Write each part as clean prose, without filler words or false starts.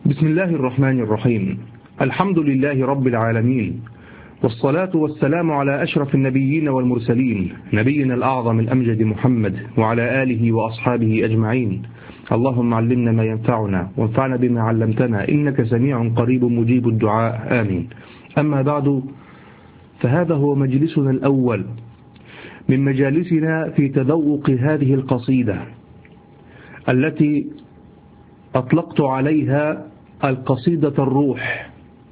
بسم الله الرحمن الرحيم. الحمد لله رب العالمين، والصلاة والسلام على أشرف النبيين والمرسلين، نبينا الأعظم الأمجد محمد وعلى آله وأصحابه أجمعين. اللهم علمنا ما ينفعنا وانفعنا بما علمتنا، إنك سميع قريب مجيب الدعاء، آمين. أما بعد، فهذا هو مجلسنا الأول من مجالسنا في تذوق هذه القصيدة التي أطلقت عليها القصيدة الروح.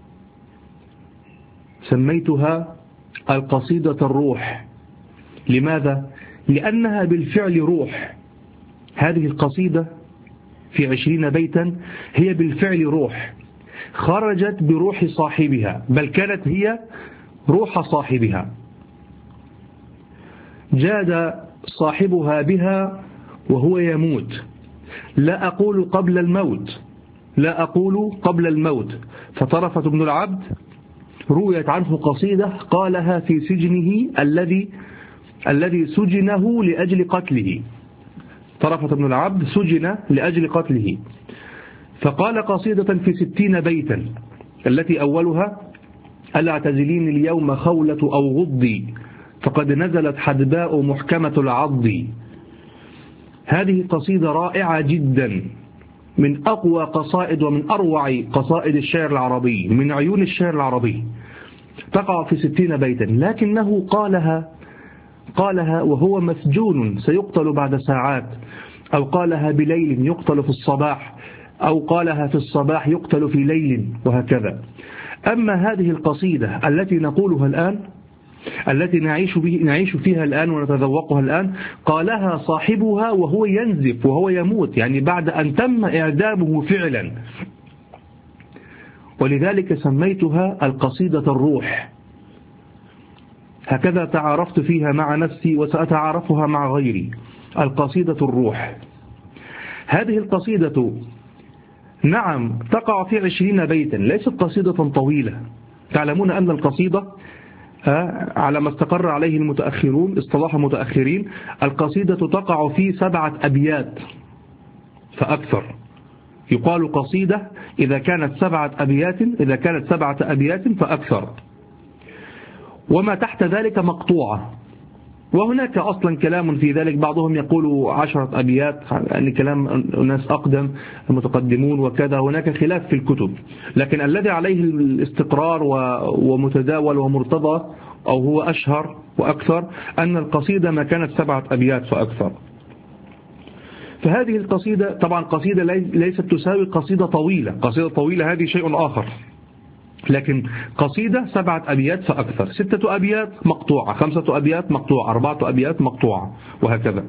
سميتها القصيدة الروح. لماذا؟ لأنها بالفعل روح. هذه القصيدة في 20 بيتا هي بالفعل روح، خرجت بروح صاحبها، بل كانت هي روح صاحبها. جاد صاحبها بها وهو يموت. لا أقول قبل الموت، لا أقول قبل الموت. فطرفة بن العبد رويت عنه قصيدة قالها في سجنه الذي سجنه لأجل قتله. طرفة بن العبد سجن لأجل قتله، فقال قصيدة في 60 بيتا، التي أولها: ألا اعتزلين اليوم خولة أو غضي، فقد نزلت حدباء محكمة العض. هذه قصيدة رائعة جدا، من أقوى قصائد ومن أروع قصائد الشعر العربي، من عيون الشعر العربي، تقع في 60 بيتا. لكنه قالها وهو مسجون سيقتل بعد ساعات، أو قالها بليل يقتل في الصباح، أو قالها في الصباح يقتل في ليل، وهكذا. أما هذه القصيدة التي نقولها الآن، التي نعيش فيها الآن ونتذوقها الآن، قالها صاحبها وهو ينزف وهو يموت، يعني بعد أن تم إعدامه فعلا. ولذلك سميتها القصيدة الروح. هكذا تعارفت فيها مع نفسي وسأتعارفها مع غيري. القصيدة الروح. هذه القصيدة نعم تقع في 20 بيتا، ليست قصيدة طويلة. تعلمون أن القصيدة على ما استقر عليه المتأخرون، اصطلاح متأخرين، القصيدة تقع في 7 أبيات فأكثر. يقال قصيدة إذا كانت 7 أبيات فأكثر، وما تحت ذلك مقطوعة. وهناك أصلا كلام في ذلك، بعضهم يقول 10 أبيات، يعني كلام الناس أقدم المتقدمون وكذا، هناك خلاف في الكتب. لكن الذي عليه الاستقرار ومتداول ومرتضى، أو هو أشهر وأكثر، أن القصيدة ما كانت 7 أبيات فأكثر. فهذه القصيدة طبعا قصيدة ليست تساوي قصيدة طويلة. قصيدة طويلة هذه شيء آخر، لكن قصيدة 7 أبيات فأكثر، 6 أبيات مقطوعة، 5 أبيات مقطوعة، 4 أبيات مقطوعة، وهكذا.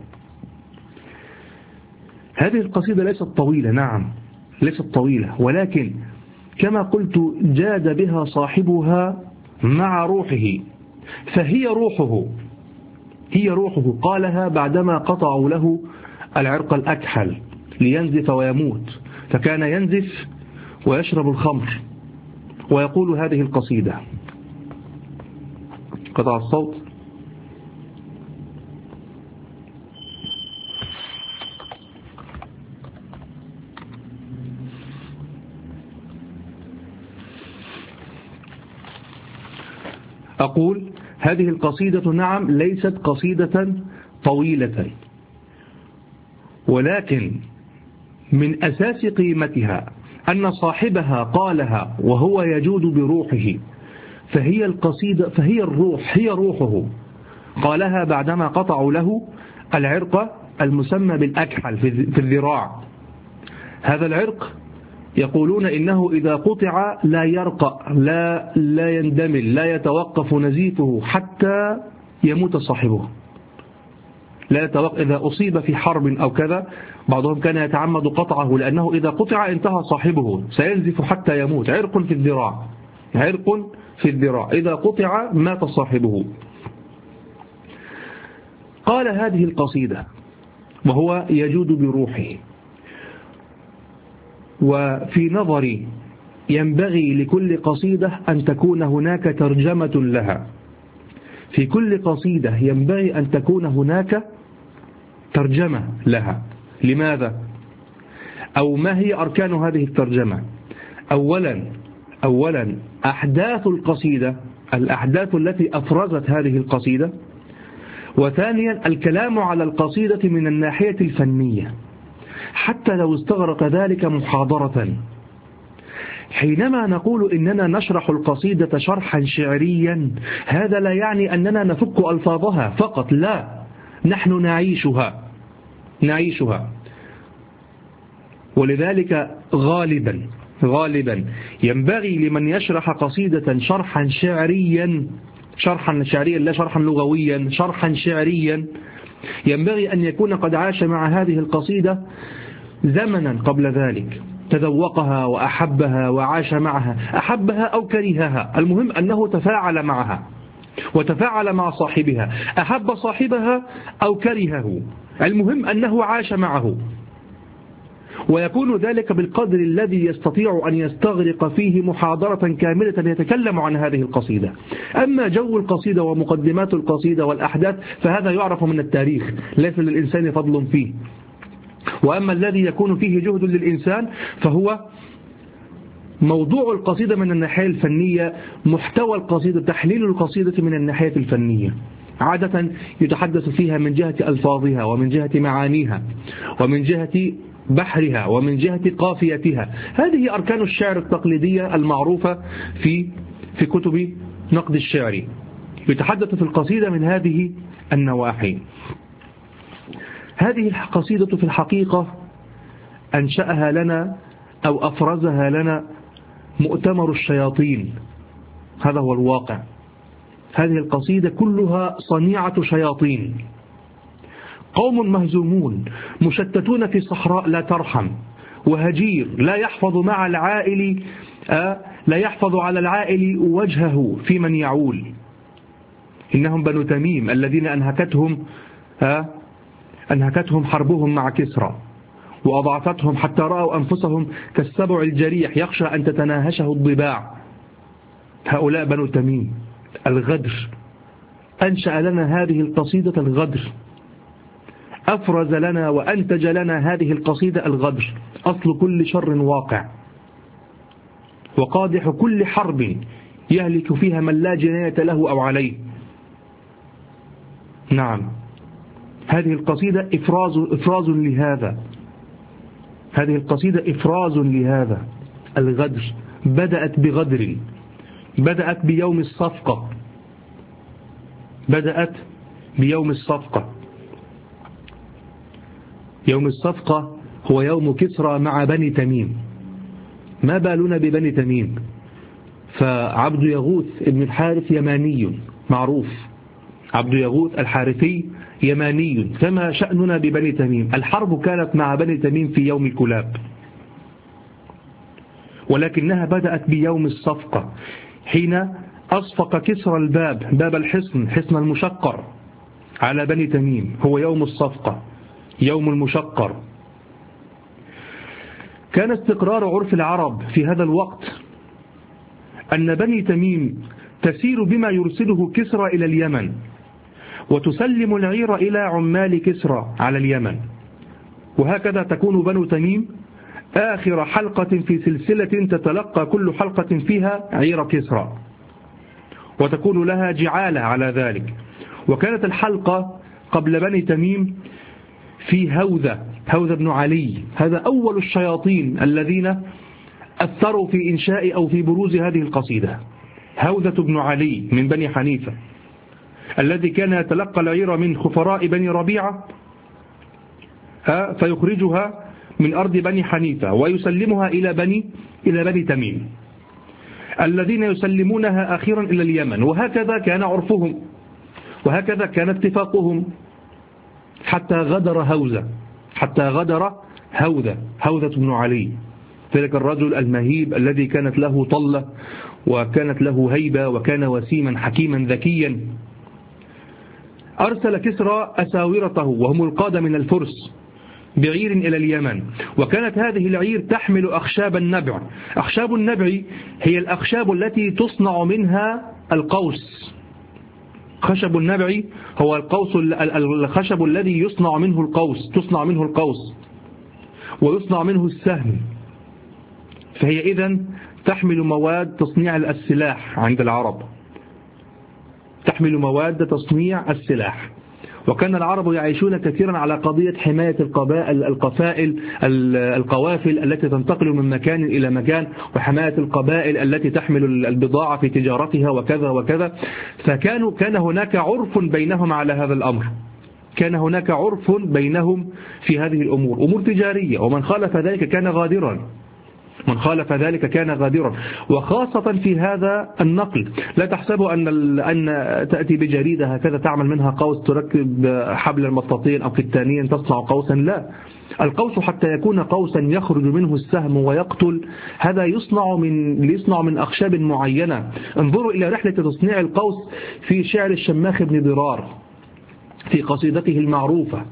هذه القصيدة ليست طويلة، نعم ليست طويلة، ولكن كما قلت جاد بها صاحبها مع روحه، فهي روحه، هي روحه. قالها بعدما قطعوا له العرق الأكحل لينزف ويموت، فكان ينزف ويشرب الخمر ويقول هذه القصيدة. قطع الصوت. أقول هذه القصيدة نعم ليست قصيدة طويلة، ولكن من أساس قيمتها أن صاحبها قالها وهو يجود بروحه، فهي القصيدة، فهي الروح، هي روحه. قالها بعدما قطعوا له العرق المسمى بالأكحل في الذراع. هذا العرق يقولون إنه إذا قطع لا يرقى، لا يندمل، لا يتوقف نزيفه حتى يموت صاحبه. لا يتوقف. إذا أصيب في حرب أو كذا، بعضهم كان يتعمد قطعه، لأنه إذا قطع انتهى صاحبه، سينزف حتى يموت. عرق في الذراع، عرق في الذراع، إذا قطع مات صاحبه. قال هذه القصيدة وهو يجود بروحه. وفي نظري ينبغي لكل قصيدة أن تكون هناك ترجمة لها. في كل قصيدة ينبغي أن تكون هناك ترجمة لها. لماذا؟ أو ما هي أركان هذه الترجمة؟ أولا أحداث القصيدة، الأحداث التي أفرزت هذه القصيدة، وثانيا الكلام على القصيدة من الناحية الفنية حتى لو استغرق ذلك محاضرة. حينما نقول إننا نشرح القصيدة شرحا شعريا، هذا لا يعني أننا نفك ألفاظها فقط، لا، نحن نعيشها. ولذلك غالبا ينبغي لمن يشرح قصيدة شرحا شعريا لا شرحا لغويا، شرحا شعريا، ينبغي أن يكون قد عاش مع هذه القصيدة زمنا قبل ذلك، تذوقها وأحبها وعاش معها، أحبها أو كرهها، المهم أنه تفاعل معها وتفاعل مع صاحبها، أحب صاحبها أو كرهه، المهم أنه عاش معه، ويكون ذلك بالقدر الذي يستطيع أن يستغرق فيه محاضرة كاملة يتكلم عن هذه القصيدة. أما جو القصيدة ومقدمات القصيدة والأحداث فهذا يعرف من التاريخ، ليس للإنسان فضل فيه. وأما الذي يكون فيه جهد للإنسان فهو موضوع القصيدة من الناحية الفنية، محتوى القصيدة، تحليل القصيدة من الناحية الفنية، عادة يتحدث فيها من جهة ألفاظها ومن جهة معانيها ومن جهة بحرها ومن جهة قافيتها. هذه أركان الشعر التقليدية المعروفة في كتب نقد الشعر، يتحدث في القصيدة من هذه النواحي. هذه القصيدة في الحقيقة أنشأها لنا أو أفرزها لنا مؤتمر الشياطين، هذا هو الواقع. هذه القصيدة كلها صنيعة شياطين، قوم مهزومون مشتتون في صحراء لا ترحم، وهجير لا يحفظ على العائل وجهه في من يعول. إنهم بنو تميم الذين أنهكتهم حربهم مع كسرى وأضعفتهم حتى رأوا أنفسهم كالسبع الجريح يخشى أن تتناهشه الضباع. هؤلاء بنو تميم، الغدر. أنشأ لنا هذه القصيدة الغدر، أفرز لنا وأنتج لنا هذه القصيدة الغدر، أصل كل شر واقع وقادح كل حرب يهلك فيها من لا جناية له أو عليه. نعم، هذه القصيدة إفراز لهذا، هذه القصيدة إفراز لهذا الغدر. بدأت بغدر، بدأت بيوم الصفقة، بدأت بيوم الصفقة. يوم الصفقة هو يوم كسرى مع بني تميم. ما بالنا ببني تميم؟ فعبد يغوث ابن الحارث يماني معروف، عبد يغوث الحارثي يماني، كما شأننا ببني تميم. الحرب كانت مع بني تميم في يوم الكلاب، ولكنها بدأت بيوم الصفقة، حين أصفق كسرى الباب، باب الحصن، حصن المشقر، على بني تميم. هو يوم الصفقة، يوم المشقر. كان استقرار عرف العرب في هذا الوقت أن بني تميم تسير بما يرسله كسرى إلى اليمن، وتسلم العير إلى عمال كسرى على اليمن، وهكذا تكون بنو تميم آخر حلقة في سلسلة تتلقى كل حلقة فيها عير كسرى، وتكون لها جعالة على ذلك. وكانت الحلقة قبل بني تميم في هوذة بن علي، هذا أول الشياطين الذين أثروا في إنشاء أو في بروز هذه القصيدة. هوذة بن علي من بني حنيفة، الذي كان يتلقى العير من خفراء بني ربيعة فيخرجها من أرض بني حنيفة ويسلمها إلى بني تميم، الذين يسلمونها أخيرا إلى اليمن. وهكذا كان عرفهم، وهكذا كان اتفاقهم، حتى غدر هوذة بن علي، ذلك الرجل المهيب الذي كانت له طلة وكانت له هيبة وكان وسيما حكيما ذكيا. أرسل كسرى أساورته وهم القادة من الفرس بعير إلى اليمن، وكانت هذه العير تحمل أخشاب النبع. أخشاب النبع هي الأخشاب التي تصنع منها القوس. خشب النبع هو الخشب الذي تصنع منه القوس ويصنع منه السهم. فهي إذن تحمل مواد تصنيع السلاح عند العرب، تحمل مواد تصنيع السلاح. وكان العرب يعيشون كثيرا على قضية حماية القوافل التي تنتقل من مكان إلى مكان، وحماية القبائل التي تحمل البضاعة في تجارتها وكذا وكذا. كان هناك عرف بينهم على هذا الأمر، كان هناك عرف بينهم في هذه الأمور، أمور تجارية، ومن خالف ذلك كان غادرا، من خالف ذلك كان غادرا. وخاصة في هذا النقل، لا تحسبوا أن تأتي بجريدة هكذا تعمل منها قوس، تركب حبلا مطاطيا أو كتانيا تصنع قوسا، لا. القوس حتى يكون قوسا يخرج منه السهم ويقتل، هذا يصنع من أخشاب معينة. انظروا إلى رحلة تصنيع القوس في شعر الشماخ بن ضرار في قصيدته المعروفة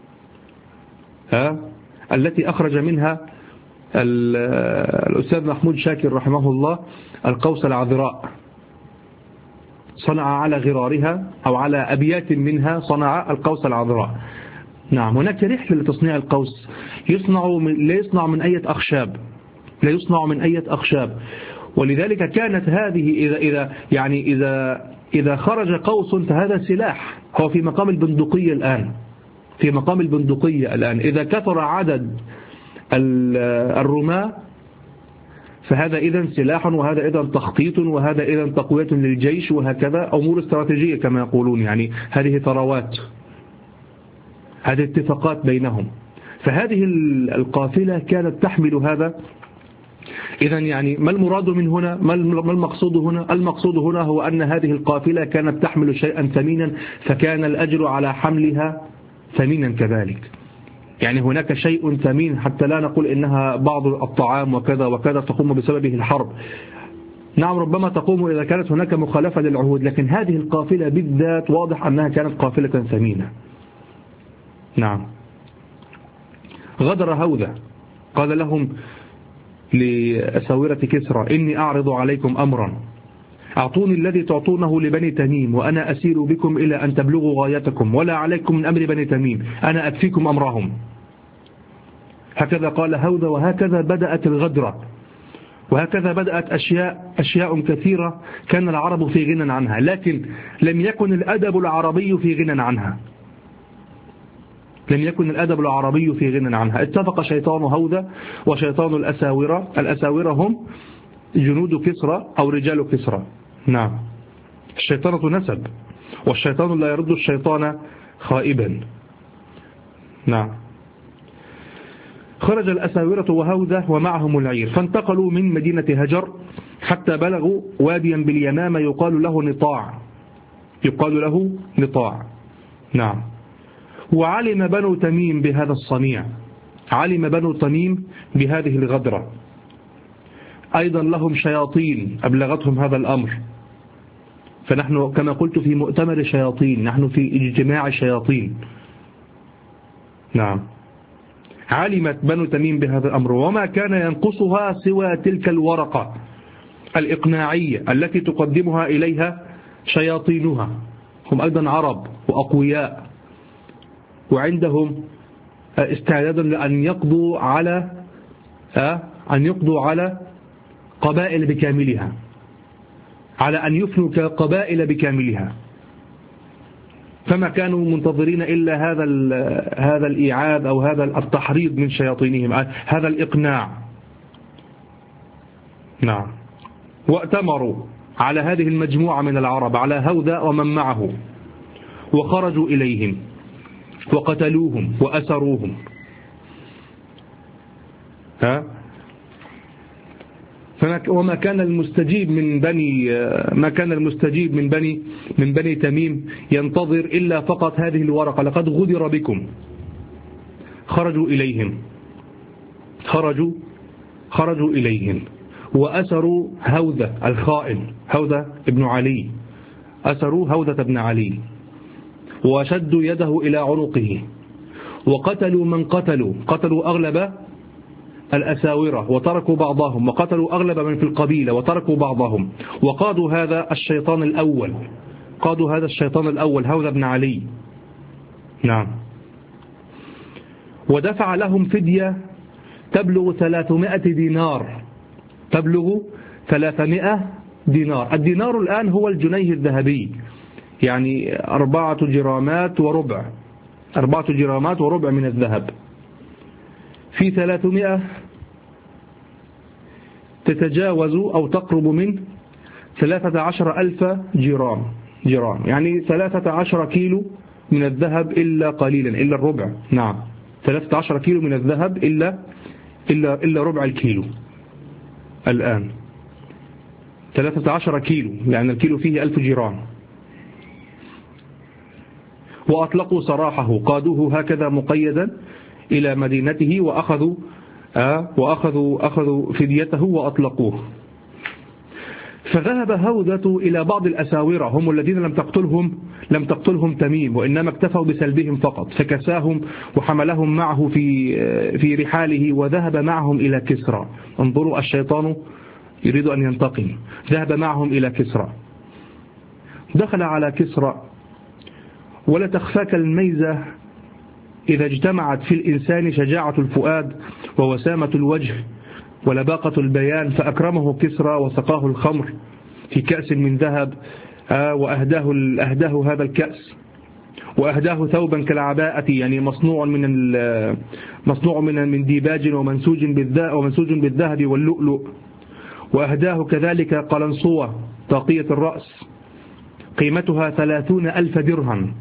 التي أخرج منها الأستاذ محمود شاكر رحمه الله القوس العذراء. صنع على غرارها أو على أبيات منها صنع القوس العذراء. نعم، هناك رحلة لتصنيع القوس، لا يصنع من أي أخشاب، لا يصنع من أي أخشاب. ولذلك كانت هذه إذا خرج قوس فهذا سلاح، هو في مقام البندقية الآن، في مقام البندقية الآن. إذا كثر عدد الرماة فهذا إذن سلاح، وهذا إذن تخطيط، وهذا إذن تقوية للجيش، وهكذا أمور استراتيجية كما يقولون. يعني هذه ثروات، هذه اتفاقات بينهم. فهذه القافلة كانت تحمل هذا. إذن يعني ما المراد من هنا؟ ما المقصود هنا؟ المقصود هنا هو أن هذه القافلة كانت تحمل شيئا ثمينا، فكان الأجر على حملها ثمينا كذلك. يعني هناك شيء ثمين، حتى لا نقول إنها بعض الطعام وكذا وكذا تقوم بسببه الحرب. نعم، ربما تقوم إذا كانت هناك مخالفة للعهود، لكن هذه القافلة بالذات واضح أنها كانت قافلة ثمينة. نعم. غدر هوذا، قال لهم لأساورة كسرى: إني أعرض عليكم أمرا، أعطوني الذي تعطونه لبني تميم وأنا أسير بكم إلى أن تبلغوا غايتكم، ولا عليكم من أمر بني تميم، أنا أكفيكم أمرهم. هكذا قال هوذا، وهكذا بدأت الغدرة، وهكذا بدأت أشياء كثيرة كان العرب في غنى عنها، لكن لم يكن الأدب العربي في غنى عنها، لم يكن الأدب العربي في غنى عنها. اتفق شيطان هوذا وشيطان الأساورة. الأساورة هم جنود كسرى أو رجال كسرى. نعم، الشيطانة نسب، والشيطان لا يرد الشيطان خائبا. نعم. خرج الأساورة وهوذا ومعهم العير، فانتقلوا من مدينة هجر حتى بلغوا واديا باليمامة يقال له نطاع، يقال له نطاع. نعم. وعلم بنو تميم بهذا الصنيع، علم بنو تميم بهذه الغدرة. أيضا لهم شياطين أبلغتهم هذا الأمر، فنحن كما قلت في مؤتمر شياطين، نحن في اجتماع شياطين. نعم. علمت بنو تميم بهذا الأمر، وما كان ينقصها سوى تلك الورقة الإقناعية التي تقدمها إليها شياطينها. هم أيضا عرب وأقوياء، وعندهم استعداد لأن يقضوا على قبائل بكاملها، على أن يفنوا كقبائل بكاملها. فما كانوا منتظرين إلا هذا الإيعاد أو هذا التحريض من شياطينهم، هذا الإقناع. نعم. وأتمروا على هذه المجموعة من العرب، على هوذا ومن معه، وخرجوا إليهم وقتلوهم وأسروهم. وما كان المستجيب من بني تميم ينتظر إلا فقط هذه الورقة: لقد غدر بكم. خرجوا إليهم وأسروا هوذا الخائن، هوذا ابن علي، أسروا هوذا بن علي وشدوا يده إلى عنقه، وقتلوا من قتلوا أغلب الأساورة وتركوا بعضهم، وقتلوا أغلب من في القبيلة وتركوا بعضهم، وقادوا هذا الشيطان الأول، هوذا بن علي. نعم. ودفع لهم فدية تبلغ 300 دينار، تبلغ 300 دينار. الدينار الآن هو الجنيه الذهبي، يعني 4 جرامات وربع، 4 جرامات وربع من الذهب. في 300 تتجاوز أو تقرب من 13,000 جرام، يعني 13 كيلو من الذهب إلا قليلا، إلا الربع. نعم، 13 كيلو من الذهب إلا ربع الكيلو الآن. 13 كيلو، لأن الكيلو فيه 1000 جرام. وأطلقوا سراحه، قادوه هكذا مقيدا إلى مدينته، وأخذوا فديته وأطلقوه. فذهب هوذة إلى بعض الأساورة، هم الذين لم تقتلهم تميم، وإنما اكتفوا بسلبهم فقط، فكساهم وحملهم معه في رحاله، وذهب معهم إلى كسرى. انظروا، الشيطان يريد أن ينتقم. ذهب معهم إلى كسرى، دخل على كسرى. ولا تخفاك الميزة إذا اجتمعت في الإنسان شجاعة الفؤاد ووسامة الوجه ولباقة البيان، فأكرمه كسرى وسقاه الخمر في كأس من ذهب، وأهداه هذا الكأس، وأهداه ثوبا كالعباءة، يعني مصنوع من ديباج ومنسوج بالذهب واللؤلؤ. وأهداه كذلك قلنصوة طاقية الرأس قيمتها 30,000 درهم،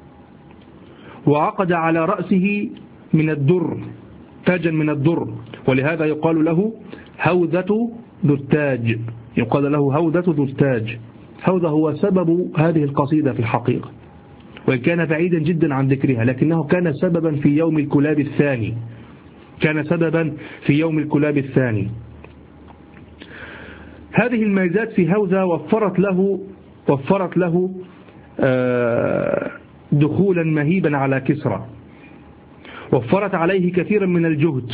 وعقد على رأسه من الدر تاجا من الدر، ولهذا يقال له هوذة ذو التاج، يقال له هوذة ذو التاج. هوذة هو سبب هذه القصيدة في الحقيقة، وإن كان بعيدا جدا عن ذكرها، لكنه كان سببا في يوم الكلاب الثاني، كان سببا في يوم الكلاب الثاني. هذه الميزات في هوذة وفرت له دخولا مهيبا على كسرى، وفرت عليه كثيرا من الجهد.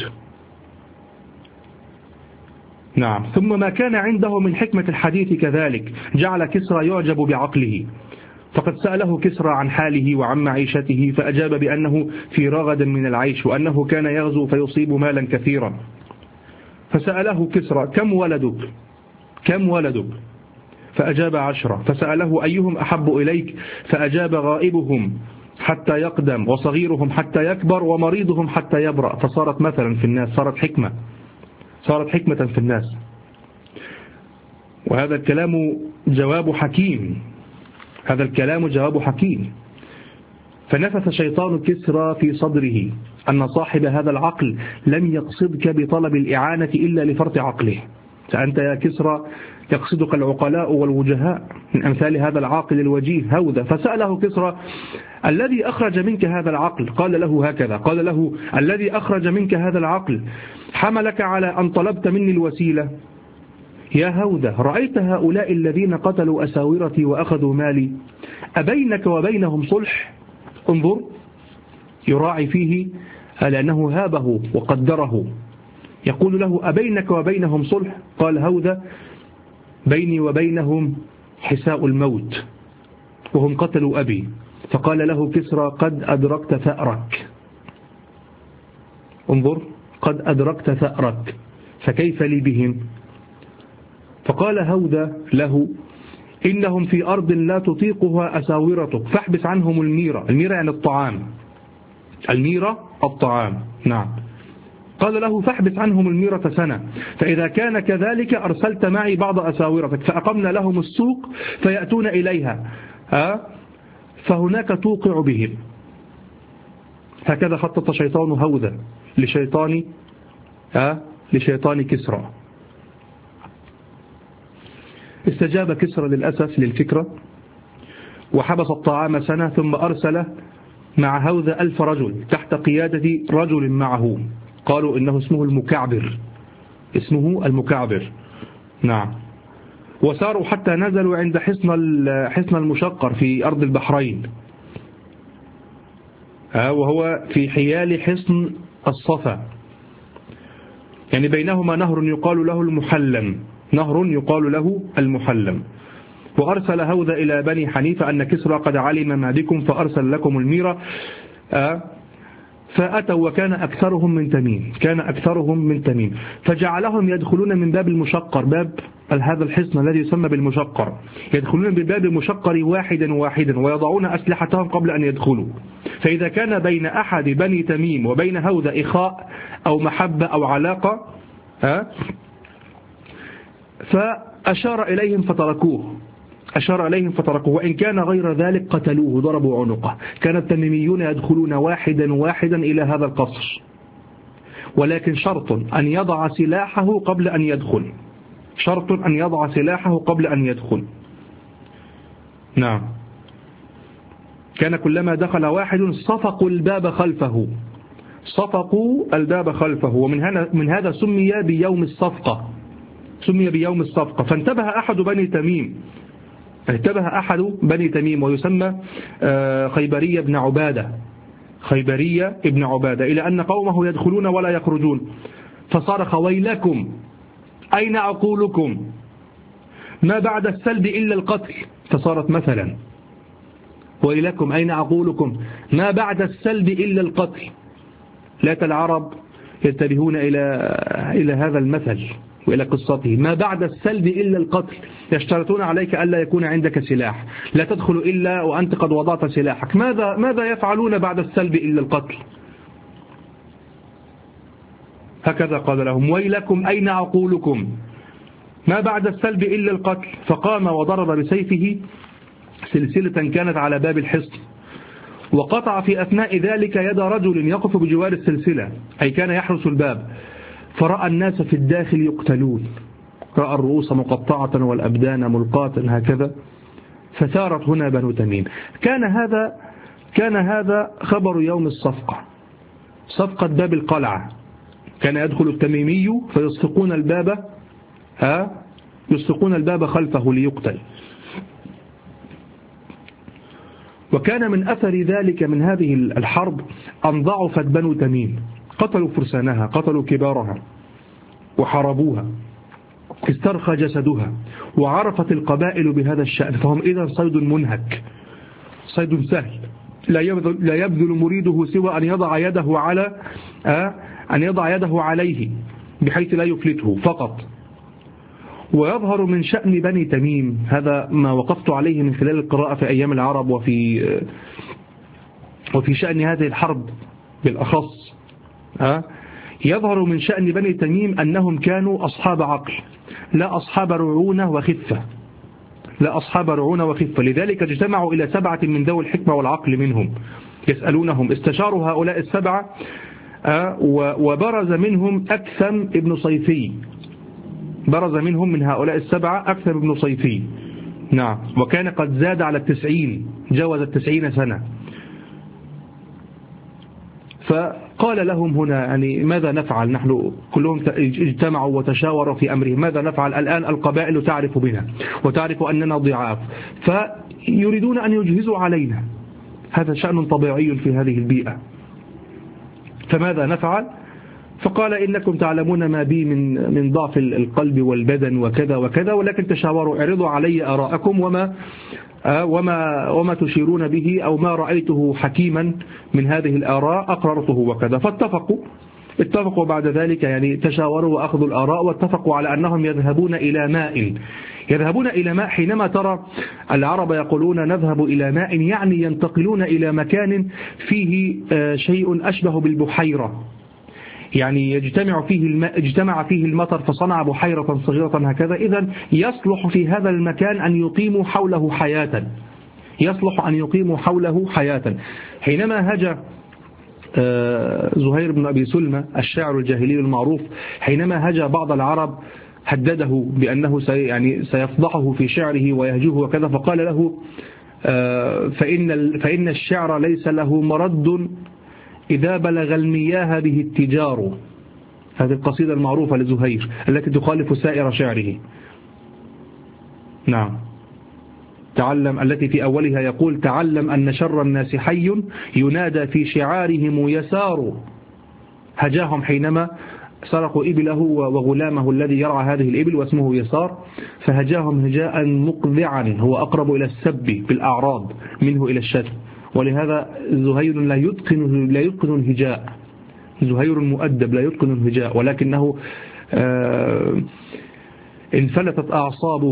نعم. ثم ما كان عنده من حكمة الحديث كذلك جعل كسرى يعجب بعقله، فقد سأله كسرى عن حاله وعن معيشته، فأجاب بأنه في رغد من العيش، وأنه كان يغزو فيصيب مالا كثيرا. فسأله كسرى كم ولدك؟ فأجاب 10. فسأله أيهم أحب إليك؟ فأجاب غائبهم حتى يقدم، وصغيرهم حتى يكبر، ومريضهم حتى يبرأ. فصارت مثلا في الناس، صارت حكمة في الناس. وهذا الكلام جواب حكيم. فنفث شيطان كسرى في صدره أن صاحب هذا العقل لم يقصدك بطلب الإعانة إلا لفرط عقله، فأنت يا كسرى يقصدك العقلاء والوجهاء من أمثال هذا العاقل الوجيه هوذا. فسأله كسرى الذي أخرج منك هذا العقل؟ قال له هكذا، قال له الذي أخرج منك هذا العقل حملك على أن طلبت مني الوسيلة؟ يا هوذا، رأيت هؤلاء الذين قتلوا أساورتي وأخذوا مالي، أبينك وبينهم صلح؟ انظر، يراعي فيه لأنه هابه وقدره، يقول له أبينك وبينهم صلح؟ قال هوذا بيني وبينهم حساء الموت، وهم قتلوا أبي. فقال له كسرى قد أدركت ثأرك. انظر، قد أدركت ثأرك، فكيف لي بهم؟ فقال هوذا له إنهم في أرض لا تطيقها أساورتك، فاحبس عنهم الميرة. الميرة يعني الطعام، الطعام. نعم. قال له فاحبس عنهم الميرة سنة، فإذا كان كذلك أرسلت معي بعض أساورتك، فأقمنا لهم السوق فيأتون إليها، فهناك توقع بهم. هكذا خطط شيطان هوذا لشيطان كسرى. استجاب كسرى للأسف للفكرة، وحبس الطعام سنة، ثم أرسل مع هوذا 1000 رجل تحت قيادة رجل معه، قالوا إنه اسمه المكعبر. نعم. وساروا حتى نزلوا عند حصن المشقر في أرض البحرين، وهو في حيال حصن الصفا، يعني بينهما نهر يقال له المحلم. وأرسل هوذا إلى بني حنيفة أن كسرى قد علم ما بكم، فأرسل لكم الميرة، فأتوا وكان أكثرهم من تميم فجعلهم يدخلون من باب المشقر، باب هذا الحصن الذي يسمى بالمشقر، يدخلون بالباب المشقر واحدا ويضعون أسلحتهم قبل أن يدخلوا. فإذا كان بين أحد بني تميم وبين هوذا إخاء أو محبة أو علاقة فأشار إليهم فتركوه، وإن كان غير ذلك قتلوه، ضربوا عنقه. كان التميميون يدخلون واحدا إلى هذا القصر، ولكن شرط أن يضع سلاحه قبل أن يدخل. نعم. كان كلما دخل واحد صفقوا الباب خلفه، ومن هذا سمي بيوم الصفقة. فانتبه أحد بني تميم ويسمى خيبرية بن عبادة إلى أن قومه يدخلون ولا يخرجون، فصرخ: ويلكم أين عقولكم؟ ما بعد السلب إلا القتل. فصارت مثلا: ويلكم أين عقولكم؟ ما بعد السلب إلا القتل. لا العرب ينتبهون إلى هذا المثل وإلى قصته: ما بعد السلب إلا القتل. يشترطون عليك ألا يكون عندك سلاح، لا تدخل إلا وأنت قد وضعت سلاحك. ماذا يفعلون بعد السلب إلا القتل؟ هكذا قال لهم: ويلكم أين عقولكم؟ ما بعد السلب إلا القتل. فقام وضرب بسيفه سلسلة كانت على باب الحصن، وقطع في أثناء ذلك يد رجل يقف بجوار السلسلة، أي كان يحرس الباب. فرأى الناس في الداخل يقتلون، رأى الرؤوس مقطعة والأبدان ملقاة هكذا. فثارت هنا بنو تميم. كان هذا خبر يوم الصفقة، صفقة باب القلعة. كان يدخل التميمي فيسفقون الباب خلفه ليقتل. وكان من أثر ذلك من هذه الحرب أن ضعفت بنو تميم، قتلوا فرسانها، قتلوا كبارها وحاربوها، استرخى جسدها، وعرفت القبائل بهذا الشأن. فهم إذا صيد منهك، صيد سهل لا يبذل مريده سوى أن يضع يده عليه بحيث لا يفلته فقط. ويظهر من شأن بني تميم، هذا ما وقفت عليه من خلال القراءة في أيام العرب وفي شأن هذه الحرب بالأخص، يظهر من شأن بني تميم أنهم كانوا أصحاب عقل، لا أصحاب رعونة وخفة. لذلك اجتمعوا إلى 7 من ذوي الحكمة والعقل منهم يسألونهم. استشاروا هؤلاء 7 وبرز منهم أكثم ابن صيفي، برز منهم من هؤلاء 7 أكثم ابن صيفي. نعم. وكان قد زاد على 90، جاوز 90 سنة. فقال لهم هنا يعني ماذا نفعل؟ نحن كلهم اجتمعوا وتشاوروا في أمرهم، ماذا نفعل الآن؟ القبائل تعرف بنا وتعرف أننا ضعاف، فيريدون أن يجهزوا علينا. هذا شأن طبيعي في هذه البيئة، فماذا نفعل؟ فقال: إنكم تعلمون ما بي من ضعف القلب والبدن وكذا وكذا، ولكن تشاوروا، اعرضوا علي آراءكم وما تشيرون به، أو ما رأيته حكيما من هذه الآراء أقررته وكذا. اتفقوا بعد ذلك، يعني تشاوروا وأخذوا الآراء واتفقوا على أنهم يذهبون إلى ماء. حينما ترى العرب يقولون نذهب إلى ماء، يعني ينتقلون إلى مكان فيه شيء أشبه بالبحيرة، يعني اجتمع فيه المطر فصنع بحيرة صغيرة هكذا. إذن يصلح في هذا المكان أن يقيموا حوله حياة. حينما هجى زهير بن أبي سلمى الشاعر الجاهلي المعروف، حينما هجى بعض العرب هدده بأنه سيفضحه في شعره ويهجوه وكذا، فقال له: فإن الشعر ليس له مرد إذا بلغ المياه به التجار. هذه القصيدة المعروفة لزهير التي تخالف سائر شعره. نعم. التي في أولها يقول: تعلم أن شر الناس حي ينادى في شعارهم يسار. هجاهم حينما سرقوا إبله وغلامه الذي يرعى هذه الإبل واسمه يسار، فهجاهم هجاء مقذعا، هو أقرب إلى السب بالأعراض منه إلى الشتم. ولهذا زهير لا يتقن الهجاء، زهير مؤدب لا يتقن الهجاء، ولكنه انفلتت أعصابه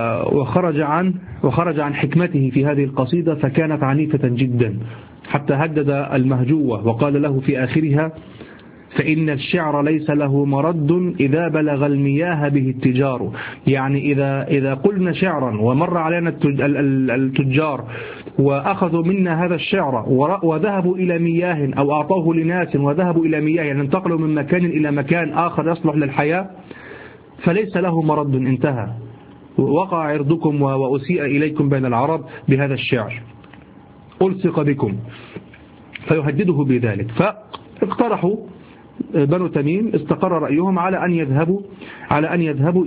وخرج عن حكمته في هذه القصيدة، فكانت عنيفة جدا حتى هدد المهجوة وقال له في آخرها: فإن الشعر ليس له مرد إذا بلغ المياه به التجار. يعني إذا قلنا شعرا ومر علينا التجار وأخذوا منا هذا الشعر وذهبوا إلى مياه أو أعطوه لناس وذهبوا إلى مياه، يعني انتقلوا من مكان إلى مكان آخر يصلح للحياة، فليس له مرد، انتهى، وقع عرضكم وأسيء إليكم بين العرب بهذا الشعر، ألصق بكم، فيهدده بذلك. فاقترحوا بنو تميم، استقر رأيهم على أن يذهبوا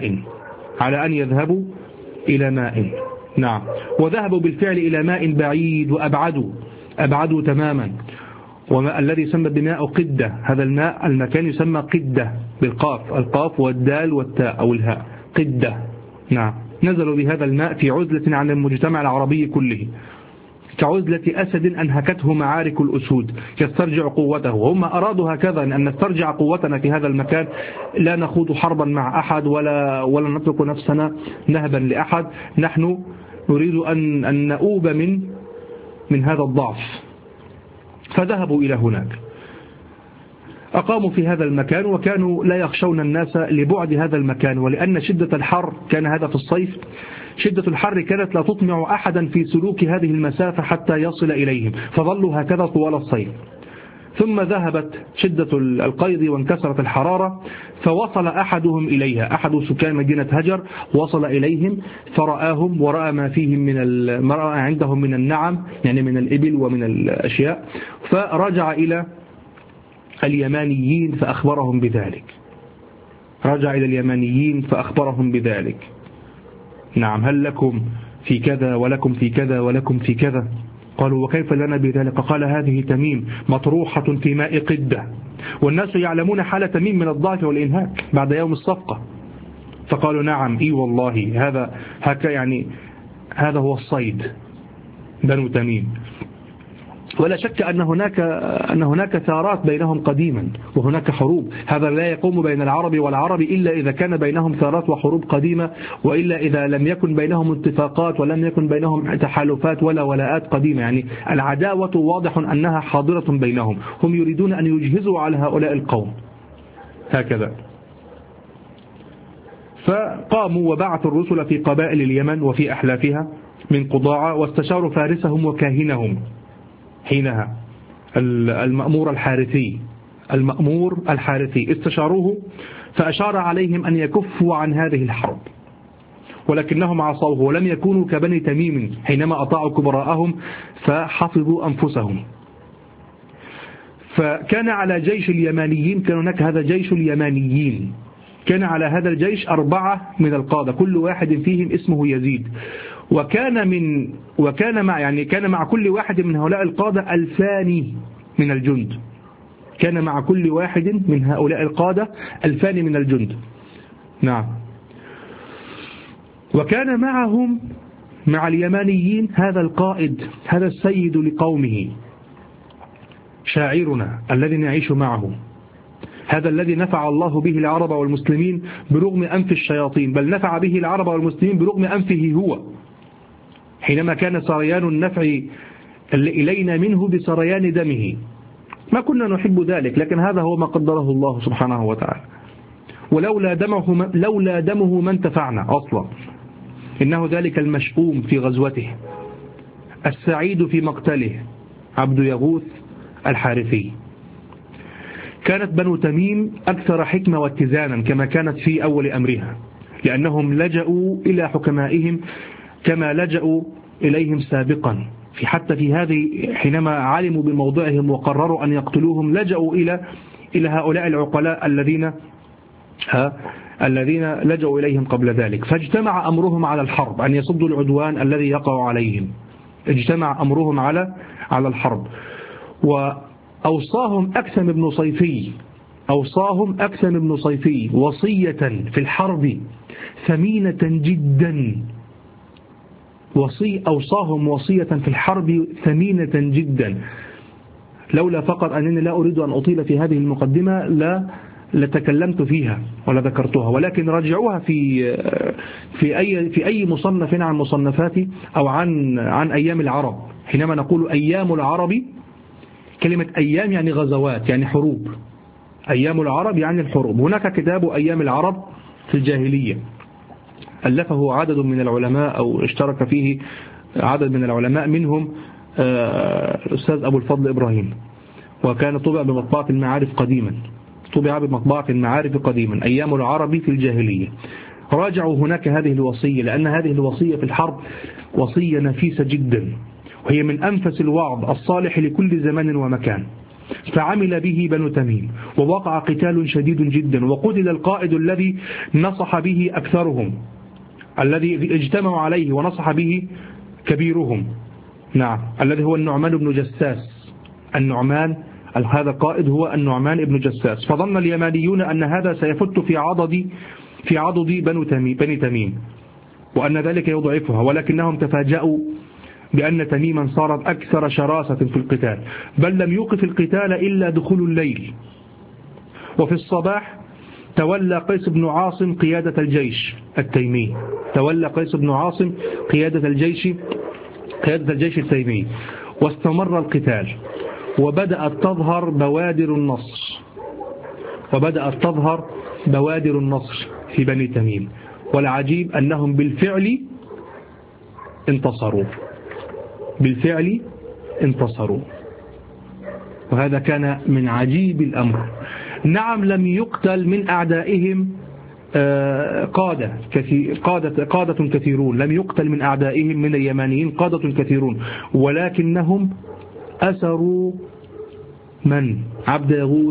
إلى ماء. نعم، وذهبوا بالفعل إلى ماء بعيد وأبعدوا تماما، الذي يسمى بماء قدة. هذا المكان يسمى قدة بالقاف، القاف والدال والتاء أو الهاء، قدة. نعم، نزلوا بهذا الماء في عزلة عن المجتمع العربي كله، كعزلة أسد أنهكته معارك الأسود يسترجع قوته. وهم أرادوا هكذا أن نسترجع قوتنا في هذا المكان، لا نخوض حربا مع أحد ولا نترك نفسنا نهبا لأحد، نحن نريد أن نؤوب من هذا الضعف. فذهبوا إلى هناك، أقاموا في هذا المكان، وكانوا لا يخشون الناس لبعد هذا المكان، ولأن شدة الحر، كان هذا في الصيف، شدة الحر كانت لا تطمع أحدا في سلوك هذه المسافة حتى يصل إليهم، فظلوا هكذا طوال الصيف. ثم ذهبت شدة القيض وانكسرت الحرارة، فوصل أحدهم إليها، أحد سكان مدينة هجر وصل إليهم فرآهم ورأى ما فيهم ما رأى عندهم من النعم، يعني من الإبل ومن الأشياء، فرجع إلى اليمانيين فأخبرهم بذلك. نعم، هل لكم في كذا ولكم في كذا ولكم في كذا؟ قالوا: وكيف لنا بذلك؟ قال: هذه تميم مطروحة في ماء قدة، والناس يعلمون حال تميم من الضعف والإنهاك بعد يوم الصفقة. فقالوا: نعم، إي والله، هذا هو الصيد، بنو تميم. ولا شك أن هناك ثارات بينهم قديما، وهناك حروب. هذا لا يقوم بين العرب والعرب إلا إذا كان بينهم ثارات وحروب قديمة، وإلا إذا لم يكن بينهم اتفاقات ولم يكن بينهم تحالفات ولا ولاءات قديمة. يعني العداوة واضح أنها حاضرة بينهم، هم يريدون أن يجهزوا على هؤلاء القوم هكذا. فقاموا وبعثوا الرسل في قبائل اليمن وفي أحلافها من قضاعة، واستشاروا فارسهم وكاهنهم حينها، المأمور الحارثي استشاروه، فأشار عليهم أن يكفوا عن هذه الحرب، ولكنهم عصوه ولم يكونوا كبني تميم حينما أطاعوا كبراءهم فحفظوا أنفسهم. فكان على جيش اليمانيين، كان هناك هذا جيش اليمانيين، كان على هذا الجيش 4 من القادة، كل واحد فيهم اسمه يزيد، كان مع كل واحد من هؤلاء القادة 2000 من الجند، كان مع كل واحد من هؤلاء القادة 2000 من الجند. نعم، وكان معهم مع اليمانيين هذا القائد، هذا السيد لقومه، شاعرنا الذي نعيش معه، هذا الذي نفع الله به العرب والمسلمين برغم أنف الشياطين، بل نفع به العرب والمسلمين برغم أنفه هو، حينما كان سريان النفع إلينا منه بسريان دمه. ما كنا نحب ذلك، لكن هذا هو ما قدره الله سبحانه وتعالى. لولا دمه ما انتفعنا أصلا، إنه ذلك المشؤوم في غزوته، السعيد في مقتله، عبد يغوث الحارثي. كانت بنو تميم أكثر حكمة واتزانا كما كانت في أول أمرها، لأنهم لجأوا إلى حكمائهم كما لجأوا إليهم سابقا، حتى في هذه حينما علموا بموضعهم وقرروا أن يقتلوهم لجأوا إلى هؤلاء العقلاء الذين لجأوا إليهم قبل ذلك. فاجتمع أمرهم على الحرب، أن يصدوا العدوان الذي يقع عليهم، اجتمع أمرهم على الحرب. وأوصاهم أكثم بن صيفي وصية في الحرب ثمينة جدا، أوصاهم وصية في الحرب ثمينة جدا. لولا فقط أنني لا أريد أن أطيل في هذه المقدمة لتكلمت فيها ولا ذكرتها، ولكن رجعوها في أي مصنف عن مصنفاتي أو عن أيام العرب. حينما نقول أيام العرب، كلمة أيام يعني غزوات، يعني حروب. أيام العرب يعني الحروب. هناك كتاب أيام العرب في الجاهلية ألفه عدد من العلماء أو اشترك فيه عدد من العلماء، منهم الأستاذ أبو الفضل إبراهيم، وكان طبع بمطبعة المعارف قديما، أيام العرب في الجاهلية. راجعوا هناك هذه الوصية، لأن هذه الوصية في الحرب وصية نفيسة جدا، وهي من أنفس الوعظ الصالح لكل زمان ومكان. فعمل به بنو تميم، ووقع قتال شديد جدا، وقتل القائد الذي نصح به أكثرهم، الذي اجتمعوا عليه ونصح به كبيرهم، نعم، الذي هو النعمان بن جساس. هذا القائد هو النعمان بن جساس. فظن اليمانيون أن هذا سيفت في عضد بني تميم، وأن ذلك يضعفها، ولكنهم تفاجأوا بأن تميما صارت أكثر شراسة في القتال، بل لم يوقف القتال إلا دخول الليل. وفي الصباح تولى قيس بن عاصم قيادة الجيش التيمي، قيادة الجيش التيمي، واستمر القتال، وبدأت تظهر بوادر النصر في بني تميم. والعجيب أنهم بالفعل انتصروا، وهذا كان من عجيب الأمر. نعم، لم يقتل من أعدائهم قادة كثيرون، لم يقتل من أعدائهم من اليمانيين قادة كثيرون، ولكنهم أسروا عبد يغوث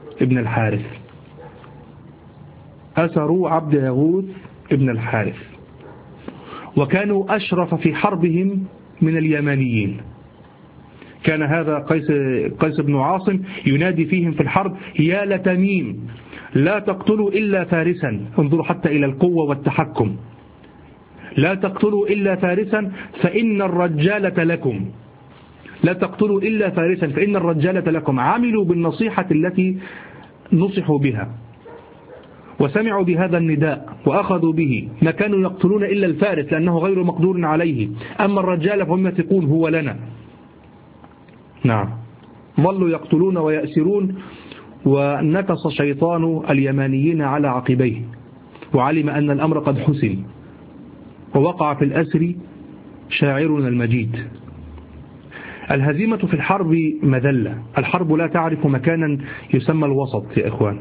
ابن الحارث، وكانوا أشرف في حربهم من اليمانيين. كان هذا قيس بن عاصم ينادي فيهم في الحرب: يا لتميم لا تقتلوا إلا فارسا. انظروا حتى إلى القوة والتحكم. لا تقتلوا إلا فارسا فإن الرجالة لكم. لا تقتلوا إلا فارسا فإن الرجالة لكم. عملوا بالنصيحة التي نصحوا بها، وسمعوا بهذا النداء وأخذوا به. ما كانوا يقتلون إلا الفارس لأنه غير مقدور عليه، أما الرجال فهم يثقون هو لنا. نعم، ظلوا يقتلون ويأسرون، ونكص شيطان اليمانيين على عقبيه، وعلم أن الأمر قد حسن، ووقع في الأسر شاعرنا المجيد. الهزيمة في الحرب مذلة. الحرب لا تعرف مكانا يسمى الوسط يا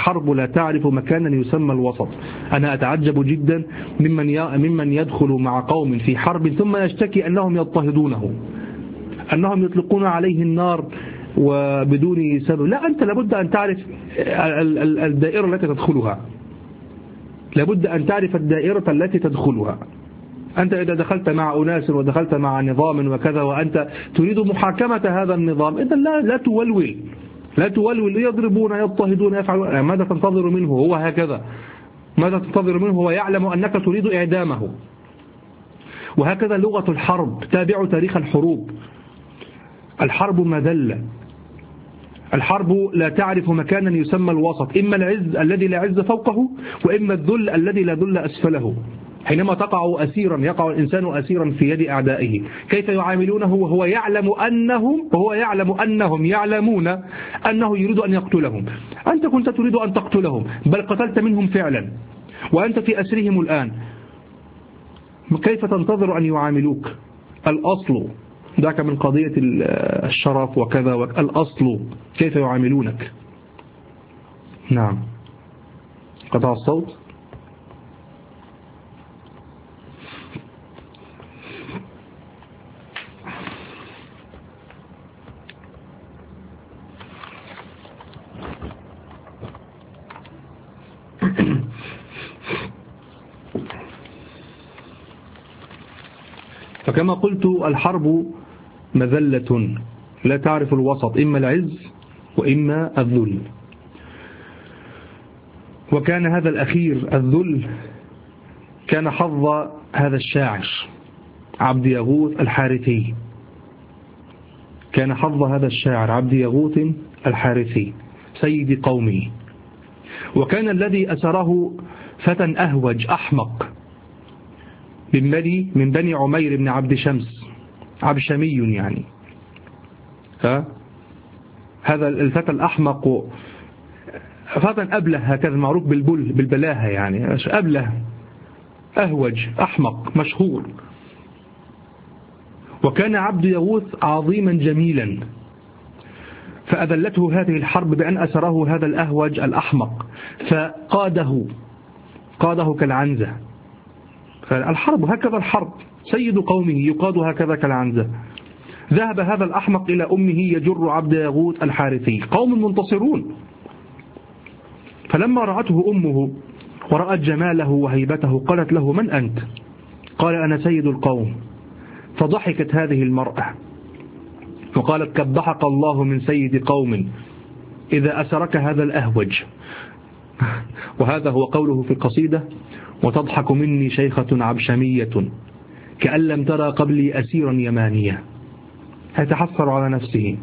إخوان. أنا أتعجب جدا ممن يدخل مع قوم في حرب ثم يشتكي أنهم يضطهدونه، أنهم يطلقون عليه النار وبدون سبب. لا، أنت لابد أن تعرف الدائرة التي تدخلها. أنت إذا دخلت مع أناس ودخلت مع نظام وكذا، وأنت تريد محاكمة هذا النظام، إذن لا تولول يضربون يضطهدون يفعلون. ماذا تنتظر منه؟ هو هكذا. ماذا تنتظر منه؟ هو يعلم أنك تريد إعدامه. وهكذا لغة الحرب. تابعوا تاريخ الحروب. الحرب مذلة. الحرب لا تعرف مكانا يسمى الوسط، إما العز الذي لا عز فوقه، وإما الذل الذي لا ذل أسفله. حينما يقع الإنسان أسيرا في يد أعدائه، كيف يعاملونه وهو يعلم أنهم يعلمون أنه يريد أن يقتلهم؟ أنت كنت تريد أن تقتلهم، بل قتلت منهم فعلا، وأنت في أسرهم الآن. كيف تنتظر أن يعاملوك؟ الأصل ذاك من قضية الشرف وكذا، الأصل كيف يعاملونك. نعم، قطع الصوت. فكما قلت الحرب مذلة لا تعرف الوسط، إما العز وإما الذل. وكان هذا الأخير الذل كان حظ هذا الشاعر عبد يغوث الحارثي. كان حظ هذا الشاعر عبد يغوث الحارثي سيد قومه. وكان الذي أسره فتى أهوج أحمق من بني عمير بن عبد شمس، عبشمي يعني. هذا الفتى الأحمق فتى أبله، هكذا معروف بالبلاهة يعني، أبله أهوج أحمق مشهور. وكان عبد يغوث عظيما جميلا، فأذلته هذه الحرب بأن أسره هذا الأهوج الأحمق، قاده كالعنزة. فالحرب هكذا، الحرب سيد قومه يقاد هكذا كالعنزة. ذهب هذا الأحمق إلى أمه يجر عبد يغوث الحارثي، قوم منتصرون. فلما رأته أمه ورأت جماله وهيبته قالت له: من أنت؟ قال: أنا سيد القوم. فضحكت هذه المرأة وقالت: قد ضحك الله من سيد قوم إذا أسرك هذا الأهوج. وهذا هو قوله في القصيدة: وتضحك مني شيخة عبشمية كأن لم ترى قبلي أسيرا يمانيا. يتحسر على نفسه.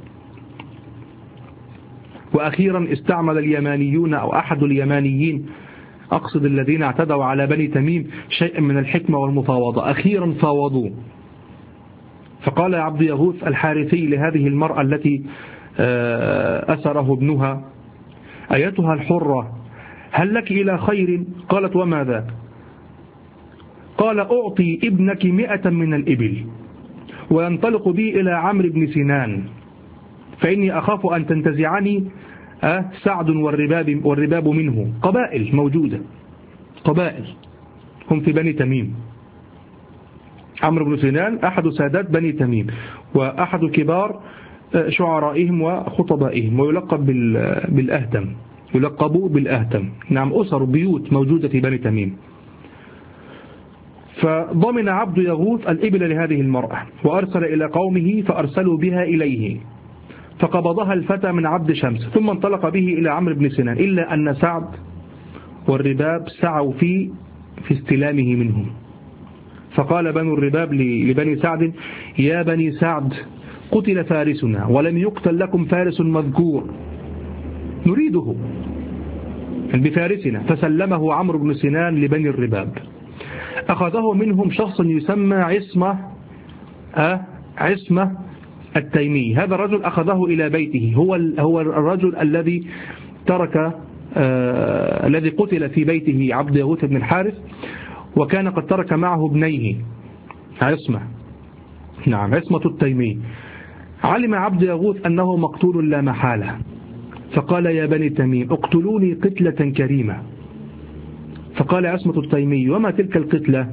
وأخيرا استعمل اليمانيون أو أحد اليمانيين، أقصد الذين اعتدوا على بني تميم، شيء من الحكمة والمفاوضة. أخيرا فاوضوا، فقال عبد يغوث الحارثي لهذه المرأة التي أسره ابنها: أيتها الحرة، هل لك إلى خير؟ قالت: وما ذاك؟ قال: أعطي ابنك 100 من الإبل وينطلق بي إلى عمرو بن سنان، فإني أخاف أن تنتزعني سعد والرباب منه. قبائل موجودة، قبائل هم في بني تميم. عمرو بن سنان أحد سادات بني تميم، وأحد كبار شعرائهم وخطبائهم، ويلقب بالأهتم، يلقبوا بالأهتم. نعم، أسر بيوت موجودة في بني تميم. فضمن عبد يغوث الإبل لهذه المرأة وأرسل إلى قومه فأرسلوا بها إليه، فقبضها الفتى من عبد شمس، ثم انطلق به إلى عمرو بن سنان، إلا أن سعد والرباب سعوا في استلامه منهم. فقال بنو الرباب لبني سعد: يا بني سعد، قتل فارسنا ولم يقتل لكم فارس مذكور نريده بفارسنا. فسلمه عمرو بن سنان لبني الرباب. أخذه منهم شخص يسمى عصمة التيمي. هذا الرجل أخذه إلى بيته، هو الرجل الذي ترك الذي قتل في بيته عبد يغوث بن الحارث، وكان قد ترك معه ابنيه عصمة، نعم، عصمة التيمي. علم عبد يغوث أنه مقتول لا محالة، فقال: يا بني تميم، اقتلوني قتلة كريمة. فقال عصمة التيمي: وما تلك القتلة؟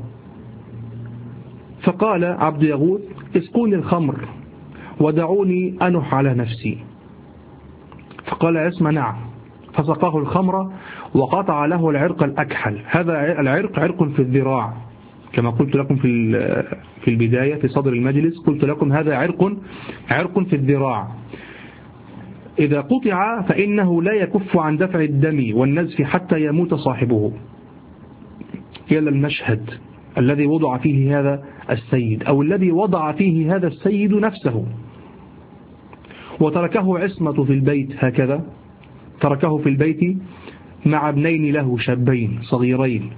فقال عبد يغوث: اسقوني الخمر ودعوني أنح على نفسي. فقال عصمة: نعم. فسقاه الخمر وقطع له العرق الأكحل. هذا العرق عرق في الذراع، كما قلت لكم في البداية في صدر المجلس، قلت لكم هذا عرق في الذراع. إذا قطع فإنه لا يكف عن دفع الدم والنزف حتى يموت صاحبه. يلا المشهد الذي وضع فيه هذا السيد، أو الذي وضع فيه هذا السيد نفسه. وتركه عصمة في البيت، هكذا تركه في البيت مع ابنين له شابين صغيرين.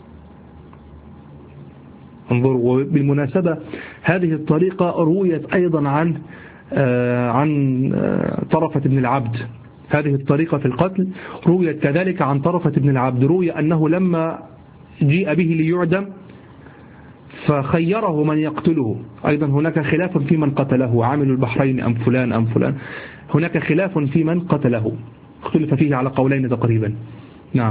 انظروا. بالمناسبة هذه الطريقة رويت أيضا عن طرفة بن العبد. هذه الطريقة في القتل رويت كذلك عن طرفة بن العبد. روي أنه لما جيء به ليعدم فخيره من يقتله. أيضا هناك خلاف في من قتله، عامل البحرين أم فلان. هناك خلاف في من قتله، اختلف فيه على قولين تقريبا. نعم.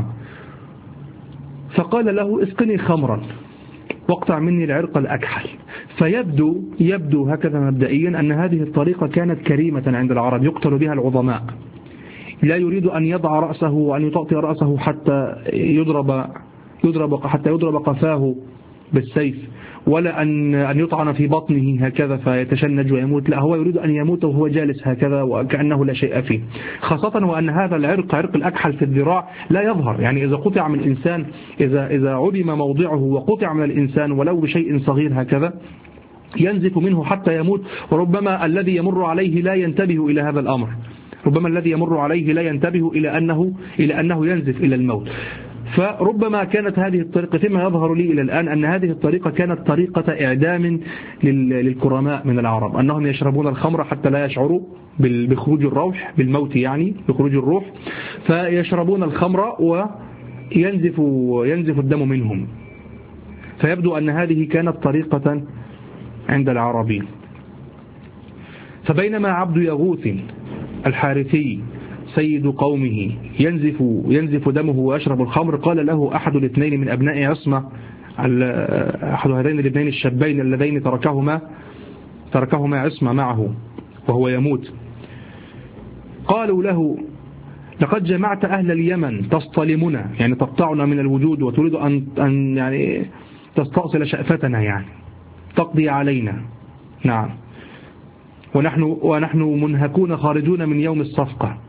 فقال له: اسقني خمرا واقطع مني العرق الأكحل. فيبدو هكذا مبدئيا أن هذه الطريقة كانت كريمة عند العرب، يقتل بها العظماء. لا يريد أن يضع رأسه وأن يطأطئ رأسه حتى يضرب قفاه بالسيف، ولا أن يطعن في بطنه هكذا فيتشنج ويموت. لا، هو يريد أن يموت وهو جالس هكذا وكأنه لا شيء فيه، خاصة وأن هذا العرق، عرق الأكحل في الذراع، لا يظهر. يعني إذا قطع من الإنسان، إذا علم موضعه وقطع من الإنسان ولو بشيء صغير هكذا، ينزف منه حتى يموت، وربما الذي يمر عليه لا ينتبه إلى هذا الأمر، ربما الذي يمر عليه لا ينتبه إلى أنه ينزف إلى الموت. فربما كانت هذه الطريقة، فيما يظهر لي إلى الآن أن هذه الطريقة كانت طريقة إعدام للكرماء من العرب، أنهم يشربون الخمر حتى لا يشعروا بخروج الروح، بالموت يعني بخروج الروح، فيشربون الخمر وينزف الدم منهم. فيبدو أن هذه كانت طريقة عند العربين. فبينما عبد يغوث الحارثي سيد قومه ينزف دمه ويشرب الخمر، قال له أحد الاثنين من أبناء عصمة، أحد هذين الاثنين الشابين اللذين تركهما عصمة معه وهو يموت، قالوا له: لقد جمعت أهل اليمن تصطلمنا، يعني تقطعنا من الوجود وتريد أن يعني تستأصل شأفتنا، يعني تقضي علينا. نعم، ونحن منهكون خارجون من يوم الصفقة.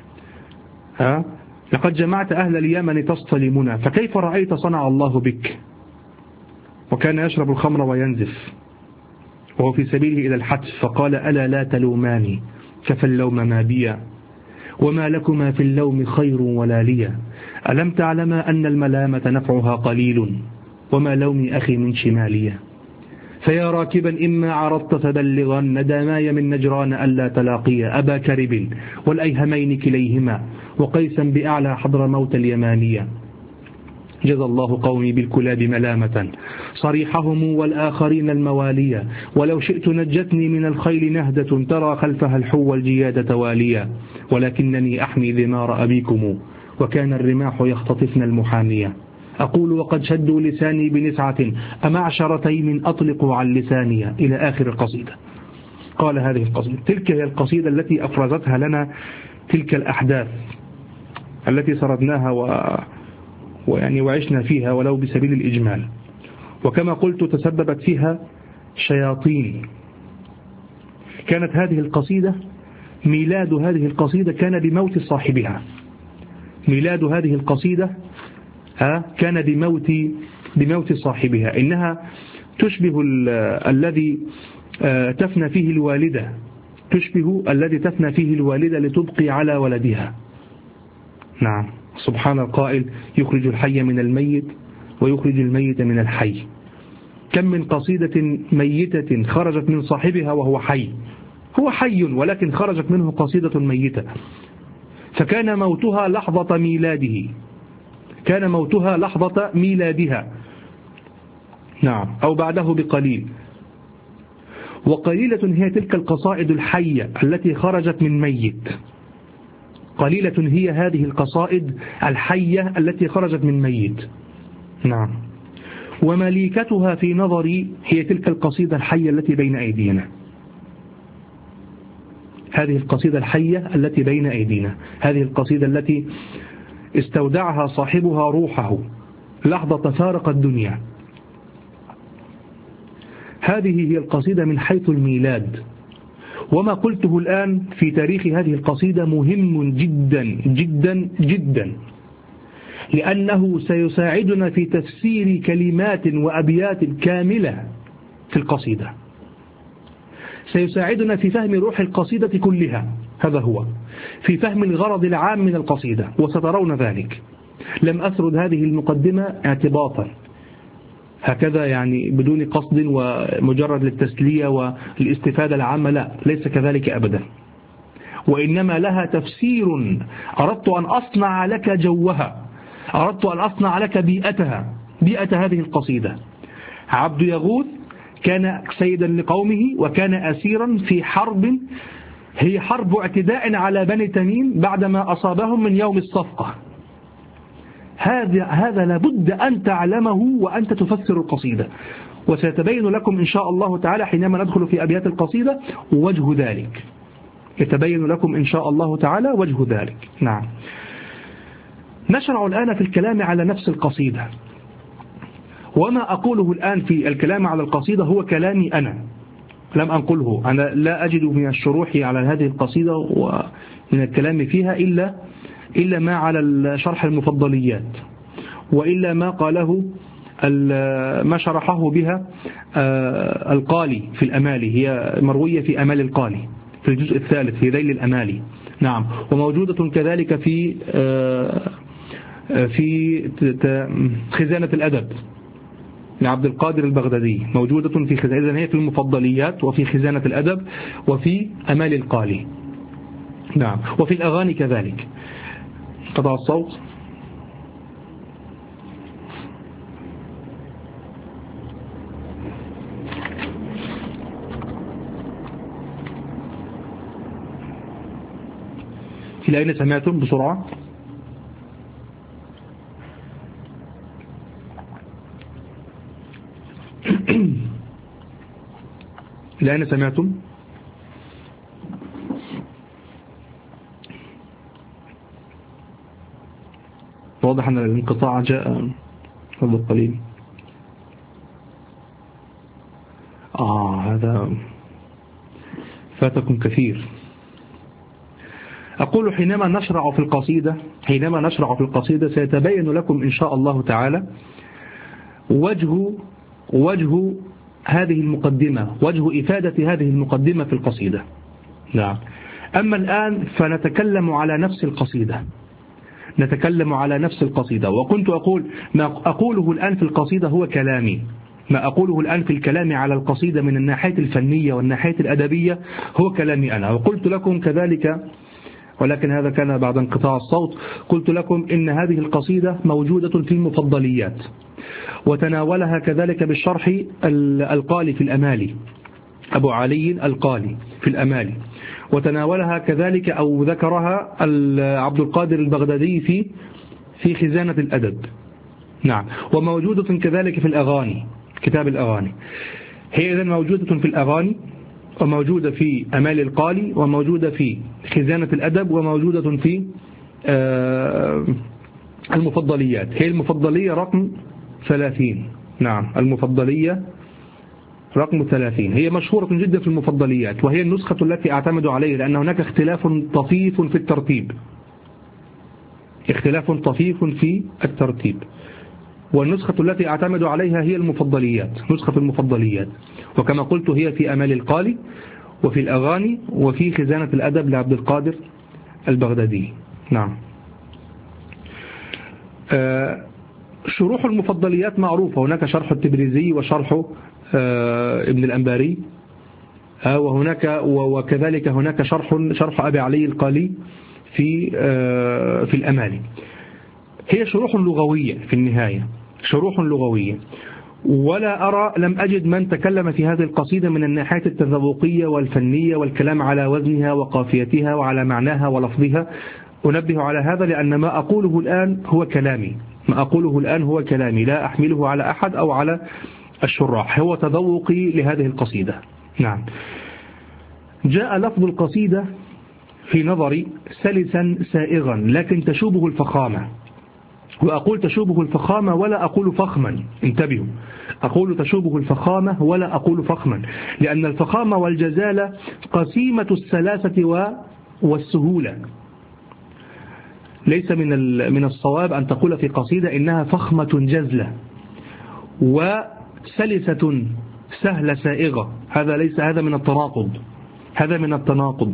لقد جمعت أهل اليمن تصطلمنا، فكيف رأيت صنع الله بك؟ وكان يشرب الخمر وينزف وهو في سبيله إلى الحتف، فقال: ألا لا تلوماني كفى اللوم ما بيا، وما لكما في اللوم خير ولا لي، ألم تعلما أن الملامة نفعها قليل، وما لومي أخي من شمالية، فيا راكبا إما عرضت فبلغن دماي من نجران ألا تلاقي أبا كرب والأيهمين كليهما، وقيسا بأعلى حضر موت اليمانية، جزى الله قومي بالكلاب ملامة صريحهم والآخرين الموالية، ولو شئت نجتني من الخيل نهدة ترى خلفها الحو الجياد تواليا، ولكنني أحمي ذمار أبيكم وكان الرماح يختطفن المحامية، أقول وقد شدوا لساني بنسعة أمعشرتين أطلقوا عن لساني، إلى آخر القصيدة. قال هذه القصيدة، تلك هي القصيدة التي أفرزتها لنا تلك الأحداث التي سردناها وعشنا فيها ولو بسبيل الإجمال. وكما قلت تسببت فيها شياطين. كانت هذه القصيدة، ميلاد هذه القصيدة كان بموت صاحبها، ميلاد هذه القصيدة كان بموت صاحبها. إنها تشبه الذي تفنى فيه الوالدة، تشبه الذي تفنى فيه الوالدة لتبقي على ولدها. نعم، سبحان القائل: يخرج الحي من الميت ويخرج الميت من الحي. كم من قصيدة ميتة خرجت من صاحبها وهو حي، هو حي ولكن خرجت منه قصيدة ميتة، فكان موتها لحظة ميلاده، كان موتها لحظة ميلادها، نعم، أو بعده بقليل. وقليلة هي تلك القصائد الحية التي خرجت من ميت، قليلة هي هذه القصائد الحية التي خرجت من ميت. نعم، ومليكتها في نظري هي تلك القصيدة الحية التي بين أيدينا، هذه القصيدة الحية التي بين أيدينا، هذه القصيدة التي استودعها صاحبها روحه لحظة فارق الدنيا. هذه هي القصيدة من حيث الميلاد. وما قلته الآن في تاريخ هذه القصيدة مهم جدا جدا جدا، لأنه سيساعدنا في تفسير كلمات وأبيات كاملة في القصيدة، سيساعدنا في فهم روح القصيدة كلها، هذا هو، في فهم الغرض العام من القصيدة، وسترون ذلك. لم أسرد هذه المقدمة اعتباطا هكذا يعني بدون قصد ومجرد للتسلية والاستفادة العامة، لا، ليس كذلك أبدا، وإنما لها تفسير. أردت أن أصنع لك جوها، أردت أن أصنع لك بيئتها، بيئة هذه القصيدة. عبد يغوث كان سيدا لقومه وكان أسيرا في حرب، هي حرب اعتداء على بني تميم بعدما أصابهم من يوم الصفقة. هذا لابد أن تعلمه وأنت تفسر القصيدة، وسيتبين لكم إن شاء الله تعالى حينما ندخل في أبيات القصيدة وجه ذلك، يتبين لكم إن شاء الله تعالى وجه ذلك. نعم، نشرع الآن في الكلام على نفس القصيدة، وما أقوله الآن في الكلام على القصيدة هو كلامي أنا، لم أنقله، أنا لا أجد من الشروح على هذه القصيدة ومن الكلام فيها إلا ما على شرح المفضليات، وإلا ما قاله ما شرحه بها القالي في الأمالي، هي مروية في أمال القالي في الجزء الثالث في ذيل الأمالي. نعم. وموجودة كذلك في خزانة الأدب لعبد القادر البغدادي، موجودة في خزانة، هي في المفضليات وفي خزانة الأدب وفي أمال القالي. نعم. وفي الأغاني كذلك. قطع الصوت. إلى أين سمعتم بسرعة؟ إلى أين سمعتم؟ واضح أن الانقطاع جاء قبل قليل. هذا فاتكم كثير. أقول حينما نشرع في القصيدة سيتبين لكم إن شاء الله تعالى وجه هذه المقدمة، وجه إفادة هذه المقدمة في القصيدة. نعم. أما الآن فنتكلم على نفس القصيدة، وكنت أقول ما أقوله الآن في القصيدة هو كلامي، ما أقوله الآن في الكلام على القصيدة من الناحية الفنية والناحية الأدبية هو كلامي أنا. وقلت لكم كذلك، ولكن هذا كان بعد انقطاع الصوت، قلت لكم إن هذه القصيدة موجودة في المفضليات، وتناولها كذلك بالشرح القالي في الأمالي، أبو علي القالي في الأمالي، وتناولها كذلك أو ذكرها عبد القادر البغدادي في خزانة الأدب. نعم. وموجودة كذلك في الأغاني، كتاب الأغاني. هي إذن موجودة في الأغاني، وموجودة في أمال القالي، وموجودة في خزانة الأدب، وموجودة في المفضليات. هي المفضلية رقم 30. نعم. المفضلية رقم 30 هي مشهورة جدا في المفضليات، وهي النسخة التي أعتمد عليها، لأن هناك اختلاف طفيف في الترتيب، والنسخة التي أعتمد عليها هي نسخة المفضليات، وكما قلت هي في أمال القالي وفي الأغاني وفي خزانة الأدب لعبد القادر البغدادي. نعم. شروح المفضليات معروفة، هناك شرح التبريزي وشرح ابن الأنباري، وكذلك هناك شرح أبي علي القالي في الأمالي. هي شروح لغوية في النهاية، شروح لغوية. لم أجد من تكلم في هذه القصيدة من الناحية التذوقية والفنية والكلام على وزنها وقافيتها وعلى معناها ولفظها. أنبه على هذا لأن ما أقوله الآن هو كلامي، لا أحمله على أحد أو على الشراح، هو تذوقي لهذه القصيدة. نعم. جاء لفظ القصيدة في نظري سلسا سائغا، لكن تشوبه الفخامة. وأقول تشوبه الفخامة ولا أقول فخما، انتبهوا، أقول تشوبه الفخامة ولا أقول فخما، لأن الفخامة والجزالة قسيمة السلاسة والسهولة. ليس من الصواب أن تقول في قصيدة إنها فخمة جزلة وسلسة سهلة سائغة، هذا من التناقض.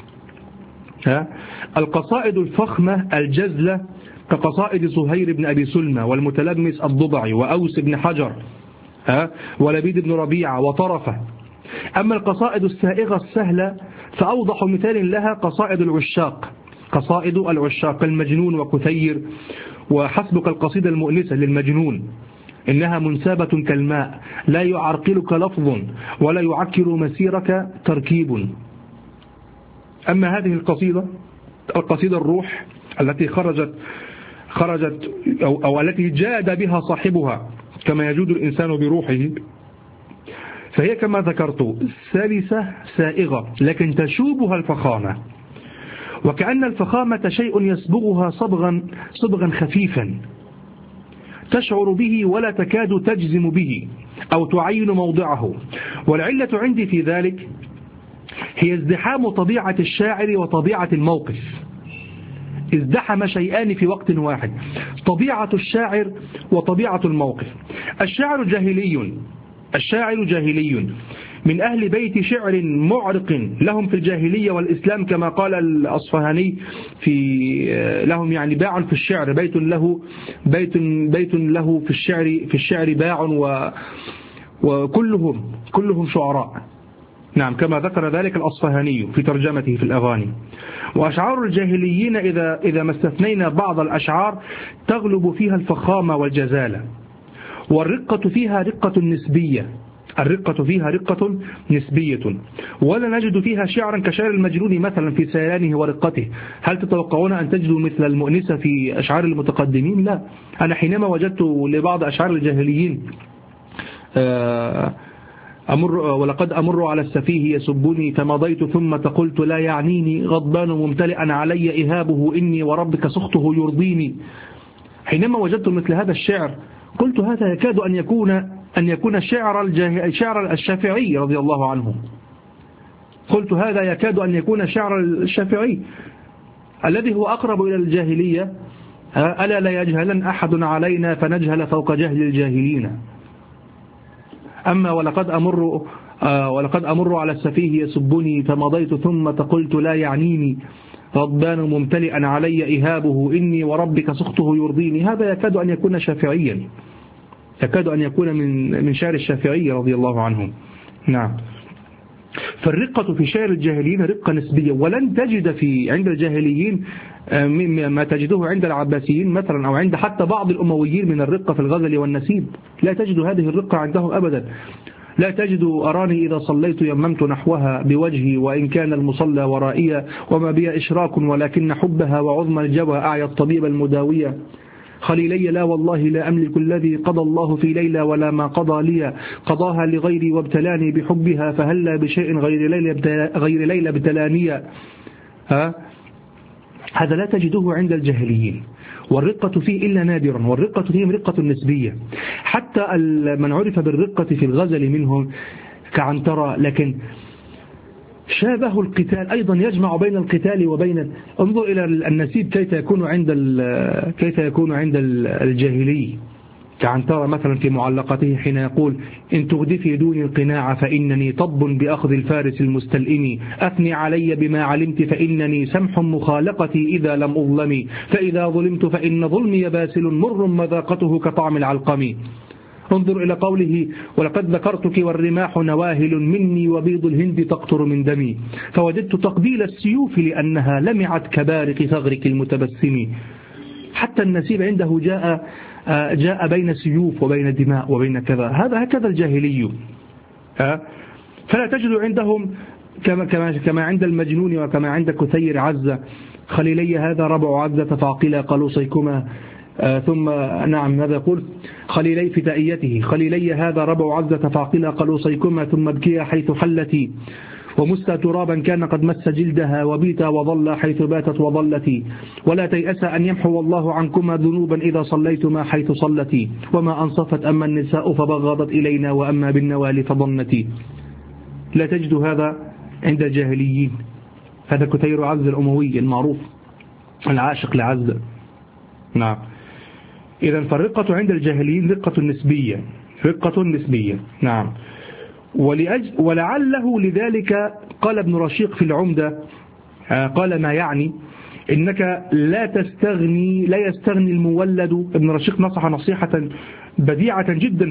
القصائد الفخمة الجزلة كقصائد زهير بن أبي سلمى والمتلمس الضبعي وأوس بن حجر ولبيد بن ربيعة وطرفة. أما القصائد السائغة السهلة فأوضح مثال لها قصائد العشاق المجنون وكثير، وحسبك القصيدة المؤنسة للمجنون، إنها منسابة كالماء لا يعرقلك لفظ ولا يعكر مسيرك تركيب. أما هذه القصيدة الروح التي خرجت أو التي جاد بها صاحبها كما يجود الإنسان بروحه، فهي كما ذكرت سلسة سائغة لكن تشوبها الفخامة، وكأن الفخامة شيء يسبغها صبغا خفيفا تشعر به ولا تكاد تجزم به أو تعين موضعه. والعلة عندي في ذلك هي ازدحام طبيعة الشاعر وطبيعة الموقف. ازدحم شيئان في وقت واحد، طبيعة الشاعر وطبيعة الموقف. الشاعر جاهلي من أهل بيت شعر معرق لهم في الجاهلية والإسلام، كما قال الأصفهاني لهم يعني باع في الشعر، بيت له في الشعر باع، وكلهم شعراء. نعم، كما ذكر ذلك الأصفهاني في ترجمته في الأغاني. وأشعار الجاهليين إذا ما استثنينا بعض الأشعار تغلب فيها الفخامة والجزالة، والرقة فيها رقة نسبية، ولا نجد فيها شعرا كشعر المجنون مثلا في سيلانه ورقته. هل تتوقعون أن تجدوا مثل المؤنسة في أشعار المتقدمين؟ لا. أنا حينما وجدت لبعض أشعار الجاهليين ولقد أمر على السفيه يسبني فمضيت ثم قلت لا يعنيني، غضبان ممتلئا علي إهابه إني وربك سخطه يرضيني. حينما وجدت مثل هذا الشعر قلت هذا يكاد أن يكون شعر الشافعي رضي الله عنه. قلت هذا يكاد أن يكون شعر الشافعي الذي هو أقرب إلى الجاهلية. ألا لا يجهلن أحد علينا فنجهل فوق جهل الجاهلين. أما ولقد أمر على السفيه يسبني فمضيت ثم قلت لا يعنيني، غضبان ممتلئا علي إهابه إني وربك سخطه يرضيني. هذا يكاد أن يكون شافعيا، يكاد أن يكون من شعر الشافعي رضي الله عنه. نعم. فالرقة في شعر الجاهليين رقة نسبية، ولن تجد عند الجاهليين ما تجده عند العباسيين مثلا أو عند حتى بعض الأمويين من الرقة في الغزل والنسيب. لا تجد هذه الرقة عندهم أبدا. لا تجد أراني إذا صليت يممت نحوها بوجهي وإن كان المصلى ورائيا وما بي إشراك ولكن حبها وعظم الجوى أعيا الطبيب المداوية. خليلي لا والله لا أملك الذي قضى الله في ليلى ولا ما قضى لي، قضاها لغيري وابتلاني بحبها فهلا بشيء غير ليلى ابتلانيا. هذا لا تجده عند الجاهليين، والرقة فيه إلا نادرا، والرقة فيهم رقة نسبية. حتى من عرف بالرقة في الغزل منهم كعنترة، لكن شابه القتال أيضا، يجمع بين القتال وبين. انظر إلى النسيب كيف يكون عند الجاهلي كعنترة مثلا في معلقته حين يقول إن تغدفي دوني القناع فإنني طب بأخذ الفارس المستلئم، أثني علي بما علمت فإنني سمح مخالقتي إذا لم أظلم، فإذا ظلمت فإن ظلمي باسل مر مذاقته كطعم العلقم. انظر إلى قوله ولقد ذكرتك والرماح نواهل مني وبيض الهند تقطر من دمي، فوجدت تقبيل السيوف لأنها لمعت كبارق ثغرك المتبسم. حتى النسيب عنده جاء بين سيوف وبين دماء وبين كذا. هكذا الجاهلي. فلا تجد عندهم كما عند المجنون وكما عند كثير عزة خليلي هذا ربع عزة فعقلا قلوصيكما. ثم نعم ماذا يقول خليلي في تأيته خليلي هذا ربع عزة فعقلا قلوصيكما ثم ابكيا حيث حلتي ومسى ترابا كان قد مس جلدها وبيتا وظل حيث باتت وظلتي ولا تيأس أن يمحو الله عنكما ذنوبا إذا صليتما حيث صلتي وما أنصفت أما النساء فبغضت إلينا وأما بالنوال فضنتي. لا تجد هذا عند الجاهليين. هذا كثير عز الأموي المعروف العاشق لعز. نعم. إذا فالرقة عند الجاهليين رقة نسبية. نعم. ولعله لذلك قال ابن رشيق في العمدة قال ما يعني إنك لا يستغني المولد. ابن رشيق نصح نصيحة بديعة جدا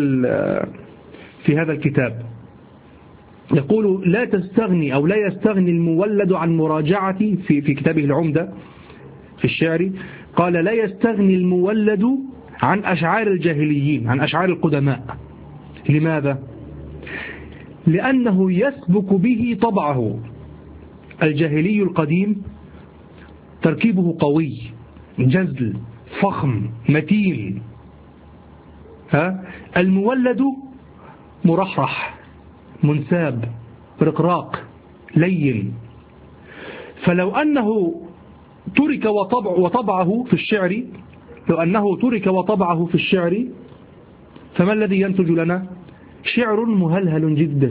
في هذا الكتاب. يقول لا يستغني المولد عن مراجعة في كتابه العمدة في الشعر. قال لا يستغني المولد عن أشعار الجاهليين، عن أشعار القدماء. لماذا؟ لأنه يسبك به طبعه. الجاهلي القديم تركيبه قوي جزل فخم متين. المولد مرحرح منساب رقراق لين. فلو أنه ترك وطبعه في الشعر، لو أنه ترك وطبعه في الشعر فما الذي ينتج لنا؟ شعر مهلهل جدا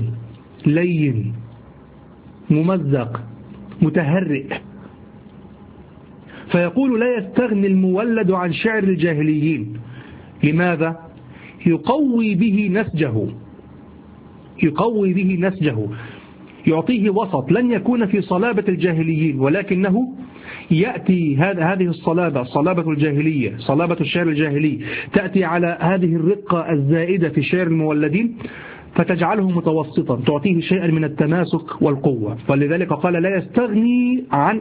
لين ممزق متهرئ. فيقول لا يستغني المولد عن شعر الجاهليين. لماذا؟ يقوي به نسجه، يقوي به نسجه، يعطيه وسط لن يكون في صلابة الجاهليين، ولكنه يأتي هذه الصلابة، صلابة الجاهلية، صلابة الشعر الجاهلي تأتي على هذه الرقة الزائدة في شعر المولدين فتجعله متوسطا، تعطيه شيئا من التماسك والقوة. ولذلك قال لا يستغني عن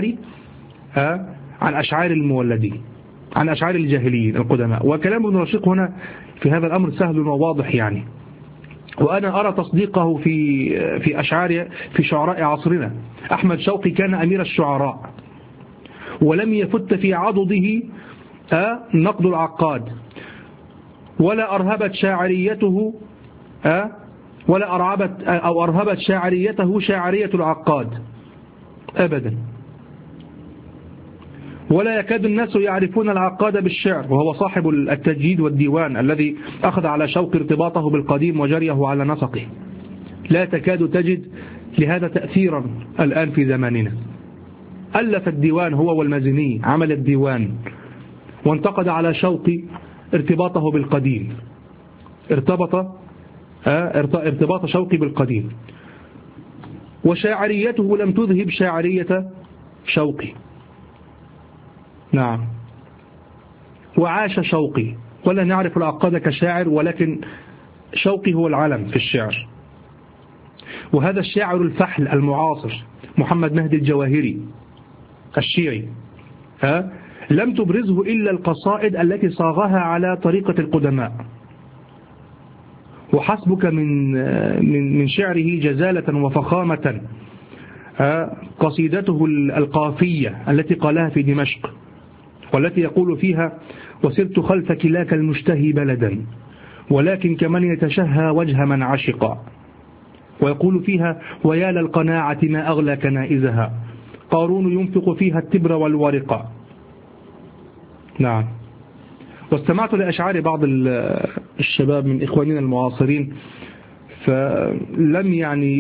أشعار المولدين، عن أشعار الجاهليين القدماء. وكلام ابن رشيق هنا في هذا الأمر سهل وواضح يعني، وأنا أرى تصديقه في أشعار في شعراء عصرنا. أحمد شوقي كان أمير الشعراء ولم يفت في عضده نقد العقاد، ولا أرهبت شاعريته ولا أرهبت شاعريته شاعرية العقاد أبدا، ولا يكاد الناس يعرفون العقاد بالشعر، وهو صاحب التجديد والديوان الذي أخذ على شوق ارتباطه بالقديم وجريه على نسقه. لا تكاد تجد لهذا تأثيرا الآن في زماننا. ألف الديوان هو والمازني، عمل الديوان وانتقد على شوق ارتباطه بالقديم، ارتباط شوقي بالقديم، وشاعريته لم تذهب شاعرية شوقي. نعم، وعاش شوقي، ولا نعرف العقاد كشاعر، ولكن شوقي هو العلم في الشعر. وهذا الشاعر الفحل المعاصر محمد مهدي الجواهري الشيعي لم تبرزه إلا القصائد التي صاغها على طريقة القدماء. وحسبك من شعره جزالة وفخامة قصيدته القافية التي قالها في دمشق، والتي يقول فيها وسرت خلف كلاك المشتهي بلدا ولكن كمن يتشهى وجه من عشق، ويقول فيها ويا للقناعة ما أغلى كنائزها قارون ينفق فيها التبر والورق. نعم. واستمعت لأشعار بعض الشباب من إخواننا المعاصرين، فلم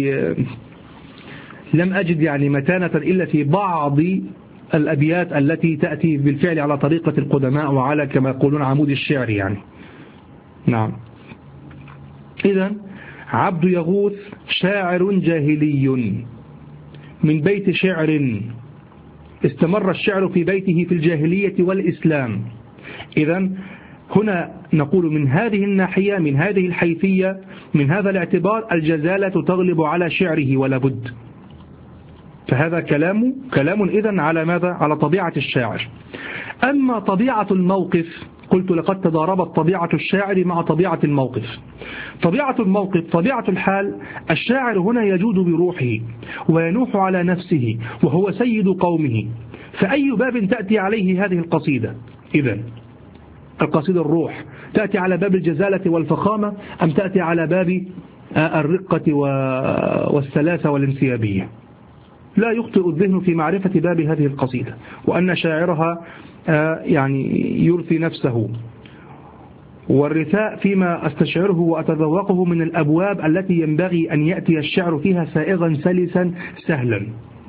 لم أجد متانة إلا في بعض الأبيات التي تأتي بالفعل على طريقة القدماء وعلى كما يقولون عمود الشعر يعني. نعم. إذن عبد يغوث شاعر جاهلي من بيت شعر استمر الشعر في بيته في الجاهلية والإسلام. إذن هنا نقول من هذه الناحية، من هذه الحيثية، من هذا الاعتبار الجزالة تغلب على شعره ولا بد. فهذا كلام إذن على ماذا؟ على طبيعة الشاعر. أما طبيعة الموقف، قلت لقد تضاربت طبيعة الشاعر مع طبيعة الموقف. طبيعة الموقف، طبيعة الحال، الشاعر هنا يجود بروحه وينوح على نفسه وهو سيد قومه. فأي باب تأتي عليه هذه القصيدة؟ إذن القصيدة الروح تأتي على باب الجزالة والفخامة أم تأتي على باب الرقة والسلاسة والانسيابية؟ لا يخطئ الذهن في معرفة باب هذه القصيدة، وأن شاعرها يرثي نفسه. والرثاء فيما أستشعره وأتذوقه من الأبواب التي ينبغي أن يأتي الشعر فيها سائغا سلسا سهلا.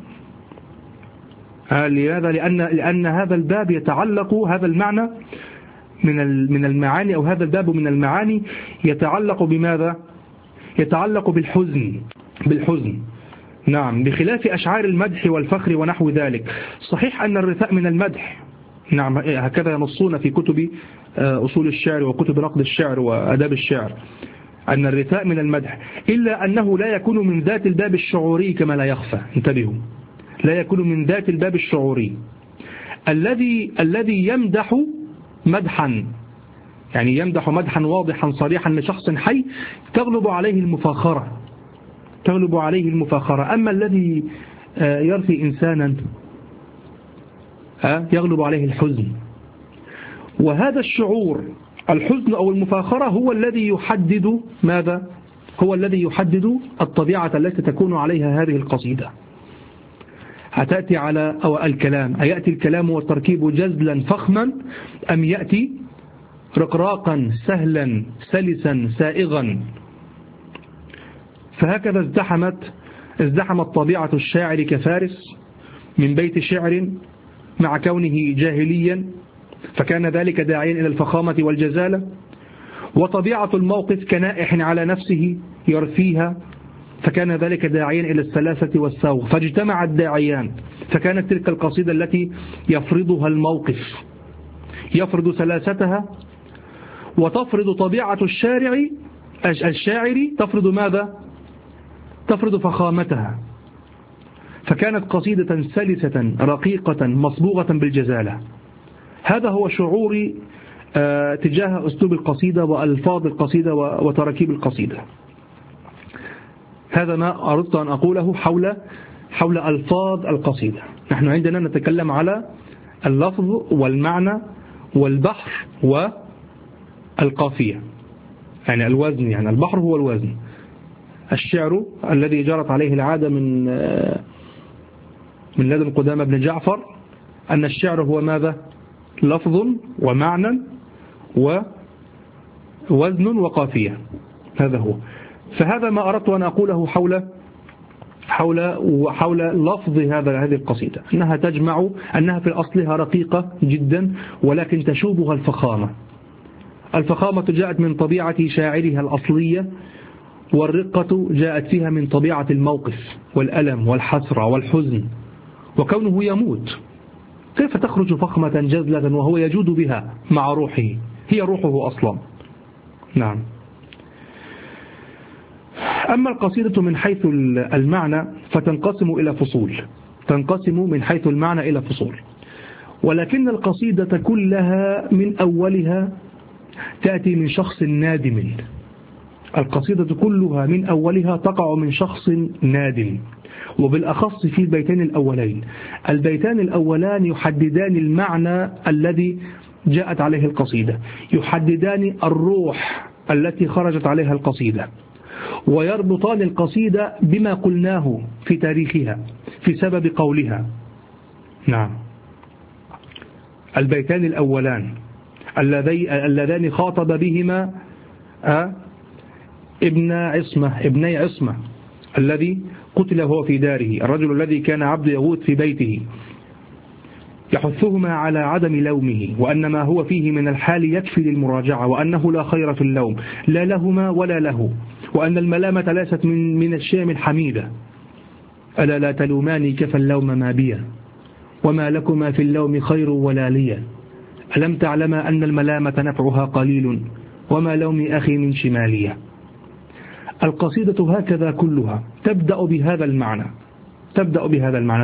لماذا؟ لأن هذا الباب يتعلق، هذا المعنى من المعاني، أو هذا الباب من المعاني يتعلق بماذا؟ يتعلق بالحزن. نعم، بخلاف أشعار المدح والفخر ونحو ذلك. صحيح أن الرثاء من المدح، نعم، هكذا ينصون في كتب أصول الشعر وكتب نقد الشعر وأداب الشعر، أن الرثاء من المدح، إلا أنه لا يكون من ذات الباب الشعوري كما لا يخفى. انتبهوا، لا يكون من ذات الباب الشعوري الذي يمدح مدحا، يمدح مدحا واضحا صريحا لشخص حي تغلب عليه المفاخرة. أما الذي يرثي إنسانا يغلب عليه الحزن. وهذا الشعور، الحزن أو المفاخرة، هو الذي يحدد ماذا؟ هو الذي يحدد الطبيعة التي تكون عليها هذه القصيدة. هتأتي على الكلام، أيأتي الكلام والتركيب جزلا فخما أم يأتي رقراقا سهلا سلسا سائغا؟ فهكذا ازدحمت طبيعة الشاعر كفارس من بيت شعر مع كونه جاهليا فكان ذلك داعيا إلى الفخامة والجزالة، وطبيعة الموقف كنائح على نفسه يرثيها فكان ذلك داعيا إلى السلاسة والسوغ، فاجتمع الداعيان، فكانت تلك القصيدة التي يفرضها الموقف يفرض سلاستها، وتفرض طبيعة الشاعر تفرض ماذا؟ تفرض فخامتها، فكانت قصيدة سلسة رقيقة مصبوغة بالجزالة. هذا هو شعوري تجاه أسلوب القصيدة وألفاظ القصيدة وتراكيب القصيدة. هذا ما أردت أن أقوله حول ألفاظ القصيدة. نحن عندنا نتكلم على اللفظ والمعنى والبحر والقافية، يعني الوزن، يعني البحر هو الوزن. الشعر الذي جرت عليه العادة من لدن قدامى بن جعفر أن الشعر هو ماذا؟ لفظ ومعنى ووزن وقافية، هذا هو. فهذا ما أردت أن أقوله حول لفظ هذه القصيدة، أنها تجمع، أنها في أصلها رقيقة جدا ولكن تشوبها الفخامة. الفخامة جاءت من طبيعة شاعرها الأصلية، والرقة جاءت فيها من طبيعة الموقف والألم والحسرة والحزن، وكونه يموت كيف تخرج فخمة جزلة وهو يجود بها مع روحه، هي روحه أصلا. نعم. أما القصيدة من حيث المعنى فتنقسم إلى فصول، تنقسم من حيث المعنى إلى فصول، ولكن القصيدة كلها من أولها تأتي من شخص نادم. القصيدة كلها من أولها تقع من شخص نادم، وبالأخص في البيتين الأولين. البيتان الأولان يحددان المعنى الذي جاءت عليه القصيدة، يحددان الروح التي خرجت عليها القصيدة، ويربطان القصيدة بما قلناه في تاريخها في سبب قولها. نعم. البيتان الأولان اللذان خاطب بهما ابني عصمة الذي قتل هو في داره، الرجل الذي كان عبد يغوث في بيته، يحثهما على عدم لومه، وأن ما هو فيه من الحال يكفي للمراجعة، وأنه لا خير في اللوم لا لهما ولا له، وأن الملامة ليست من الشيم الحميدة. ألا لا تلوماني كفى اللوم ما بيا، وما لكما في اللوم خير ولا ليا، ألم تعلما أن الملامة نفعها قليل، وما لوم أخي من شمالية. القصيدة هكذا كلها تبدأ بهذا المعنى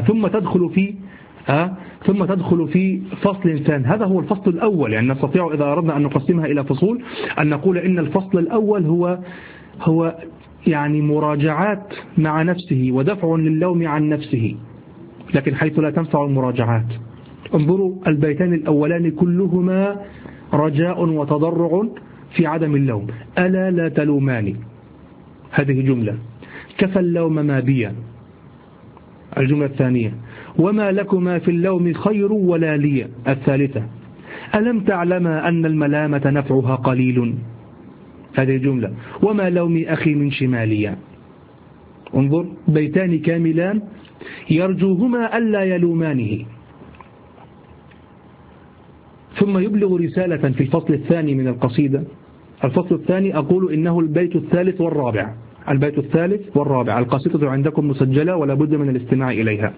ثم تدخل في فصل ثاني. هذا هو الفصل الأول. يعني نستطيع إذا أردنا أن نقسمها إلى فصول أن نقول إن الفصل الأول هو يعني مراجعات مع نفسه ودفع للوم عن نفسه، لكن حيث لا تنفع المراجعات. انظروا البيتان الأولان كلهما رجاء وتضرع في عدم اللوم. ألا لا تلوماني، هذه جملة. كفى اللوم ما بيا، الجملة الثانية. وما لكما في اللوم خير ولا لي، الثالثة. ألم تعلما أن الملامة نفعها قليل، هذه جملة. وما لوم أخي من شمالية. انظر بيتان كاملان يرجوهما ألا يلومانه. ثم يبلغ رسالة في الفصل الثاني من القصيدة. الفصل الثاني أقول إنه البيت الثالث والرابع. البيت الثالث والرابع. القصيدة عندكم مسجلة ولا بد من الاستماع إليها.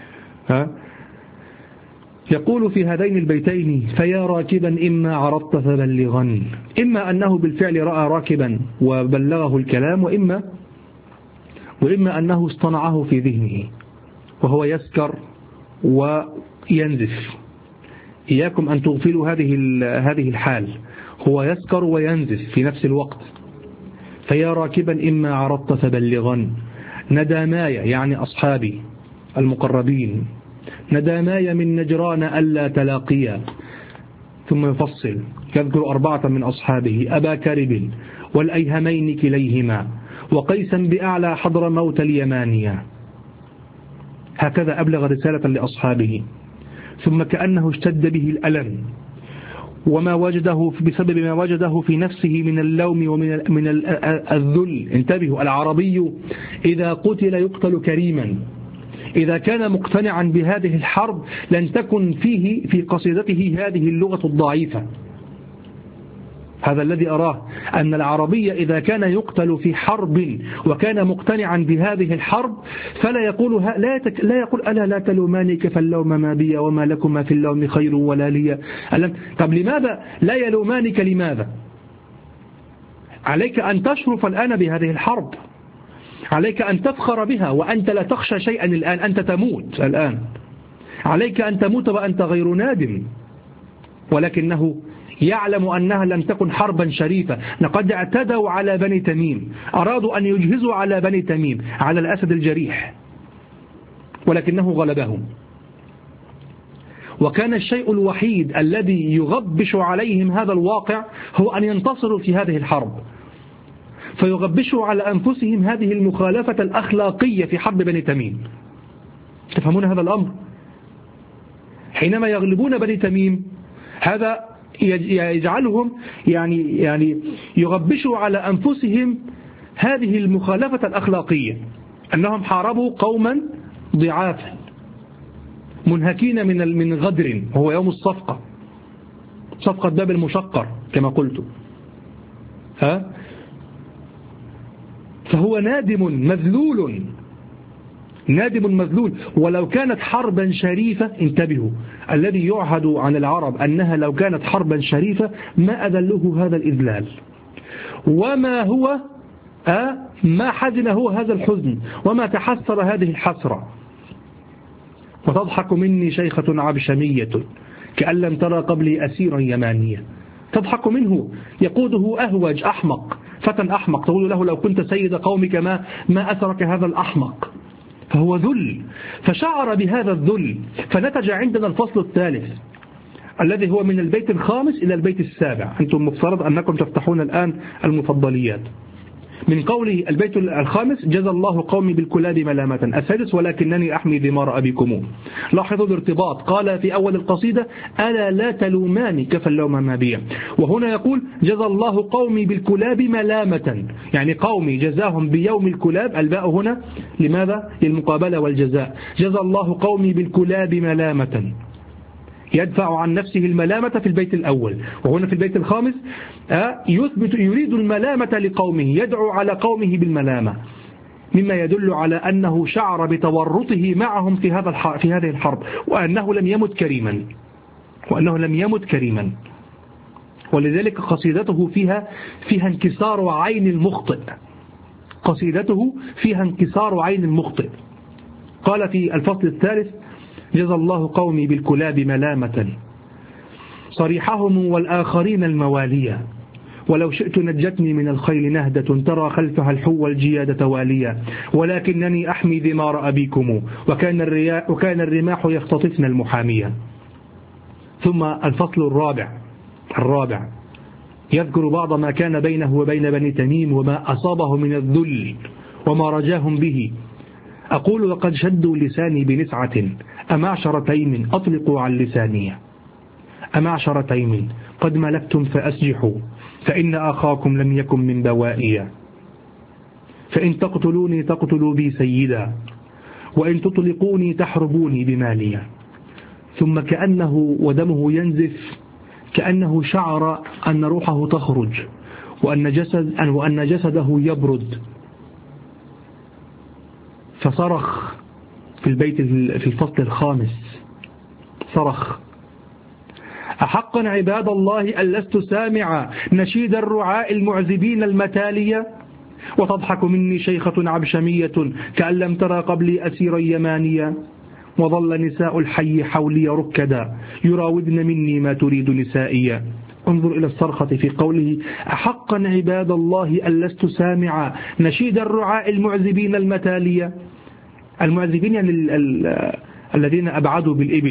يقول في هذين البيتين: فيا راكبا إما عرضت فبلغا. إما أنه بالفعل رأى راكبا وبلغه الكلام، وإما أنه اصطنعه في ذهنه وهو يسكر وينزف. إياكم أن تغفلوا هذه الحال، هو يسكر وينزف في نفس الوقت. فيا راكبا إما عرضت فبلغا، نداماي يعني أصحابي المقربين، نداماي من نجران ألا تلاقيا. ثم يفصل يذكر 4 من أصحابه: أبا كرب والأيهمين كليهما، وقيسا بأعلى حضر موت اليمانية. هكذا أبلغ رسالة لأصحابه. ثم كأنه اشتد به الألم وما وجده بسبب ما وجده في نفسه من اللوم ومن الذل. انتبهوا، العربي إذا قتل يقتل كريما، إذا كان مقتنعا بهذه الحرب لن تكن فيه في قصيدته هذه اللغة الضعيفة. هذا الذي أراه، أن العربية إذا كان يقتل في حرب وكان مقتنعا بهذه الحرب فلا يقول لا يقول ألا لا تلوماني كفى اللوم ما بي وما لكما في اللوم خير ولا لي. طب لماذا لا يلومانك؟ لماذا؟ عليك أن تشرف الآن بهذه الحرب، عليك أن تفخر بها وأنت لا تخشى شيئا الآن، أنت تموت الآن، عليك أن تموت وأنت غير نادم. ولكنه يعلم أنها لم تكن حربا شريفة. لقد اعتدوا على بني تميم، أرادوا أن يجهزوا على بني تميم، على الأسد الجريح، ولكنه غلبهم. وكان الشيء الوحيد الذي يغبش عليهم هذا الواقع هو أن ينتصروا في هذه الحرب، فيغبشوا على أنفسهم هذه المخالفة الأخلاقية في حرب بني تميم. تفهمون هذا الأمر؟ حينما يغلبون بني تميم هذا يجعلهم يعني يغبشوا على أنفسهم هذه المخالفة الأخلاقية، أنهم حاربوا قوما ضعافا منهكين من غدر، وهو يوم الصفقة، صفقة باب المشقر كما قلت. فهو نادم مذلول، نادم مذلول. ولو كانت حربا شريفة، انتبهوا، الذي يعهد عن العرب أنها لو كانت حربا شريفة ما أذله هذا الإذلال، وما هو ما حزنه هذا الحزن، وما تحسر هذه الحسرة. وتضحك مني شيخة عبشمية كأن لم ترى قبلي أسيرا يمانيا. تضحك منه، يقوده أهوج أحمق، فتى أحمق، تقول له لو كنت سيد قومك ما أثرك هذا الأحمق. فهو ذل، فشعر بهذا الذل، فنتج عندنا الفصل الثالث الذي هو من البيت الخامس إلى البيت السابع. أنتم مفترض أنكم تفتحون الآن المفضليات. من قوله البيت الخامس: جزى الله قومي بالكلاب ملامة. السادس: ولكنني أحمي ذمار أبيكم. لاحظوا الارتباط، قال في أول القصيدة: ألا لا تلوماني كفى اللوم ما بي، وهنا يقول: جزى الله قومي بالكلاب ملامة، يعني قومي جزاهم بيوم الكلاب. الباء هنا لماذا؟ للمقابلة والجزاء. جزى الله قومي بالكلاب ملامة، يدفع عن نفسه الملامة في البيت الأول، وهنا في البيت الخامس يريد الملامة لقومه، يدعو على قومه بالملامة، مما يدل على أنه شعر بتورطه معهم في هذه الحرب، وأنه لم يمت كريما. ولذلك قصيدته فيها انكسار عين المخطئ، قصيدته فيها انكسار عين المخطئ. قال في الفصل الثالث: جزى الله قومي بالكلاب ملامة صريحهم والآخرين الموالية، ولو شئت نجتني من الخيل نهدة ترى خلفها الحو الجياد تواليا، ولكنني أحمي ذمار أبيكم وكان الرماح يختطفن المحامية. ثم الفصل الرابع يذكر بعض ما كان بينه وبين بني تميم وما أصابه من الذل وما رجاهم به. أقول: وقد شدوا لساني بنسعة أمعشر تيم أطلقوا عن لساني، أمعشر تيم قد ملكتم فأسجحوا فإن أخاكم لم يكن من بوائي، فإن تقتلوني تقتلوا بي سيدا وإن تطلقوني تحربوني بمالي. ثم كأنه ودمه ينزف، كأنه شعر أن روحه تخرج وأن جسده يبرد، فصرخ في الفصل الخامس، صرخ: أحقا عباد الله أن لست سامعا نشيد الرعاء المعذبين المتالية، وتضحك مني شيخة عبشمية كأن لم ترى قبلي أسيرا يمانيا، وظل نساء الحي حولي ركدا يراودن مني ما تريد نسائيا. انظر إلى الصرخة في قوله: أحقا عباد الله أن لست سامعا نشيد الرعاء المعذبين المتالية. المعذبين يعني الذين أبعدوا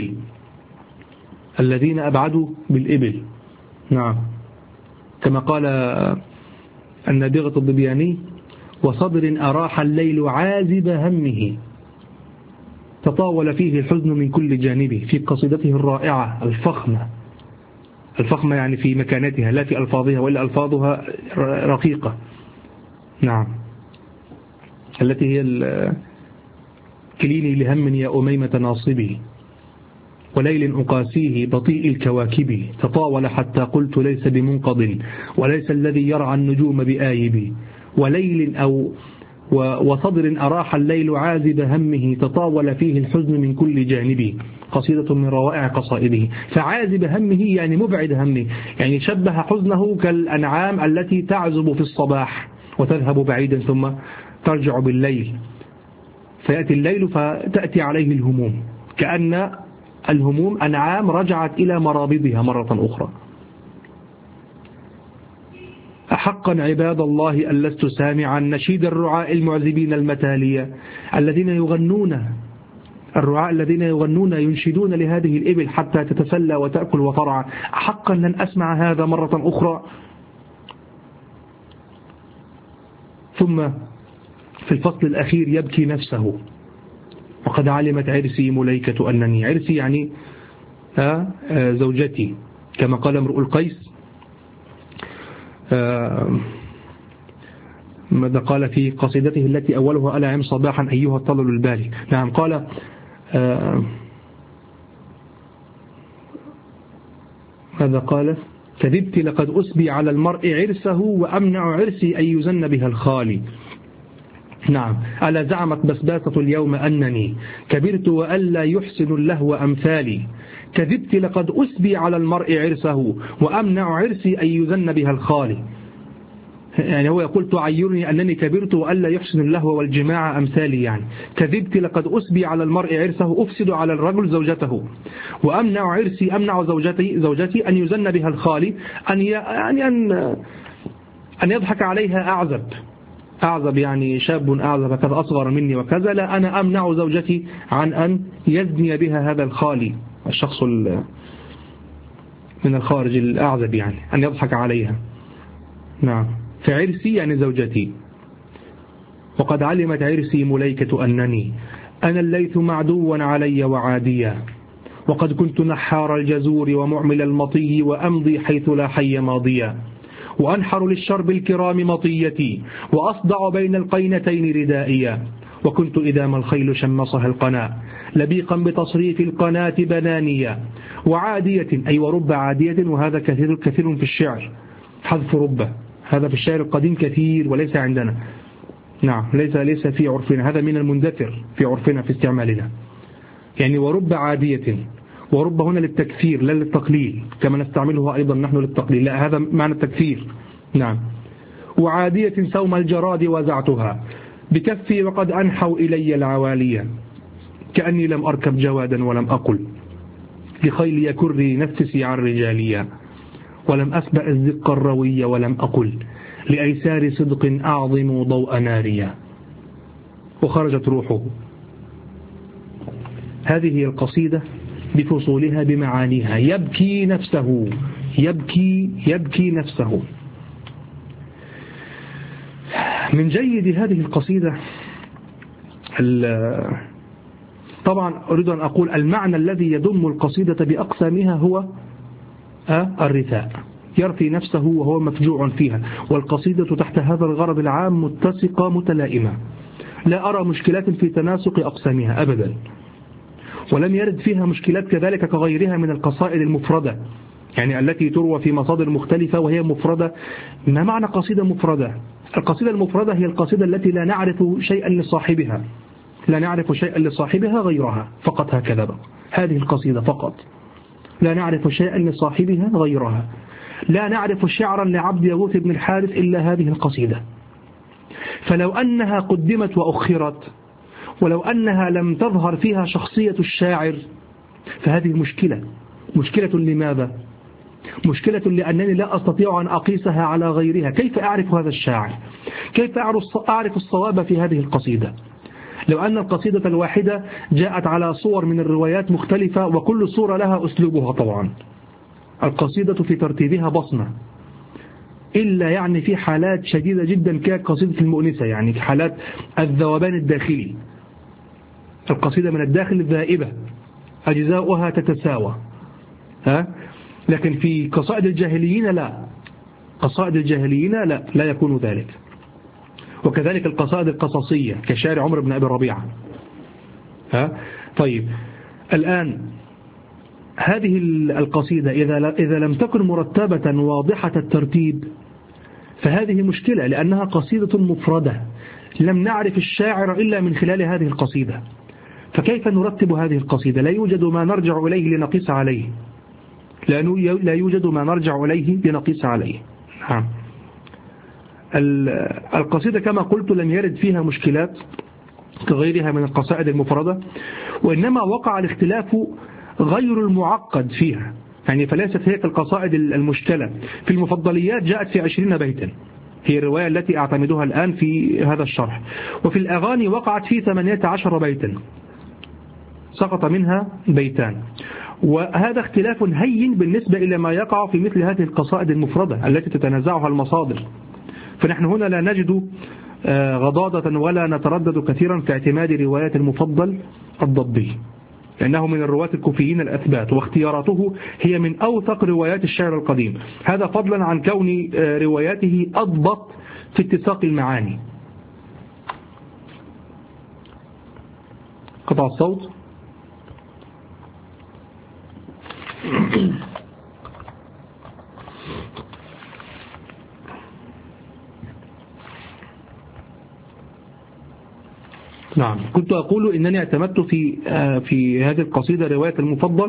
بالإبل، نعم، كما قال النابغة الضبياني: وصدر أراح الليل عازب همه تطاول فيه الحزن من كل جانبه. في قصيدته الرائعة الفخمة يعني في مكانتها لا في ألفاظها، وإلا ألفاظها رقيقة، نعم، التي هي كليني لهم يا أميمة ناصبي، وليل أقاسيه بطيء الكواكب، تطاول حتى قلت ليس بمنقض، وليس الذي يرعى النجوم بآيب، وليل وصدر أراح الليل عازب همه، تطاول فيه الحزن من كل جانب. قصيدة من روائع قصائده. فعازب همه يعني مبعد همه، يعني شبه حزنه كالأنعام التي تعزب في الصباح وتذهب بعيدا ثم ترجع بالليل، فيأتي الليل فتأتي عليه الهموم، كأن الهموم أنعام رجعت إلى مرابضها مرة أخرى. أحقا عباد الله أن لست سامعا نشيد الرعاء المعذبين المتالية الذين يغنون، الرعاء الذين يغنون ينشدون لهذه الإبل حتى تتسلى وتأكل وترعى. أحقا لن أسمع هذا مرة أخرى. ثم في الفصل الأخير يبكي نفسه، وقد علمت عرسي مليكة أنني، عرسي يعني زوجتي، كما قال امرؤ القيس. ماذا قال في قصيدته التي أولها ألا عم صباحا أيها الطلل البالي؟ نعم قال ماذا قال؟ كذبت لقد أسبي على المرء عرسه وأمنع عرسي أن يزن بها الخالي. نعم. ألا زعمت بسباسة اليوم أنني كبرت وألا يحسن اللهو أمثالي، كذبت لقد أسبي على المرء عرسه وأمنع عرسي أن يزن بها الخالي. يعني هو يقول تعيرني أنني كبرت وألا يحسن اللهو والجماع أمثالي، يعني كذبت لقد أسبي على المرء عرسه، أفسد على الرجل زوجته، وأمنع عرسي أمنع زوجتي أن يزن بها الخالي، أن يضحك عليها أعزب يعني شاب أعزب كذا أصغر مني وكذا، لا أنا أمنع زوجتي عن أن يزني بها هذا الخالي، الشخص من الخارج الأعزب، يعني أن يضحك عليها. نعم. فعرسي يعني زوجتي. وقد علمت عرسي مليكة أنني أنا الليث معدوا علي وعاديا، وقد كنت نحار الجزور ومعمل المطي، وأمضي حيث لا حي ماضيا، وأنحر للشرب الكرام مطيتي، وأصدع بين القينتين ردائيا، وكنت إذا ما الخيل شمصها القناة لبيقا بتصريف القناة بنانيا، وعادية أي ورب عادية، وهذا كثير في الشعر، حذف ربة، هذا في الشعر القديم كثير وليس عندنا. نعم ليس في عرفنا، هذا من المندثر في عرفنا في استعمالنا. يعني ورب عادية، ورب هنا للتكثير لا للتقليل كما نستعمله أيضا نحن للتقليل، لا هذا معنى التكثير. نعم. وعادية سوم الجراد وزعتها بكفي وقد أنحوا إلي العوالية، كأني لم أركب جوادا ولم أقل لخيل يكري نفسي عن رجاليا، ولم أسبأ الزق الروي ولم أقل لأيسار صدق أعظم ضوء ناريا. وخرجت روحه. هذه القصيدة بفصولها بمعانيها. يبكي نفسه، يبكي نفسه. من جيد هذه القصيدة طبعا أريد أن أقول المعنى الذي يضم القصيدة بأقسامها هو الرثاء، يرثي نفسه وهو مفجوع فيها، والقصيدة تحت هذا الغرض العام متسقة متلائمة، لا أرى مشكلات في تناسق أقسامها أبدا، ولم يرد فيها مشكلات كذلك كغيرها من القصائد المفردة، يعني التي تروى في مصادر مختلفة وهي مفردة. ما معنى قصيدة مفردة؟ القصيدة المفردة هي القصيدة التي لا نعرف شيئا لصاحبها، لا نعرف شيئا لصاحبها غيرها، فقط هكذا بقى. هذه القصيدة فقط، لا نعرف شيئا لصاحبها غيرها، لا نعرف شعرا لعبد يغوث بن الحارث إلا هذه القصيدة. فلو أنها قدمت وأخرت، ولو أنها لم تظهر فيها شخصية الشاعر، فهذه مشكلة لماذا؟ مشكلة لأنني لا أستطيع أن أقيسها على غيرها. كيف أعرف هذا الشاعر؟ كيف أعرف الصواب في هذه القصيدة؟ لو أن القصيدة الواحدة جاءت على صور من الروايات مختلفة، وكل صورة لها أسلوبها طبعا، القصيدة في ترتيبها بصمة، إلا يعني في حالات شديدة جدا كقصيدة المؤنسة، يعني في حالات الذوبان الداخلي، القصيدة من الداخل ذائبة أجزاؤها تتساوى، لكن في قصائد الجاهليين لا، قصائد الجاهليين لا يكون ذلك. وكذلك القصائد القصصية كشعر عمر بن أبي ربيعة، طيب الآن هذه القصيدة إذا لم تكن مرتبة واضحة الترتيب فهذه مشكلة، لأنها قصيدة مفردة لم نعرف الشاعر إلا من خلال هذه القصيدة، فكيف نرتب هذه القصيدة؟ لا يوجد ما نرجع إليه لنقيس عليه، لا يوجد ما نرجع إليه لنقيس عليه. القصيدة كما قلت لم يرد فيها مشكلات كغيرها من القصائد المفردة، وإنما وقع الاختلاف غير المعقد فيها، يعني فليست هيك القصائد المشكلة. في المفضليات جاءت في 20 بيتا، هي الرواية التي أعتمدها الآن في هذا الشرح، وفي الأغاني وقعت في 18 بيتا سقط منها بيتان، وهذا اختلاف هين بالنسبة إلى ما يقع في مثل هذه القصائد المفردة التي تتنازعها المصادر. فنحن هنا لا نجد غضاضة ولا نتردد كثيرا في اعتماد رواية المفضل الضبي، لأنه من الرواة الكوفيين الأثبات، واختياراته هي من أوثق روايات الشعر القديم، هذا فضلا عن كون رواياته أضبط في اتساق المعاني. قطع الصوت. نعم، كنت أقول إنني اعتمدت في هذه القصيدة رواية المفضل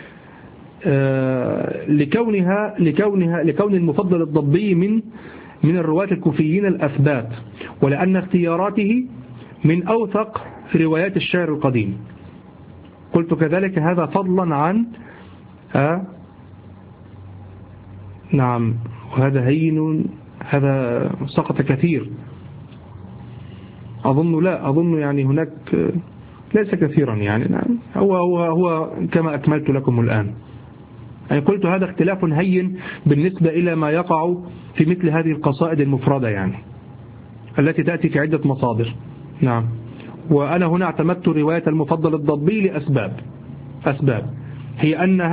لكون المفضل الضبي من الرواة الكوفيين الأثبات، ولأن اختياراته من أوثق روايات الشعر القديم. قلت كذلك هذا فضلا عن نعم، وهذا هين، هذا سقط كثير، أظن يعني هناك ليس كثيرا، يعني نعم، هو كما أكملت لكم الآن. يعني قلت هذا اختلاف هين بالنسبة إلى ما يقع في مثل هذه القصائد المفردة، يعني التي تأتي في عدة مصادر. نعم، وأنا هنا اعتمدت رواية المفضل الضبي لأسباب هي أن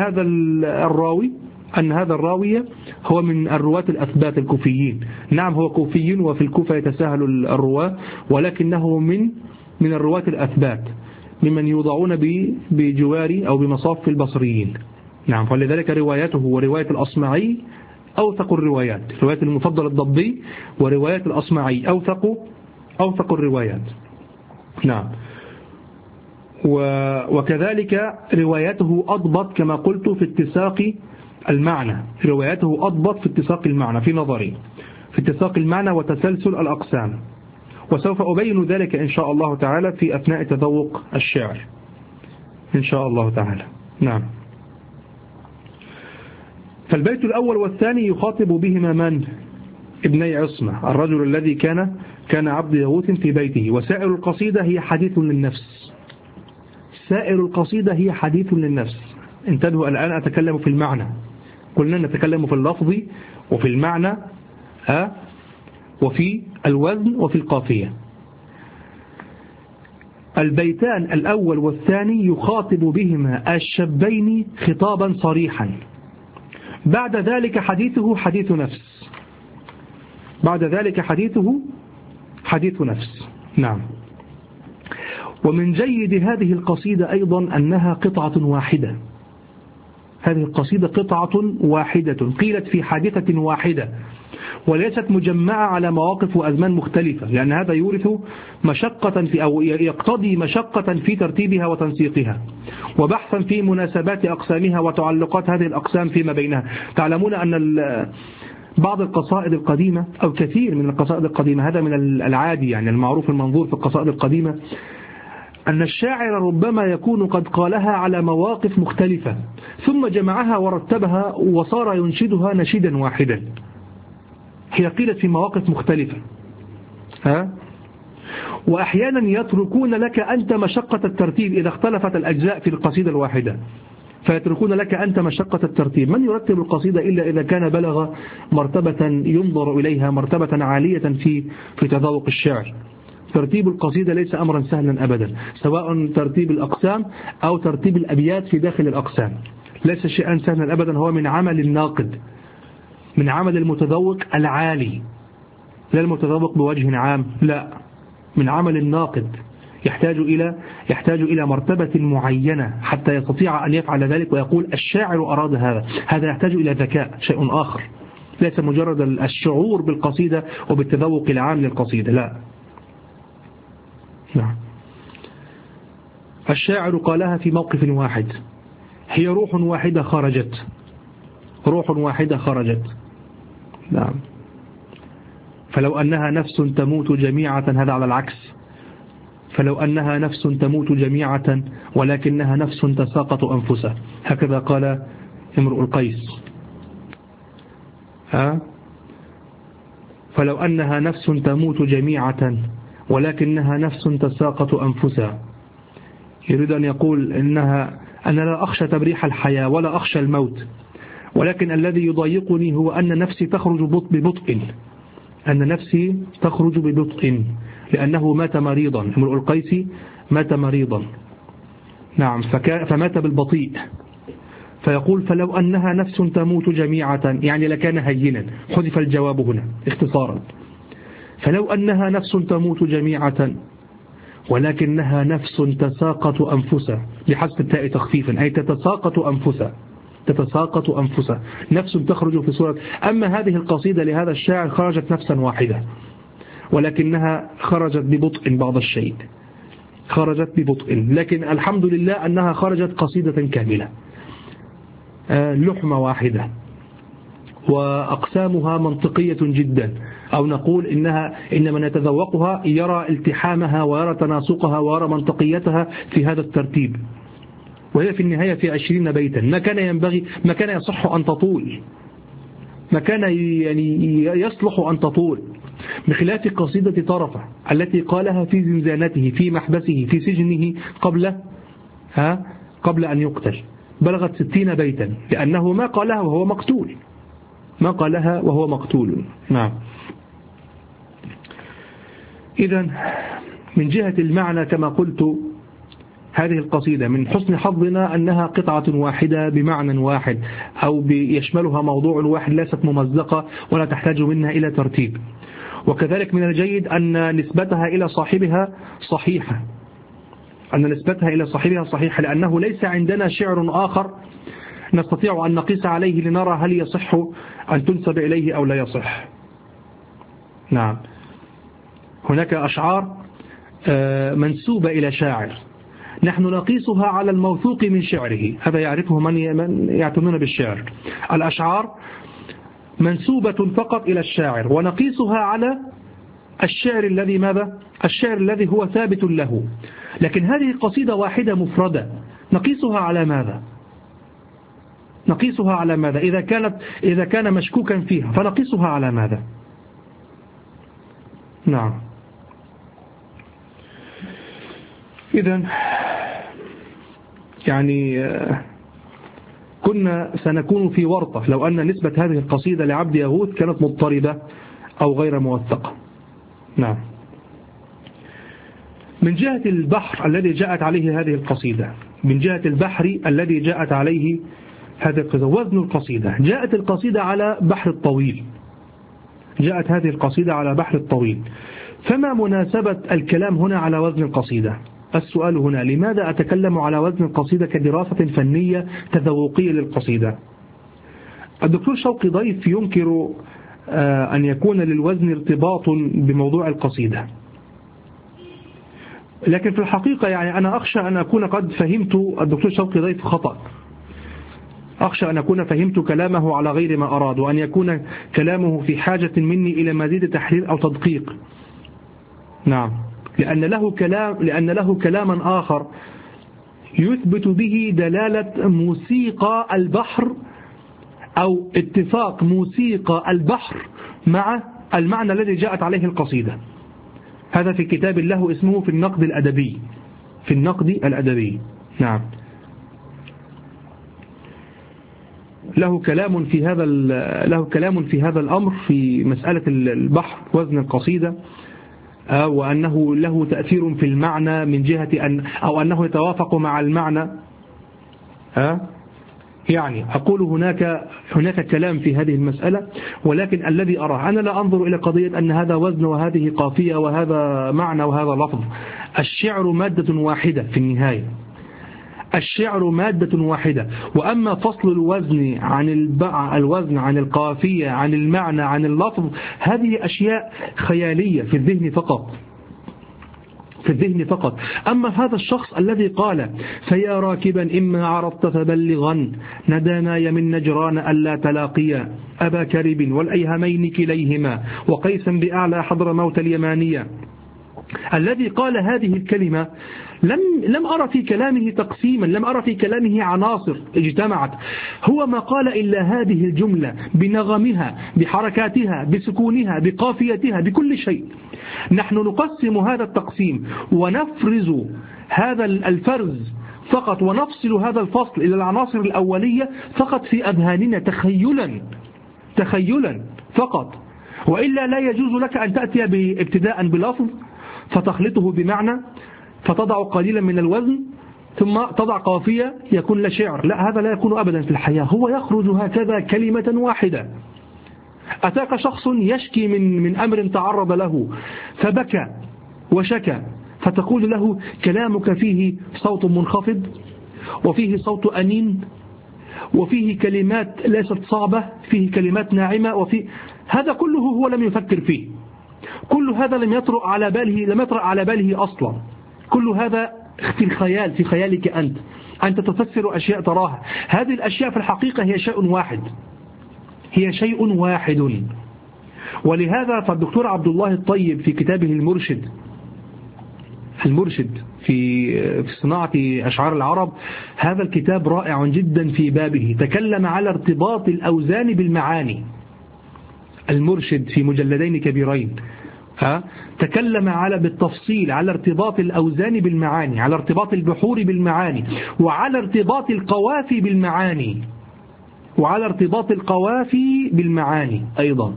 هذا الراوي هو من الرواة الأثبات الكوفيين. نعم، هو كوفي وفي الكوفة يتساهل الرواة، ولكنه من الرواة الأثبات ممن يوضعون بجوار أو بمصاف البصريين. نعم، فلذلك روايته ورواية الأصمعي أوثق الروايات، رواية المفضل الضبي ورواية الأصمعي أوثق الروايات. نعم، وكذلك روايته أضبط كما قلت في اتساق المعنى، روايته أضبط في اتساق المعنى في نظري، في اتساق المعنى وتسلسل الأقسام، وسوف أبين ذلك إن شاء الله تعالى في أثناء تذوق الشعر إن شاء الله تعالى. نعم، فالبيت الأول والثاني يخاطب بهما من؟ ابني عصمة، الرجل الذي كان عبد يغوث في بيته. وسائر القصيدة هي حديث للنفس، سائر القصيدة هي حديث للنفس. انتبهوا، الآن أتكلم في المعنى، قلنا نتكلم في اللفظ وفي المعنى وفي الوزن وفي القافية. البيتان الأول والثاني يخاطب بهما الشابين خطابا صريحا، بعد ذلك حديثه حديث نفس، بعد ذلك حديثه حديث نفس. نعم، ومن جيد هذه القصيدة أيضا أنها قطعة واحدة، هذه القصيدة قطعة واحدة قيلت في حادثة واحدة، وليست مجمعة على مواقف وأزمان مختلفة، لأن هذا يورث مشقة أو يقتضي مشقة في ترتيبها وتنسيقها وبحثا في مناسبات أقسامها وتعلقات هذه الأقسام فيما بينها. تعلمون أن بعض القصائد القديمة أو كثير من القصائد القديمة، هذا من العادي يعني المعروف المنظور في القصائد القديمة، أن الشاعر ربما يكون قد قالها على مواقف مختلفة ثم جمعها ورتبها وصار ينشدها نشيدا واحدا، هي قيلت في مواقف مختلفة. وأحيانا يتركون لك أنت مشقة الترتيب إذا اختلفت الأجزاء في القصيدة الواحدة، فيتركون لك أنت مشقة الترتيب. من يرتب القصيدة إلا إذا كان بلغ مرتبة ينظر إليها، مرتبة عالية في تذوق الشعر. ترتيب القصيدة ليس أمرا سهلا أبدا، سواء ترتيب الأقسام أو ترتيب الأبيات في داخل الأقسام، ليس شيئا سهلا أبدا، هو من عمل الناقد، من عمل المتذوق العالي، لا المتذوق بوجه عام، لا، من عمل الناقد يحتاج إلى مرتبة معينة حتى يستطيع أن يفعل ذلك ويقول الشاعر أراد هذا يحتاج إلى ذكاء، شيء آخر، ليس مجرد الشعور بالقصيدة وبالتذوق العام للقصيدة، لا. نعم. الشاعر قالها في موقف واحد: هي روح واحدة خرجت، روح واحدة خرجت. نعم. فلو أنها نفس تموت جميعة، هذا على العكس، فلو أنها نفس تموت جميعة ولكنها نفس تساقط أنفسها، هكذا قال امرؤ القيس. فلو أنها نفس تموت جميعة ولكنها نفس تساقط أنفسها، يريد أن يقول أنا لا أخشى تبريح الحياة ولا أخشى الموت، ولكن الذي يضايقني هو أن نفسي تخرج ببطء، أن نفسي تخرج ببطء، لأنه مات مريضا. امرؤ القيس مات مريضا، نعم، فمات بالبطيء. فيقول فلو أنها نفس تموت جميعة، يعني لكان هينا، حذف الجواب هنا اختصارا. فلو أنها نفس تموت جميعة ولكنها نفس تساقط أنفسها، بحذف التاء تخفيفا، أي تتساقط أنفسها، تتساقط أنفسها، نفس تخرج في صورة. أما هذه القصيدة لهذا الشاعر خرجت نفسا واحدة ولكنها خرجت ببطء، بعض الشيء خرجت ببطء، لكن الحمد لله أنها خرجت قصيدة كاملة، لحمة واحدة، وأقسامها منطقية جدا، أو نقول إن من يتذوقها يرى التحامها ويرى تناسقها ويرى منطقيتها في هذا الترتيب، وهي في النهاية في 20 بيتا، ما كان يصح أن تطول، ما كان يعني يصلح أن تطول، بخلاف قصيدة طرفة التي قالها في زنزانته، في محبسه، في سجنه قبل أن يقتل، بلغت 60 بيتا، لأنه ما قالها وهو مقتول، ما قالها وهو مقتول. نعم. إذن من جهة المعنى كما قلت، هذه القصيدة من حسن حظنا أنها قطعة واحدة بمعنى واحد، أو يشملها موضوع واحد، ليست ممزقة ولا تحتاج منها إلى ترتيب. وكذلك من الجيد أن نسبتها إلى صاحبها صحيحة، لأنه ليس عندنا شعر آخر نستطيع أن نقيس عليه لنرى هل يصح أن تنسب إليه أو لا يصح. نعم. هناك أشعار منسوبة إلى شاعر نحن نقيسها على الموثوق من شعره، هذا يعرفه من يعتنون بالشعر. الأشعار منسوبة فقط إلى الشاعر، ونقيسها على الشعر الذي ماذا؟ الشعر الذي هو ثابت له. لكن هذه قصيدة واحدة مفردة، نقيسها على ماذا؟ نقيسها على ماذا؟ إذا كان مشكوكا فيها فنقيسها على ماذا؟ نعم. إذن يعني كنا سنكون في ورطة لو أن نسبة هذه القصيدة لعبد يغوث كانت مضطربة أو غير موثقة. نعم. من جهة البحر الذي جاءت عليه هذه القصيدة، من جهة البحر الذي جاءت عليه هذه القصيدة، وزن القصيدة، جاءت القصيدة على بحر الطويل، جاءت هذه القصيدة على بحر الطويل، فما مناسبة الكلام هنا على وزن القصيدة؟ السؤال هنا: لماذا أتكلم على وزن القصيدة كدراسة فنية تذوقية للقصيدة؟ الدكتور شوقي ضيف ينكر أن يكون للوزن ارتباط بموضوع القصيدة، لكن في الحقيقة يعني أنا أخشى أن أكون قد فهمت الدكتور شوقي ضيف خطأ، أخشى أن أكون فهمت كلامه على غير ما أراد، وأن يكون كلامه في حاجة مني إلى مزيد تحرير أو تدقيق. نعم. لأن له كلاما آخر يثبت به دلالة موسيقى البحر أو اتفاق موسيقى البحر مع المعنى الذي جاءت عليه القصيدة. هذا في كتاب له اسمه في النقد الأدبي، في النقد الأدبي. نعم. له كلام في هذا الأمر في مسألة البحر وزن القصيدة، وأنه له تأثير في المعنى من جهة أو أنه يتوافق مع المعنى. يعني أقول هناك كلام في هذه المسألة، ولكن الذي أراه أنا لا أنظر إلى قضية أن هذا وزن وهذه قافية وهذا معنى وهذا لفظ. الشعر مادة واحدة في النهاية، الشعر مادة واحدة. وأما فصل الوزن عن القافية عن المعنى عن اللفظ، هذه أشياء خيالية في الذهن فقط، في الذهن فقط. أما هذا الشخص الذي قال فيا راكبا إما عرضت فبلغا نداناي من نجران ألا تلاقيا أبا كرب والأيهمين كليهما وقيسا بأعلى حضر موت اليمانية، الذي قال هذه الكلمة لم أرى في كلامه تقسيما، لم أرى في كلامه عناصر اجتمعت، هو ما قال إلا هذه الجملة بنغمها بحركاتها بسكونها بقافيتها بكل شيء. نحن نقسم هذا التقسيم ونفرز هذا الفرز فقط ونفصل هذا الفصل إلى العناصر الأولية فقط في أذهاننا تخيلا فقط، وإلا لا يجوز لك أن تأتي ابتداء بلفظ فتخلطه بمعنى فتضع قليلا من الوزن ثم تضع قافية يكون لا شعر، لا، هذا لا يكون أبدا في الحياة، هو يخرج هكذا كلمة واحدة. أتاك شخص يشكي من أمر تعرض له فبكى وشكى، فتقول له كلامك فيه صوت منخفض وفيه صوت أنين وفيه كلمات ليست صعبة، فيه كلمات ناعمة، هذا كله هو لم يفكر فيه، كل هذا لم يطرأ على باله أصلا، كل هذا في الخيال، في خيالك أنت تفسر أشياء تراها، هذه الأشياء في الحقيقة هي شيء واحد. ولهذا فالدكتور عبد الله الطيب في كتابه المرشد في صناعة أشعار العرب، هذا الكتاب رائع جدا في بابه، تكلم على ارتباط الأوزان بالمعاني. المرشد في مجلدين كبيرين تكلم بالتفصيل على ارتباط الأوزان بالمعاني، على ارتباط البحور بالمعاني، وعلى ارتباط القوافي بالمعاني أيضا.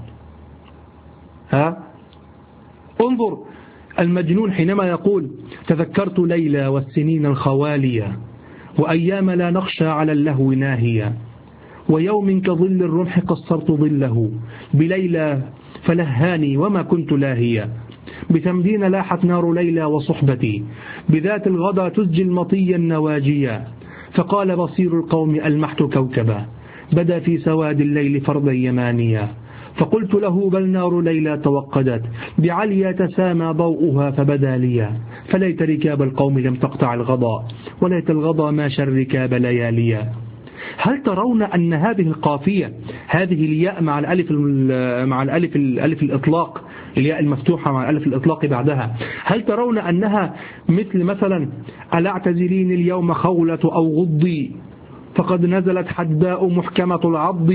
انظر المجنون حينما يقول تذكرت ليلى والسنين الخوالية وأيام لا نخشى على اللهو ناهية ويوم كظل الرمح قصرت ظله بليلى فلهاني وما كنت لاهيا بتمدين لاحت نار ليلى وصحبتي بذات الغدا تسجي المطي النواجيا فقال بصير القوم ألمحت كوكبا بدا في سواد الليل فرضا يمانيا فقلت له بل نار ليلى توقدت بعليا تسامى ضوءها فبدا ليا فليت ركاب القوم لم تقطع الغضا وليت الغضا ما شر ركاب لياليا. هل ترون أن هذه القافية، هذه الياء مع الألف الإطلاق، الياء المفتوحة مع الألف الإطلاق بعدها، هل ترون أنها مثلا ألا اعتزلين اليوم خولة أو غضي فقد نزلت حداء محكمة العض؟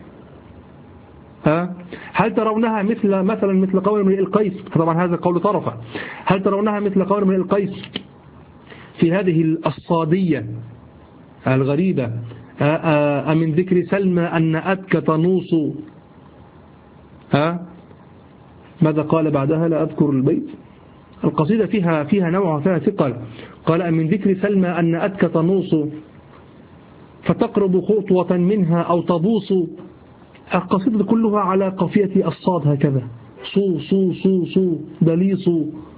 هل ترونها مثل قول امرئ القيس؟ طبعا هذا قول طرفة. هل ترونها مثل قول امرئ القيس في هذه الصادية الغريبة أمن ذكر سلمى أن أتك تنوص؟ ماذا قال بعدها؟ لا أذكر البيت. القصيدة فيها نوع، فيها ثقل. قال أمن ذكر سلمى أن أتك تنوص فتقرب خطوة منها أو تبوص. القصيدة كلها على قافية الصاد هكذا، صو صو صو صو دليص،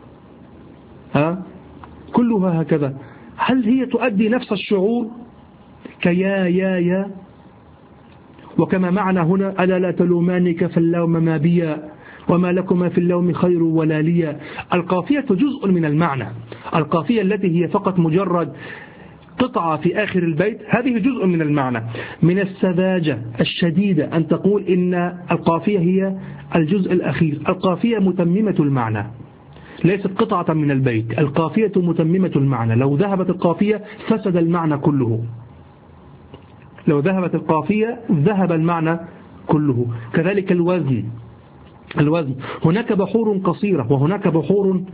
كلها هكذا. هل هي تؤدي نفس الشعور كيا يا يا؟ وكما معنى هنا ألا لا تلومانك فاللوم ما بيا وما لكما في اللوم خير ولا ليا. القافية جزء من المعنى، القافية التي هي فقط مجرد قطعة في آخر البيت هذه جزء من المعنى. من السذاجة الشديدة أن تقول إن القافية هي الجزء الأخير. القافية متممة المعنى، ليست قطعة من البيت، القافية متممة المعنى. لو ذهبت القافية فسد المعنى كله، لو ذهبت القافية ذهب المعنى كله. كذلك الوزن، هناك بحور قصيرة وهناك بحور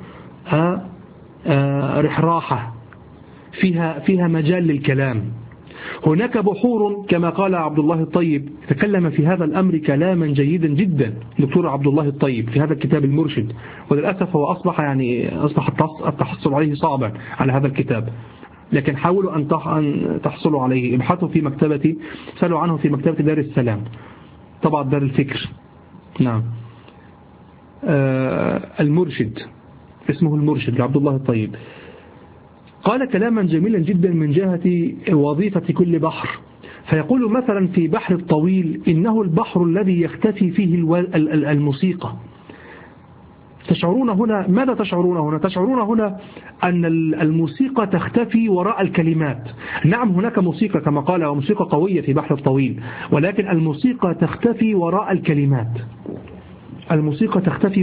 رحراحة فيها مجال للكلام. هناك بحور كما قال عبد الله الطيب، تكلم في هذا الأمر كلاما جيدا جدا دكتور عبد الله الطيب في هذا الكتاب المرشد، وللأسف هو أصبح التحصل عليه صعبا على هذا الكتاب، لكن حاولوا أن تحصلوا عليه. ابحثوا في مكتبتي، سألوا عنه في مكتبة دار السلام، طبعا دار الفكر. نعم. المرشد اسمه المرشد لعبد الله الطيب، قال كلاما جميلا جدا من جهة وظيفة كل بحر. فيقول مثلا في بحر الطويل إنه البحر الذي يختفي فيه الموسيقى. تشعرون هنا ماذا تشعرون هنا؟ تشعرون هنا أن الموسيقى تختفي وراء الكلمات. نعم هناك موسيقى كما قال، وموسيقى قوية في بحر الطويل، ولكن الموسيقى تختفي وراء الكلمات. الموسيقى تختفي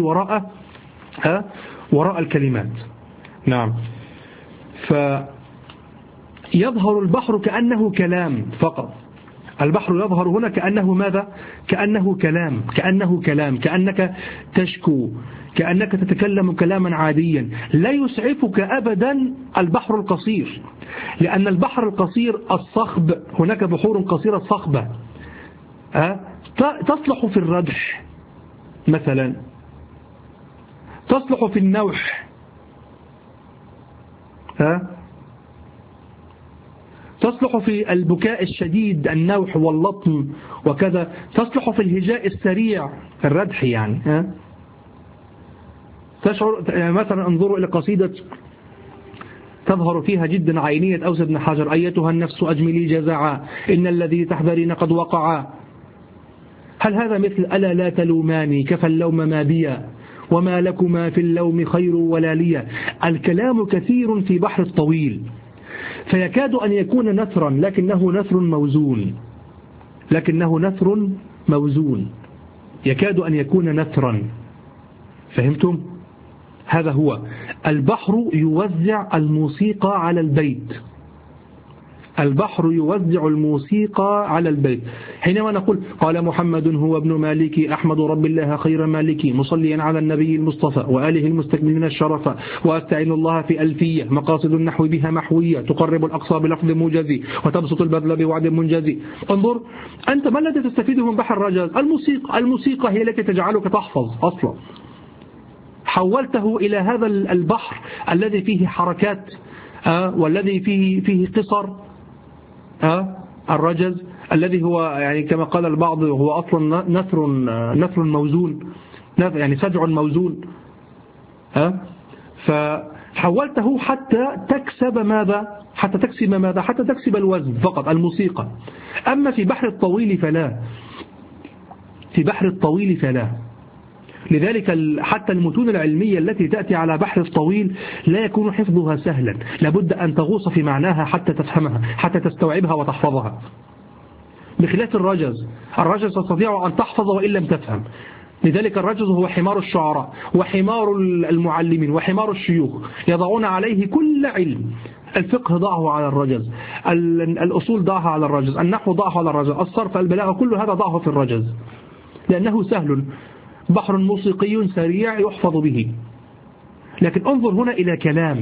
وراء الكلمات. نعم. فيظهر البحر كأنه كلام فقط. البحر يظهر هنا كأنه ماذا؟ كأنه كلام، كأنك تشكو، كأنك تتكلم كلاما عاديا. لا يسعفك أبدا البحر القصير، لأن البحر القصير الصخب، هناك بحور قصيرة صخبة تصلح في الردح مثلا، تصلح في النوح، تصلح في البكاء الشديد النوح واللطم وكذا، تصلح في الهجاء السريع الردح يعني. تشعر مثلا انظروا إلى قصيدة تظهر فيها جدا عينية أوس بن حجر: أيتها النفس أجملي جزعا إن الذي تحذرين قد وقعا. هل هذا مثل ألا لا تلوماني كفى اللوم ما بيا وما لكما في اللوم خير ولا ليا؟ الكلام كثير في بحر الطويل، فيكاد أن يكون نثرا، لكنه نثر موزون، يكاد أن يكون نثرا. فهمتم؟ هذا هو البحر يوزع الموسيقى على البيت. البحر يوزع الموسيقى على البيت. حينما نقول قال محمد هو ابن مالكي أحمد رب الله خير مالكي مصليا على النبي المصطفى وآله المستكملين الشرف وأستعين الله في ألفية مقاصد النحو بها محوية تقرب الأقصى بلفظ موجزي وتبسط البذل بوعد منجزي. انظر أنت ما الذي تستفيده من بحر الرجاز؟ الموسيقى هي التي تجعلك تحفظ أصلا. حولته إلى هذا البحر الذي فيه حركات والذي فيه قصر. الرجز الذي هو يعني كما قال البعض هو أصلا نثر موزون، يعني سجع موزون. فحولته حتى تكسب ماذا؟ حتى تكسب الوزن فقط الموسيقى. أما في بحر الطويل فلا. لذلك حتى المتون العلمية التي تأتي على بحر الطويل لا يكون حفظها سهلا، لابد أن تغوص في معناها حتى تفهمها، حتى تستوعبها وتحفظها. بخلاف الرجز تستطيع أن تحفظ وإن لم تفهم. لذلك الرجز هو حمار الشعراء وحمار المعلمين وحمار الشيوخ، يضعون عليه كل علم. الفقه ضعه على الرجز، الأصول ضعها على الرجز، النحو ضعه على الرجز، الصرف، البلاغة، كل هذا ضعه في الرجز لأنه سهل، بحر موسيقي سريع يحفظ به. لكن انظر هنا إلى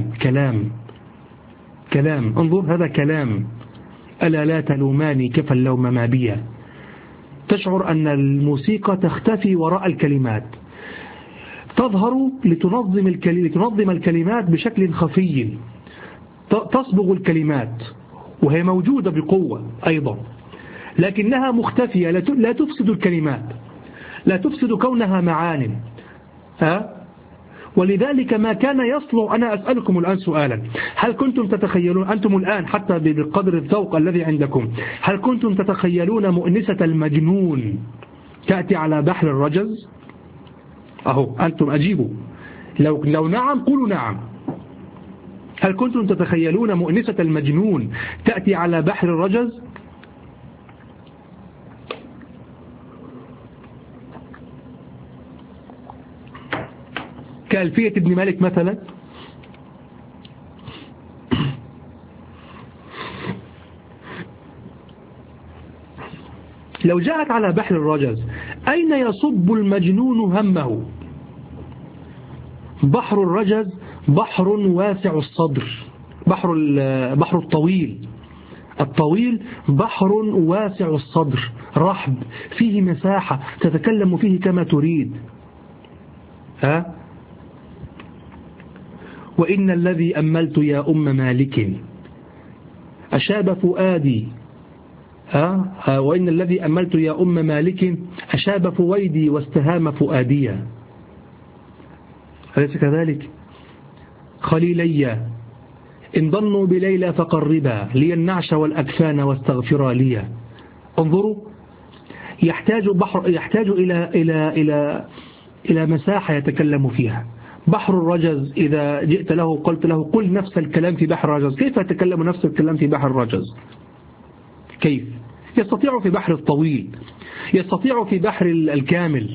كلام، انظر هذا كلام. ألا لا تلوماني كفى اللوم ما بيا. تشعر أن الموسيقى تختفي وراء الكلمات، تظهر لتنظم الكلمات بشكل خفي، تصبغ الكلمات وهي موجودة بقوة أيضا، لكنها مختفية، لا تفسد الكلمات، لا تفسد كونها معان. ولذلك ما كان يصلح. أنا أسألكم الآن سؤالا: هل كنتم تتخيلون أنتم الآن حتى بقدر الذوق الذي عندكم، هل كنتم تتخيلون مؤنسة المجنون تأتي على بحر الرجز؟ أهو أنتم أجيبوا، لو نعم قولوا نعم. هل كنتم تتخيلون مؤنسة المجنون تأتي على بحر الرجز؟ كألفية ابن مالك مثلا. لو جاءت على بحر الرجز أين يصب المجنون همه؟ بحر الرجز بحر واسع الصدر، بحر الطويل بحر واسع الصدر، رحب، فيه مساحة تتكلم فيه كما تريد. وإن الذي أملت يا أم مالك أشاب فؤادي. وإن الذي أملت يا أم مالك أشاب فويدي واستهام فؤاديا. أليس كذلك؟ خليلي إن ضنوا بليلى فقربا لي النعش والأكفان واستغفرا لي. انظروا، يحتاج إلى مساحة يتكلم فيها. بحر الرجز إذا جئت له قلت له قل نفس الكلام في بحر الرجز، كيف يتكلم نفس الكلام في بحر الرجز؟ كيف يستطيع في بحر الطويل؟ يستطيع في بحر الكامل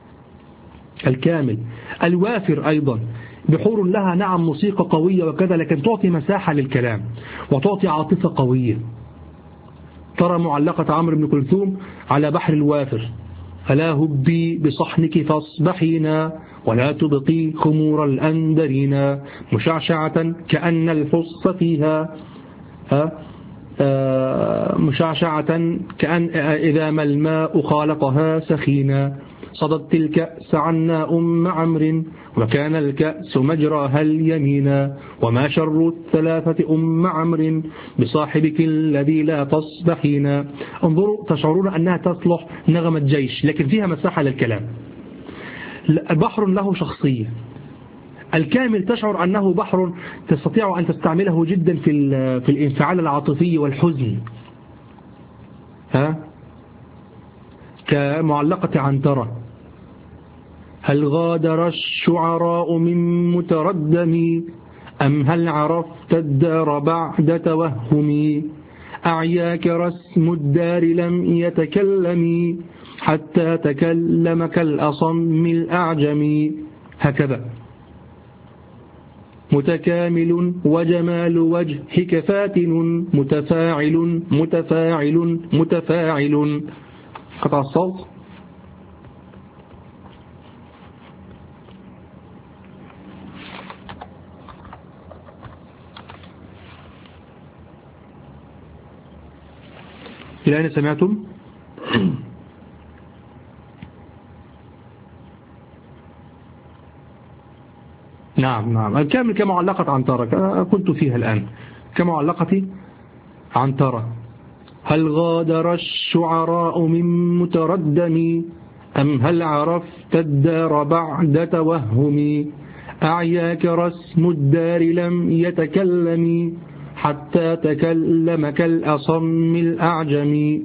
الوافر أيضا. بحور لها نعم موسيقى قوية وكذا، لكن تعطي مساحة للكلام وتعطي عاطفة قوية. ترى معلقة عمرو بن كلثوم على بحر الوافر: ألا هبي بصحنك فاصبحينا ولا تبقي خمور الأندرينا مشعشعة كأن الحص فيها مشعشعة كأن إذا ما الماء خالطها سخينا صدت الكأس عنا عمرو وكان الكأس مجراها اليمينا وما شر الثلاثة عمرو بصاحبك الذي لا تصبحينا. انظروا، تشعرون أنها تصلح نغمة جيش، لكن فيها مساحة للكلام. بحر له شخصية. الكامل تشعر أنه بحر تستطيع أن تستعمله جدا في الانفعال العاطفي والحزن، كمعلقة عنترة: هل غادر الشعراء من متردم أم هل عرفت الدار بعد توهم أعياك رسم الدار لم يتكلم حتى تكلم كالأصم الأعجم. هكذا: متكامل وجمال وجهك فاتن متفاعل متفاعل متفاعل. قطع الصوت. إلى أين سمعتم؟ نعم الكامل كمعلقة عنترة كنت فيها الآن، كمعلقة عنترة: هل غادر الشعراء من متردم أم هل عرفت الدار بعد توهم أعياك رسم الدار لم يتكلم حتى تكلم كالأصم الأعجم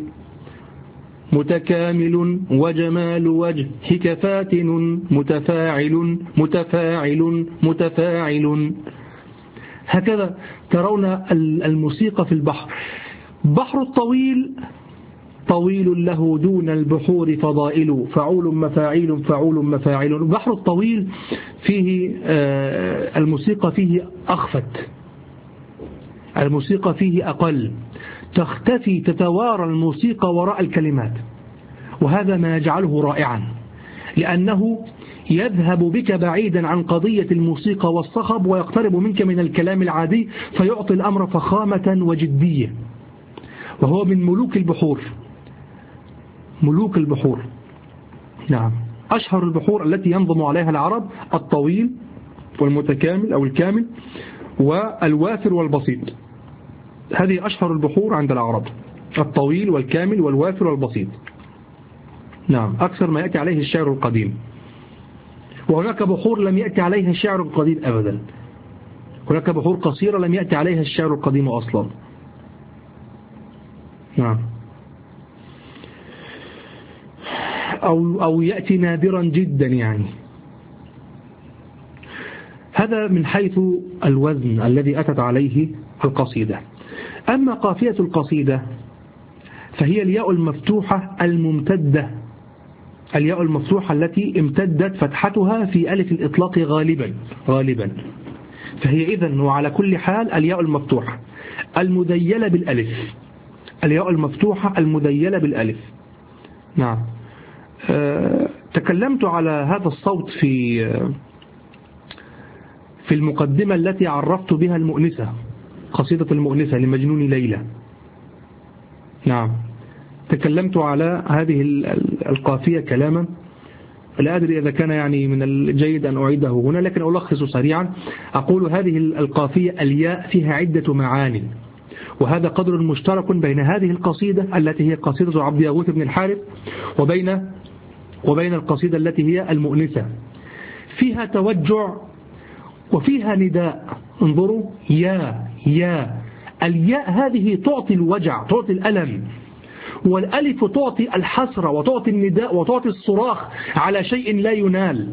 متكامل وجمال وجهك فاتن متفاعل متفاعل متفاعل. هكذا ترون الموسيقى في البحر. بحر الطويل طويل له دون البحور فضائل فعول مفاعيل فعول مفاعل. بحر الطويل فيه الموسيقى فيه أخفت، الموسيقى فيه أقل، تختفي تتوارى الموسيقى وراء الكلمات، وهذا ما يجعله رائعا، لأنه يذهب بك بعيدا عن قضية الموسيقى والصخب ويقترب منك من الكلام العادي، فيعطي الأمر فخامة وجدية. وهو من ملوك البحور، ملوك البحور. نعم، أشهر البحور التي ينظم عليها العرب الطويل والمتكامل أو الكامل والوافر والبسيط. هذه أشهر البحور عند العرب: الطويل والكامل والوافر والبسيط. نعم، أكثر ما يأتي عليه الشعر القديم. وهناك بحور لم يأتي عليها الشعر القديم أبدا، هناك بحور قصيرة لم يأتي عليها الشعر القديم أصلا. نعم، أو يأتي نادرا جدا يعني. هذا من حيث الوزن الذي أتت عليه القصيدة. أما قافية القصيدة فهي الياء المفتوحة الممتدة، الياء المفتوحة التي امتدت فتحتها في ألف الإطلاق غالبا. فهي إذن وعلى كل حال الياء المفتوحة المذيلة بالألف، الياء المفتوحة المذيلة بالألف. نعم. تكلمت على هذا الصوت في المقدمة التي عرفت بها المؤنسة، قصيدة المؤنسة لمجنون ليلى. نعم، تكلمت على هذه القافية كلاما لا أدري إذا كان يعني من الجيد أن أعيده هنا، لكن ألخص سريعا. أقول هذه القافية الياء فيها عدة معاني، وهذا قدر مشترك بين هذه القصيدة التي هي قصيدة عبد يغوث بن الحارث وبين القصيدة التي هي المؤنسة. فيها توجع وفيها نداء. انظروا، يا يا، الياء هذه تعطي الوجع، تعطي الألم، والألف تعطي الحسرة وتعطي النداء وتعطي الصراخ على شيء لا ينال.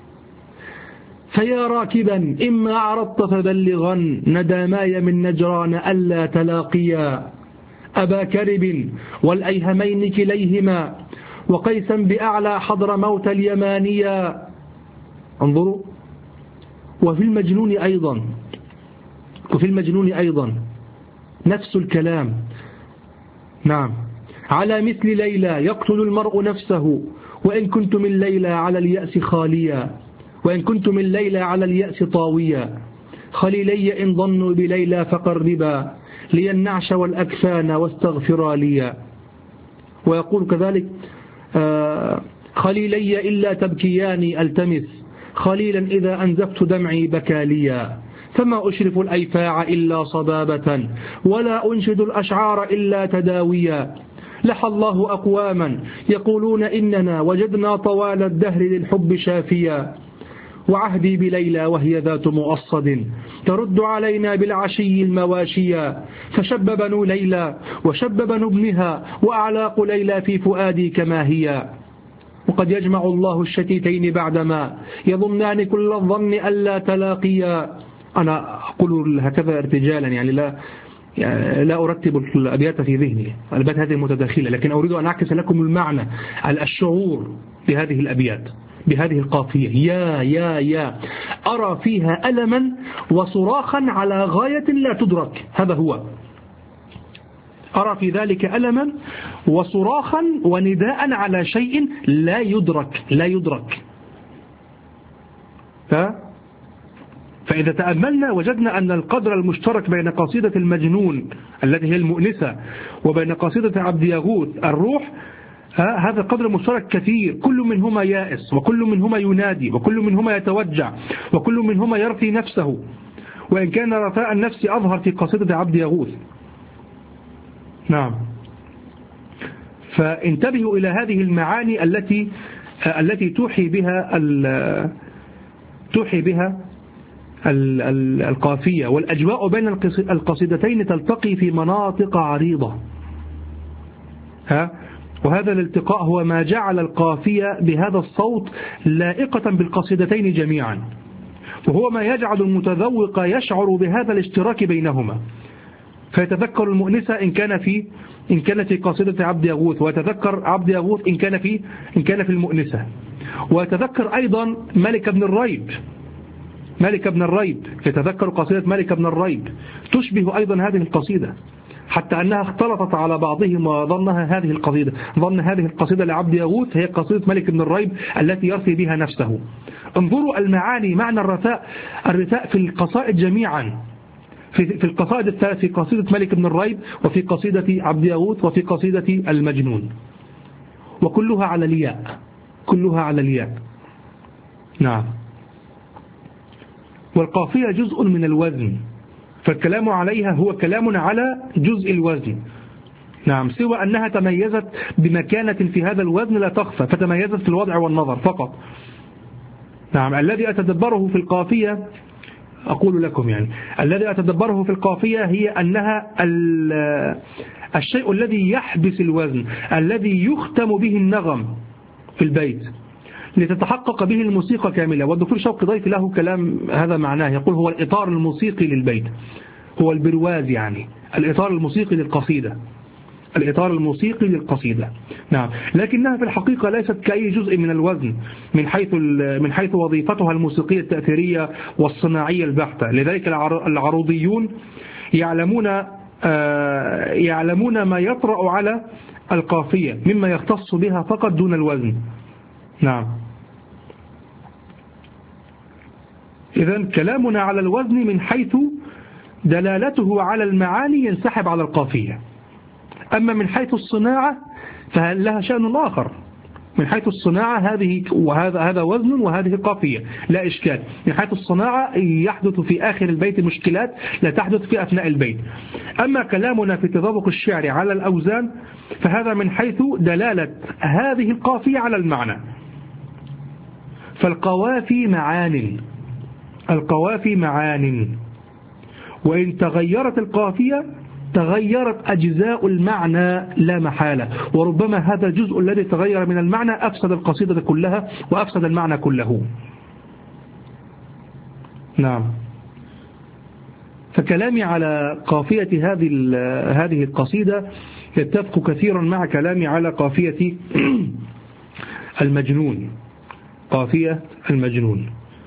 فيا راكبا إما أعرضت فبلغا نداماي من نجران ألا تلاقيا أبا كرب والأيهمين كليهما وقيسا بأعلى حضر موت اليمانيا. انظروا، وفي المجنون أيضا نفس الكلام. نعم، على مثل ليلى يقتل المرء نفسه وإن كنت من ليلى على اليأس خاليا، وإن كنت من ليلى على اليأس طاويا، خليلي إن ظنوا بليلى فقربا لي النعش والأكفان واستغفرا لي. ويقول كذلك خليلي إلا تبكياني ألتمس خليلا إذا أنزفت دمعي بكاليا، فما أشرف الأيفاع إلا صبابة ولا أنشد الأشعار إلا تداويا. لحى الله أقواما يقولون إننا وجدنا طوال الدهر للحب شافيا، وعهدي بليلى وهي ذات مؤصد ترد علينا بالعشي المواشيا، فشب بنو ليلى وشب بنو ابنها وأعلاق ليلى في فؤادي كما هي، وقد يجمع الله الشتيتين بعدما يظنان كل الظن ألا تلاقيا. أنا أقول هكذا ارتجالا، يعني لا أرتب الأبيات في ذهني، الأبيات هذه متداخلة، لكن أريد أن أعكس لكم المعنى، الشعور بهذه الأبيات، بهذه القافية. يا يا يا، أرى فيها ألما وصراخا على غاية لا تدرك. هذا هو، أرى في ذلك ألما وصراخا ونداء على شيء لا يدرك، لا يدرك. فإذا تأملنا وجدنا أن القدر المشترك بين قصيدة المجنون التي هي المؤنسة وبين قصيدة عبد يغوث الروح، هذا القدر مشترك كثير، كل منهما يائس وكل منهما ينادي وكل منهما يتوجع وكل منهما يرثي نفسه، وإن كان رثاء النفس أظهر في قصيدة عبد يغوث. نعم، فانتبهوا إلى هذه المعاني التي توحي بها القافية، والأجواء بين القصيدتين تلتقي في مناطق عريضة. وهذا الالتقاء هو ما جعل القافية بهذا الصوت لائقة بالقصيدتين جميعا، وهو ما يجعل المتذوق يشعر بهذا الاشتراك بينهما، فيتذكر المؤنسة إن كان في قصيدة عبد يغوث، ويتذكر عبد يغوث إن كان في المؤنسة، ويتذكر أيضا مالك بن الريب، يتذكر قصيدة مالك بن الريب تشبه أيضا هذه القصيدة، حتى أنها اختلطت على بعضهم وظن هذه القصيدة لعبد يغوث هي قصيدة مالك بن الريب التي يرثي بها نفسه. انظروا المعاني، معنى الرثاء في القصائد جميعا، في القصائد الثلاث، في قصيدة مالك بن الريب وفي قصيدة عبد يغوث وفي قصيدة المجنون، وكلها على الياء. نعم، والقافية جزء من الوزن، فالكلام عليها هو كلام على جزء الوزن. نعم، سوى أنها تميزت بمكانة في هذا الوزن لا تخفى، فتميزت في الوضع والنظر فقط. نعم، الذي أتدبره في القافية، أقول لكم يعني الذي أتدبره في القافية هي أنها الشيء الذي يحبس الوزن، الذي يختم به النغم في البيت لتتحقق به الموسيقى كاملة. والدكتور شوقي ضيف له كلام هذا معناه، يقول هو الإطار الموسيقي للبيت، هو البرواز، يعني الإطار الموسيقي للقصيدة. نعم، لكنها في الحقيقة ليست كأي جزء من الوزن من حيث وظيفتها الموسيقية التأثيرية والصناعية البحتة. لذلك العروضيون يعلمون ما يطرأ على القافية مما يختص بها فقط دون الوزن. نعم، إذن كلامنا على الوزن من حيث دلالته على المعاني ينسحب على القافية، أما من حيث الصناعة فلها شأن آخر. من حيث الصناعة هذا وزن وهذه قافية لا إشكال. من حيث الصناعة يحدث في آخر البيت مشكلات لا تحدث في أثناء البيت. أما كلامنا في تطابق الشعر على الأوزان فهذا من حيث دلالة هذه القافية على المعنى. فالقوافي معان، القوافي معان، وإن تغيرت القافية تغيرت أجزاء المعنى لا محالة، وربما هذا الجزء الذي تغير من المعنى أفسد القصيدة كلها وأفسد المعنى كله. نعم. فكلامي على قافية هذه القصيدة يتفق كثيرا مع كلامي على قافية المجنون، قافية المجنون.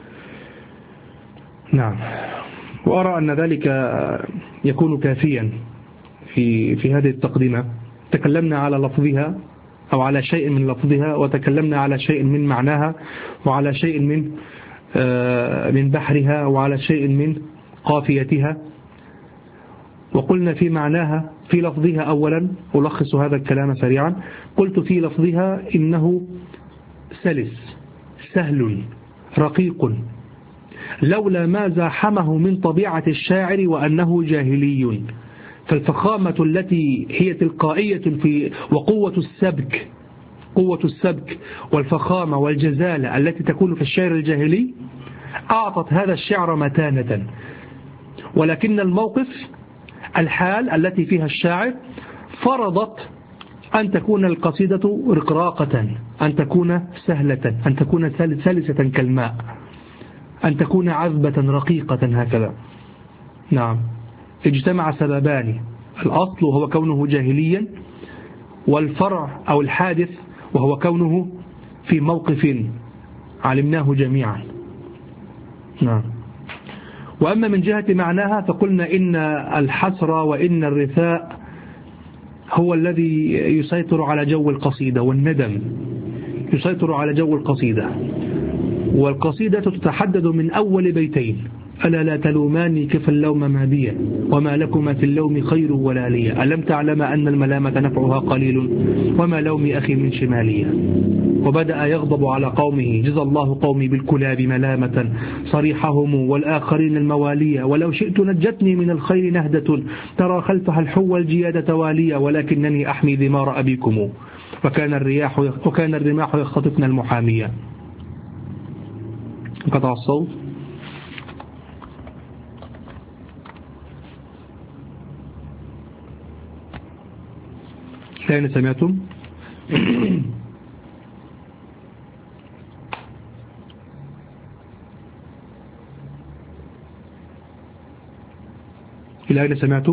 نعم. وأرى أن ذلك يكون كافيا في هذه التقدمة. تكلمنا على لفظها أو على شيء من لفظها، وتكلمنا على شيء من معناها، وعلى شيء من بحرها، وعلى شيء من قافيتها. وقلنا في معناها في لفظها أولا، ألخص هذا الكلام سريعا. قلت في لفظها إنه سلس سهل رقيق، لولا ما زاحمه من طبيعة الشاعر وأنه جاهلي. فالفخامة التي هي تلقائية وقوة السبك والفخامة والجزالة التي تكون في الشعر الجاهلي أعطت هذا الشعر متانة، ولكن الموقف الحال التي فيها الشاعر فرضت أن تكون القصيدة رقراقة، أن تكون سهلة، أن تكون سلسة كالماء، أن تكون عذبة رقيقة هكذا. نعم. اجتمع سببان، الأصل وهو كونه جاهليا، والفرع أو الحادث وهو كونه في موقف علمناه جميعا. نعم. وأما من جهة معناها فقلنا إن الحسر وإن الرثاء هو الذي يسيطر على جو القصيدة، والندم يسيطر على جو القصيدة. والقصيدة تتحدد من أول بيتين: ألا لا تلوماني كفى اللوم ماديا، وما لكما في اللوم خير ولا لي، ألم تعلم أن الملامة نفعها قليل، وما لوم أخي من شمالية. وبدأ يغضب على قومه: جزى الله قومي بالكلاب ملامة صريحهم والآخرين الموالية، ولو شئت نجتني من الخير نهدة ترى خلفها الحو الجياد توالية، ولكنني أحمي ذمار أبيكم وكان الرماح يختطفن المحامية. انقطع الصوت. أين سمعتم؟ إلى أين سمعتم؟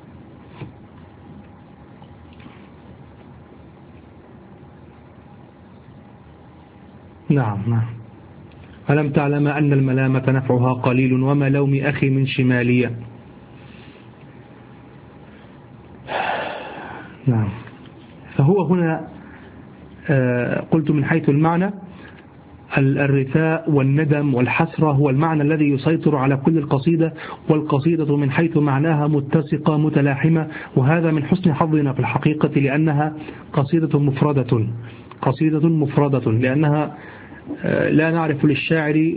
نعم. ألم تعلم أن الملامة نفعها قليل، وما لوم أخي من شمالية. نعم. فهو هنا قلت من حيث المعنى الرثاء والندم والحسرة هو المعنى الذي يسيطر على كل القصيدة، والقصيدة من حيث معناها متسقة متلاحمة، وهذا من حسن حظنا في الحقيقة، لأنها قصيدة مفردة، لأنها لا نعرف للشاعر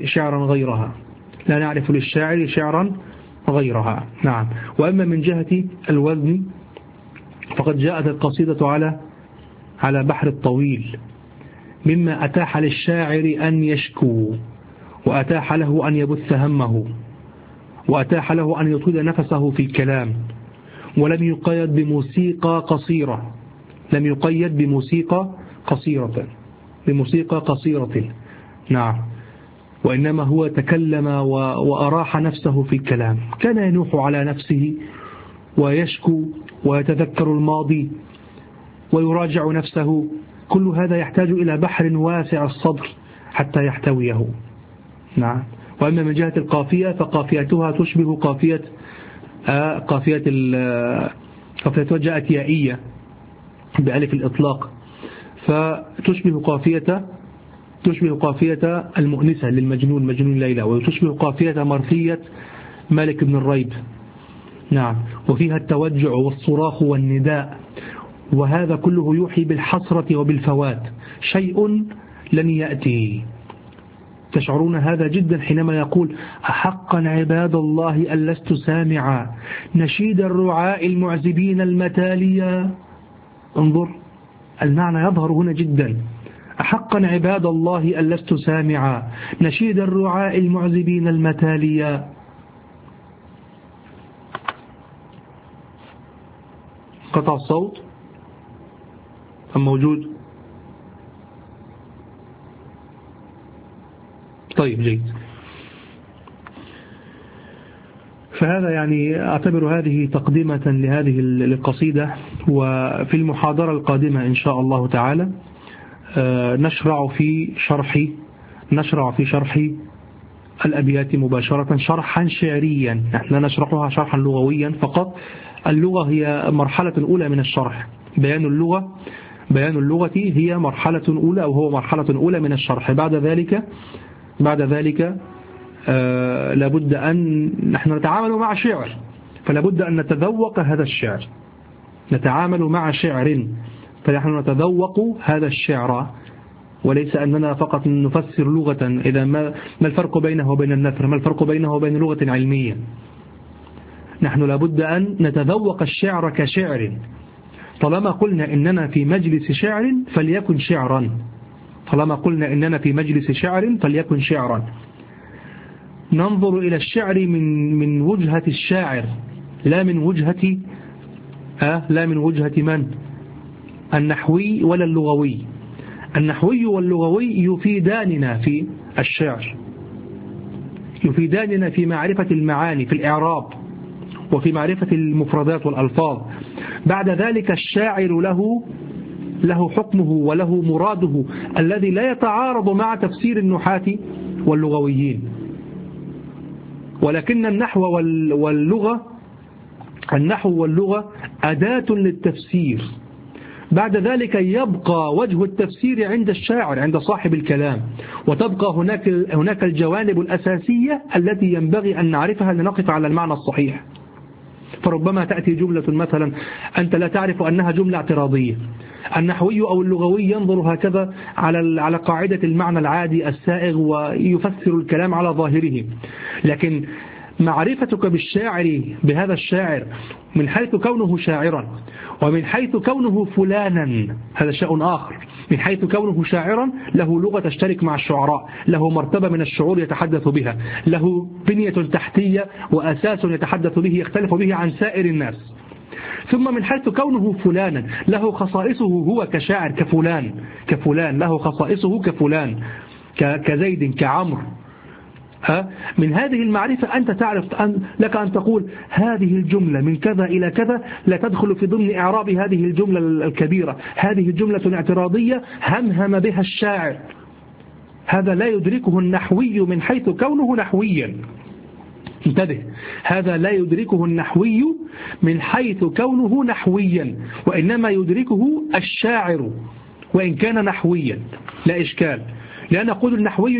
شعرا غيرها. نعم. وأما من جهة الوزن فقد جاءت القصيدة على بحر الطويل، مما أتاح للشاعر أن يشكو، وأتاح له أن يبث همه، وأتاح له أن يطيل نفسه في الكلام، ولم يقيد بموسيقى قصيرة. نعم. وإنما هو تكلم وأراح نفسه في الكلام، كان ينوح على نفسه ويشكو ويتذكر الماضي ويراجع نفسه. كل هذا يحتاج إلى بحر واسع الصدر حتى يحتويه. نعم. وأما من جهة القافية فقافيتها تشبه قافيتها جاءت يائية بألف الإطلاق، فتشبه قافية المؤنسة للمجنون مجنون ليلى، وتشبه قافية مرثية مالك بن الريب. نعم. وفيها التوجع والصراخ والنداء، وهذا كله يوحي بالحسرة وبالفوات، شيء لن يأتي. تشعرون هذا جدا حينما يقول: أحقا عباد الله أن لست سامعا نشيد الرعاء المعزبين المتاليا. انظر المعنى يظهر هنا جدا، حقا عباد الله أن لست سامعا نشيد الرعاء المعذبين المتاليا. قطع الصوت أم موجود؟ طيب جيد. فهذا يعني أعتبر هذه تقدمة لهذه القصيدة، وفي المحاضرة القادمة إن شاء الله تعالى نشرع في شرح الأبيات مباشرة شرحا شعريا. نحن نشرحها شرحا لغويا فقط. اللغة هي مرحلة أولى من الشرح. بيان اللغة هي مرحلة أولى، أو هو مرحلة أولى من الشرح. بعد ذلك لابد أن نحن نتعامل مع شعر، فلابد أن نتذوق هذا الشعر. نتعامل مع شعر فنحن نتذوق هذا الشعر، وليس أننا فقط نفسر لغة. إذا ما الفرق بينه وبين النثر؟ ما الفرق بينه وبين لغة علمية؟ نحن لابد أن نتذوق الشعر كشعر. طالما قلنا إننا في مجلس شعر فليكن شعرا. طالما قلنا إننا في مجلس شعر فليكن شعرا. ننظر إلى الشعر من وجهة الشاعر، لا من وجهة من؟ النحوي ولا اللغوي. النحوي واللغوي يفيداننا في الشعر، يفيداننا في معرفة المعاني في الإعراب وفي معرفة المفردات والألفاظ. بعد ذلك الشاعر له حكمه وله مراده الذي لا يتعارض مع تفسير النحاة واللغويين. ولكن النحو واللغة أداة للتفسير. بعد ذلك يبقى وجه التفسير عند الشاعر، عند صاحب الكلام، وتبقى هناك الجوانب الأساسية التي ينبغي أن نعرفها لنقف على المعنى الصحيح. فربما تأتي جملة مثلا أنت لا تعرف أنها جملة اعتراضية. النحوي أو اللغوي ينظر هكذا على قاعدة المعنى العادي السائغ ويفسر الكلام على ظاهره. لكن معرفتك بالشاعر، بهذا الشاعر، من حيث كونه شاعرا ومن حيث كونه فلانا، هذا شيء آخر. من حيث كونه شاعرا له لغة تشترك مع الشعراء، له مرتبة من الشعور يتحدث بها، له بنية تحتية وأساس يتحدث به يختلف به عن سائر الناس. ثم من حيث كونه فلانا له خصائصه هو كشاعر، كفلان له خصائصه كفلان، كزيد، كعمر. من هذه المعرفة أنت تعرف لك أن تقول هذه الجملة من كذا إلى كذا لا تدخل في ضمن إعراب هذه الجملة الكبيرة، هذه جملة اعتراضية همهم بها الشاعر. هذا لا يدركه النحوي من حيث كونه نحويا. انتبه، هذا لا يدركه النحوي من حيث كونه نحويا، وإنما يدركه الشاعر وإن كان نحويا، لا إشكال. لأن نقول النحوي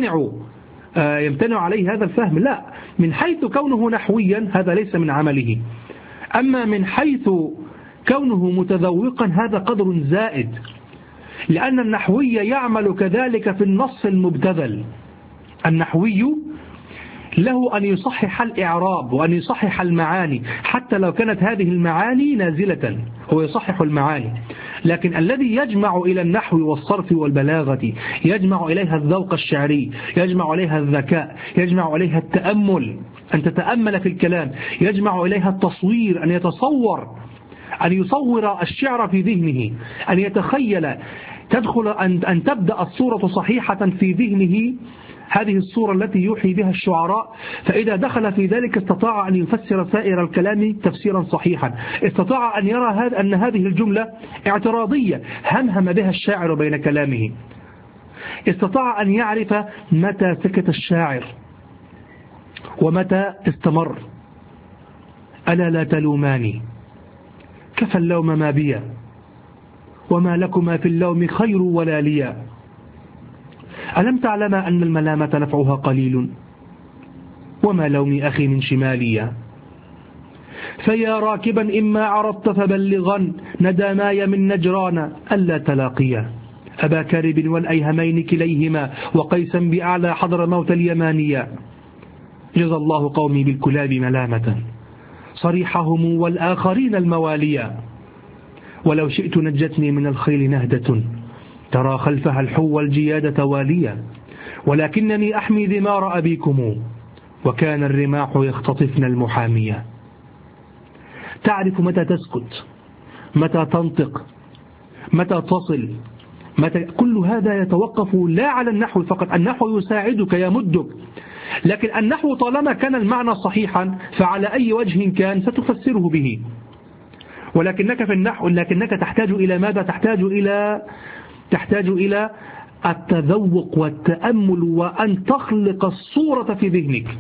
يمتنع عليه هذا الفهم، لا، من حيث كونه نحويا هذا ليس من عمله. أما من حيث كونه متذوقا هذا قدر زائد، لأن النحوي يعمل كذلك في النص المبتذل. النحوي له أن يصحح الإعراب وأن يصحح المعاني حتى لو كانت هذه المعاني نازلة، هو يصحح المعاني. لكن الذي يجمع إلى النحو والصرف والبلاغة يجمع إليها الذوق الشعري، يجمع إليها الذكاء، يجمع إليها التأمل، أن تتأمل في الكلام، يجمع إليها التصوير، أن يصور الشعر في ذهنه، أن يتخيل أن تبدأ الصورة صحيحة في ذهنه، هذه الصورة التي يوحي بها الشعراء. فإذا دخل في ذلك استطاع أن يفسر سائر الكلام تفسيرا صحيحا، استطاع أن يرى أن هذه الجملة اعتراضية همهم بها الشاعر بين كلامه، استطاع أن يعرف متى سكت الشاعر ومتى استمر. ألا لا تلوماني كفى اللوم ما بيا وما لكما في اللوم خير ولا ليا. ألم تعلم أن الملامة نفعها قليل وما لوم أخي من شماليا. فيا راكبا إما عرضت فبلغا نداماي من نجران ألا تلاقيا. أبا كرب والأيهمين كليهما وقيسا بأعلى حضر موت اليمانيا. جزى الله قومي بالكلاب ملامة صريحهم والآخرين المواليا. ولو شئت نجتني من الخيل نهدة ترى خلفها الحو الجياد تواليا، ولكنني أحمي ذمار أبيكم، وكان الرماح يختطفن المحامية. تعرف متى تسكت، متى تنطق، متى تصل، كل هذا يتوقف لا على النحو فقط. النحو يساعدك يمدك، لكن النحو طالما كان المعنى صحيحا فعلى أي وجه كان ستفسره به. ولكنك في النحو تحتاج إلى ماذا؟ تحتاج إلى التذوق والتأمل، وأن تخلق الصورة في ذهنك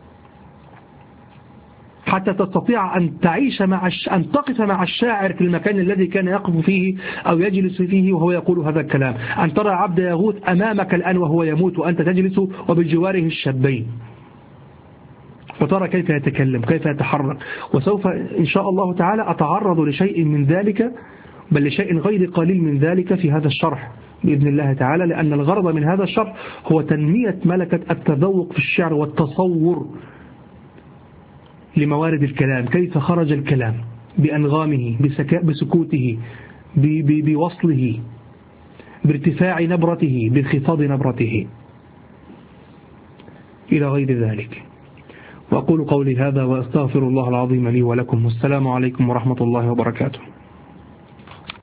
حتى تستطيع أن تعيش أن تقف مع الشاعر في المكان الذي كان يقف فيه أو يجلس فيه وهو يقول هذا الكلام. أن ترى عبد يغوث أمامك الآن وهو يموت وأنت تجلس وبجواره الشابين، وترى كيف يتكلم، كيف يتحرك. وسوف إن شاء الله تعالى أتعرض لشيء من ذلك، بل لشيء غير قليل من ذلك في هذا الشرح بإذن الله تعالى، لأن الغرض من هذا الشرح هو تنمية ملكة التذوق في الشعر والتصور لموارد الكلام، كيف خرج الكلام بأنغامه، بسكوته، بوصله، بارتفاع نبرته، بانخفاض نبرته، إلى غير ذلك. وأقول قولي هذا وأستغفر الله العظيم لي ولكم، والسلام عليكم ورحمة الله وبركاته.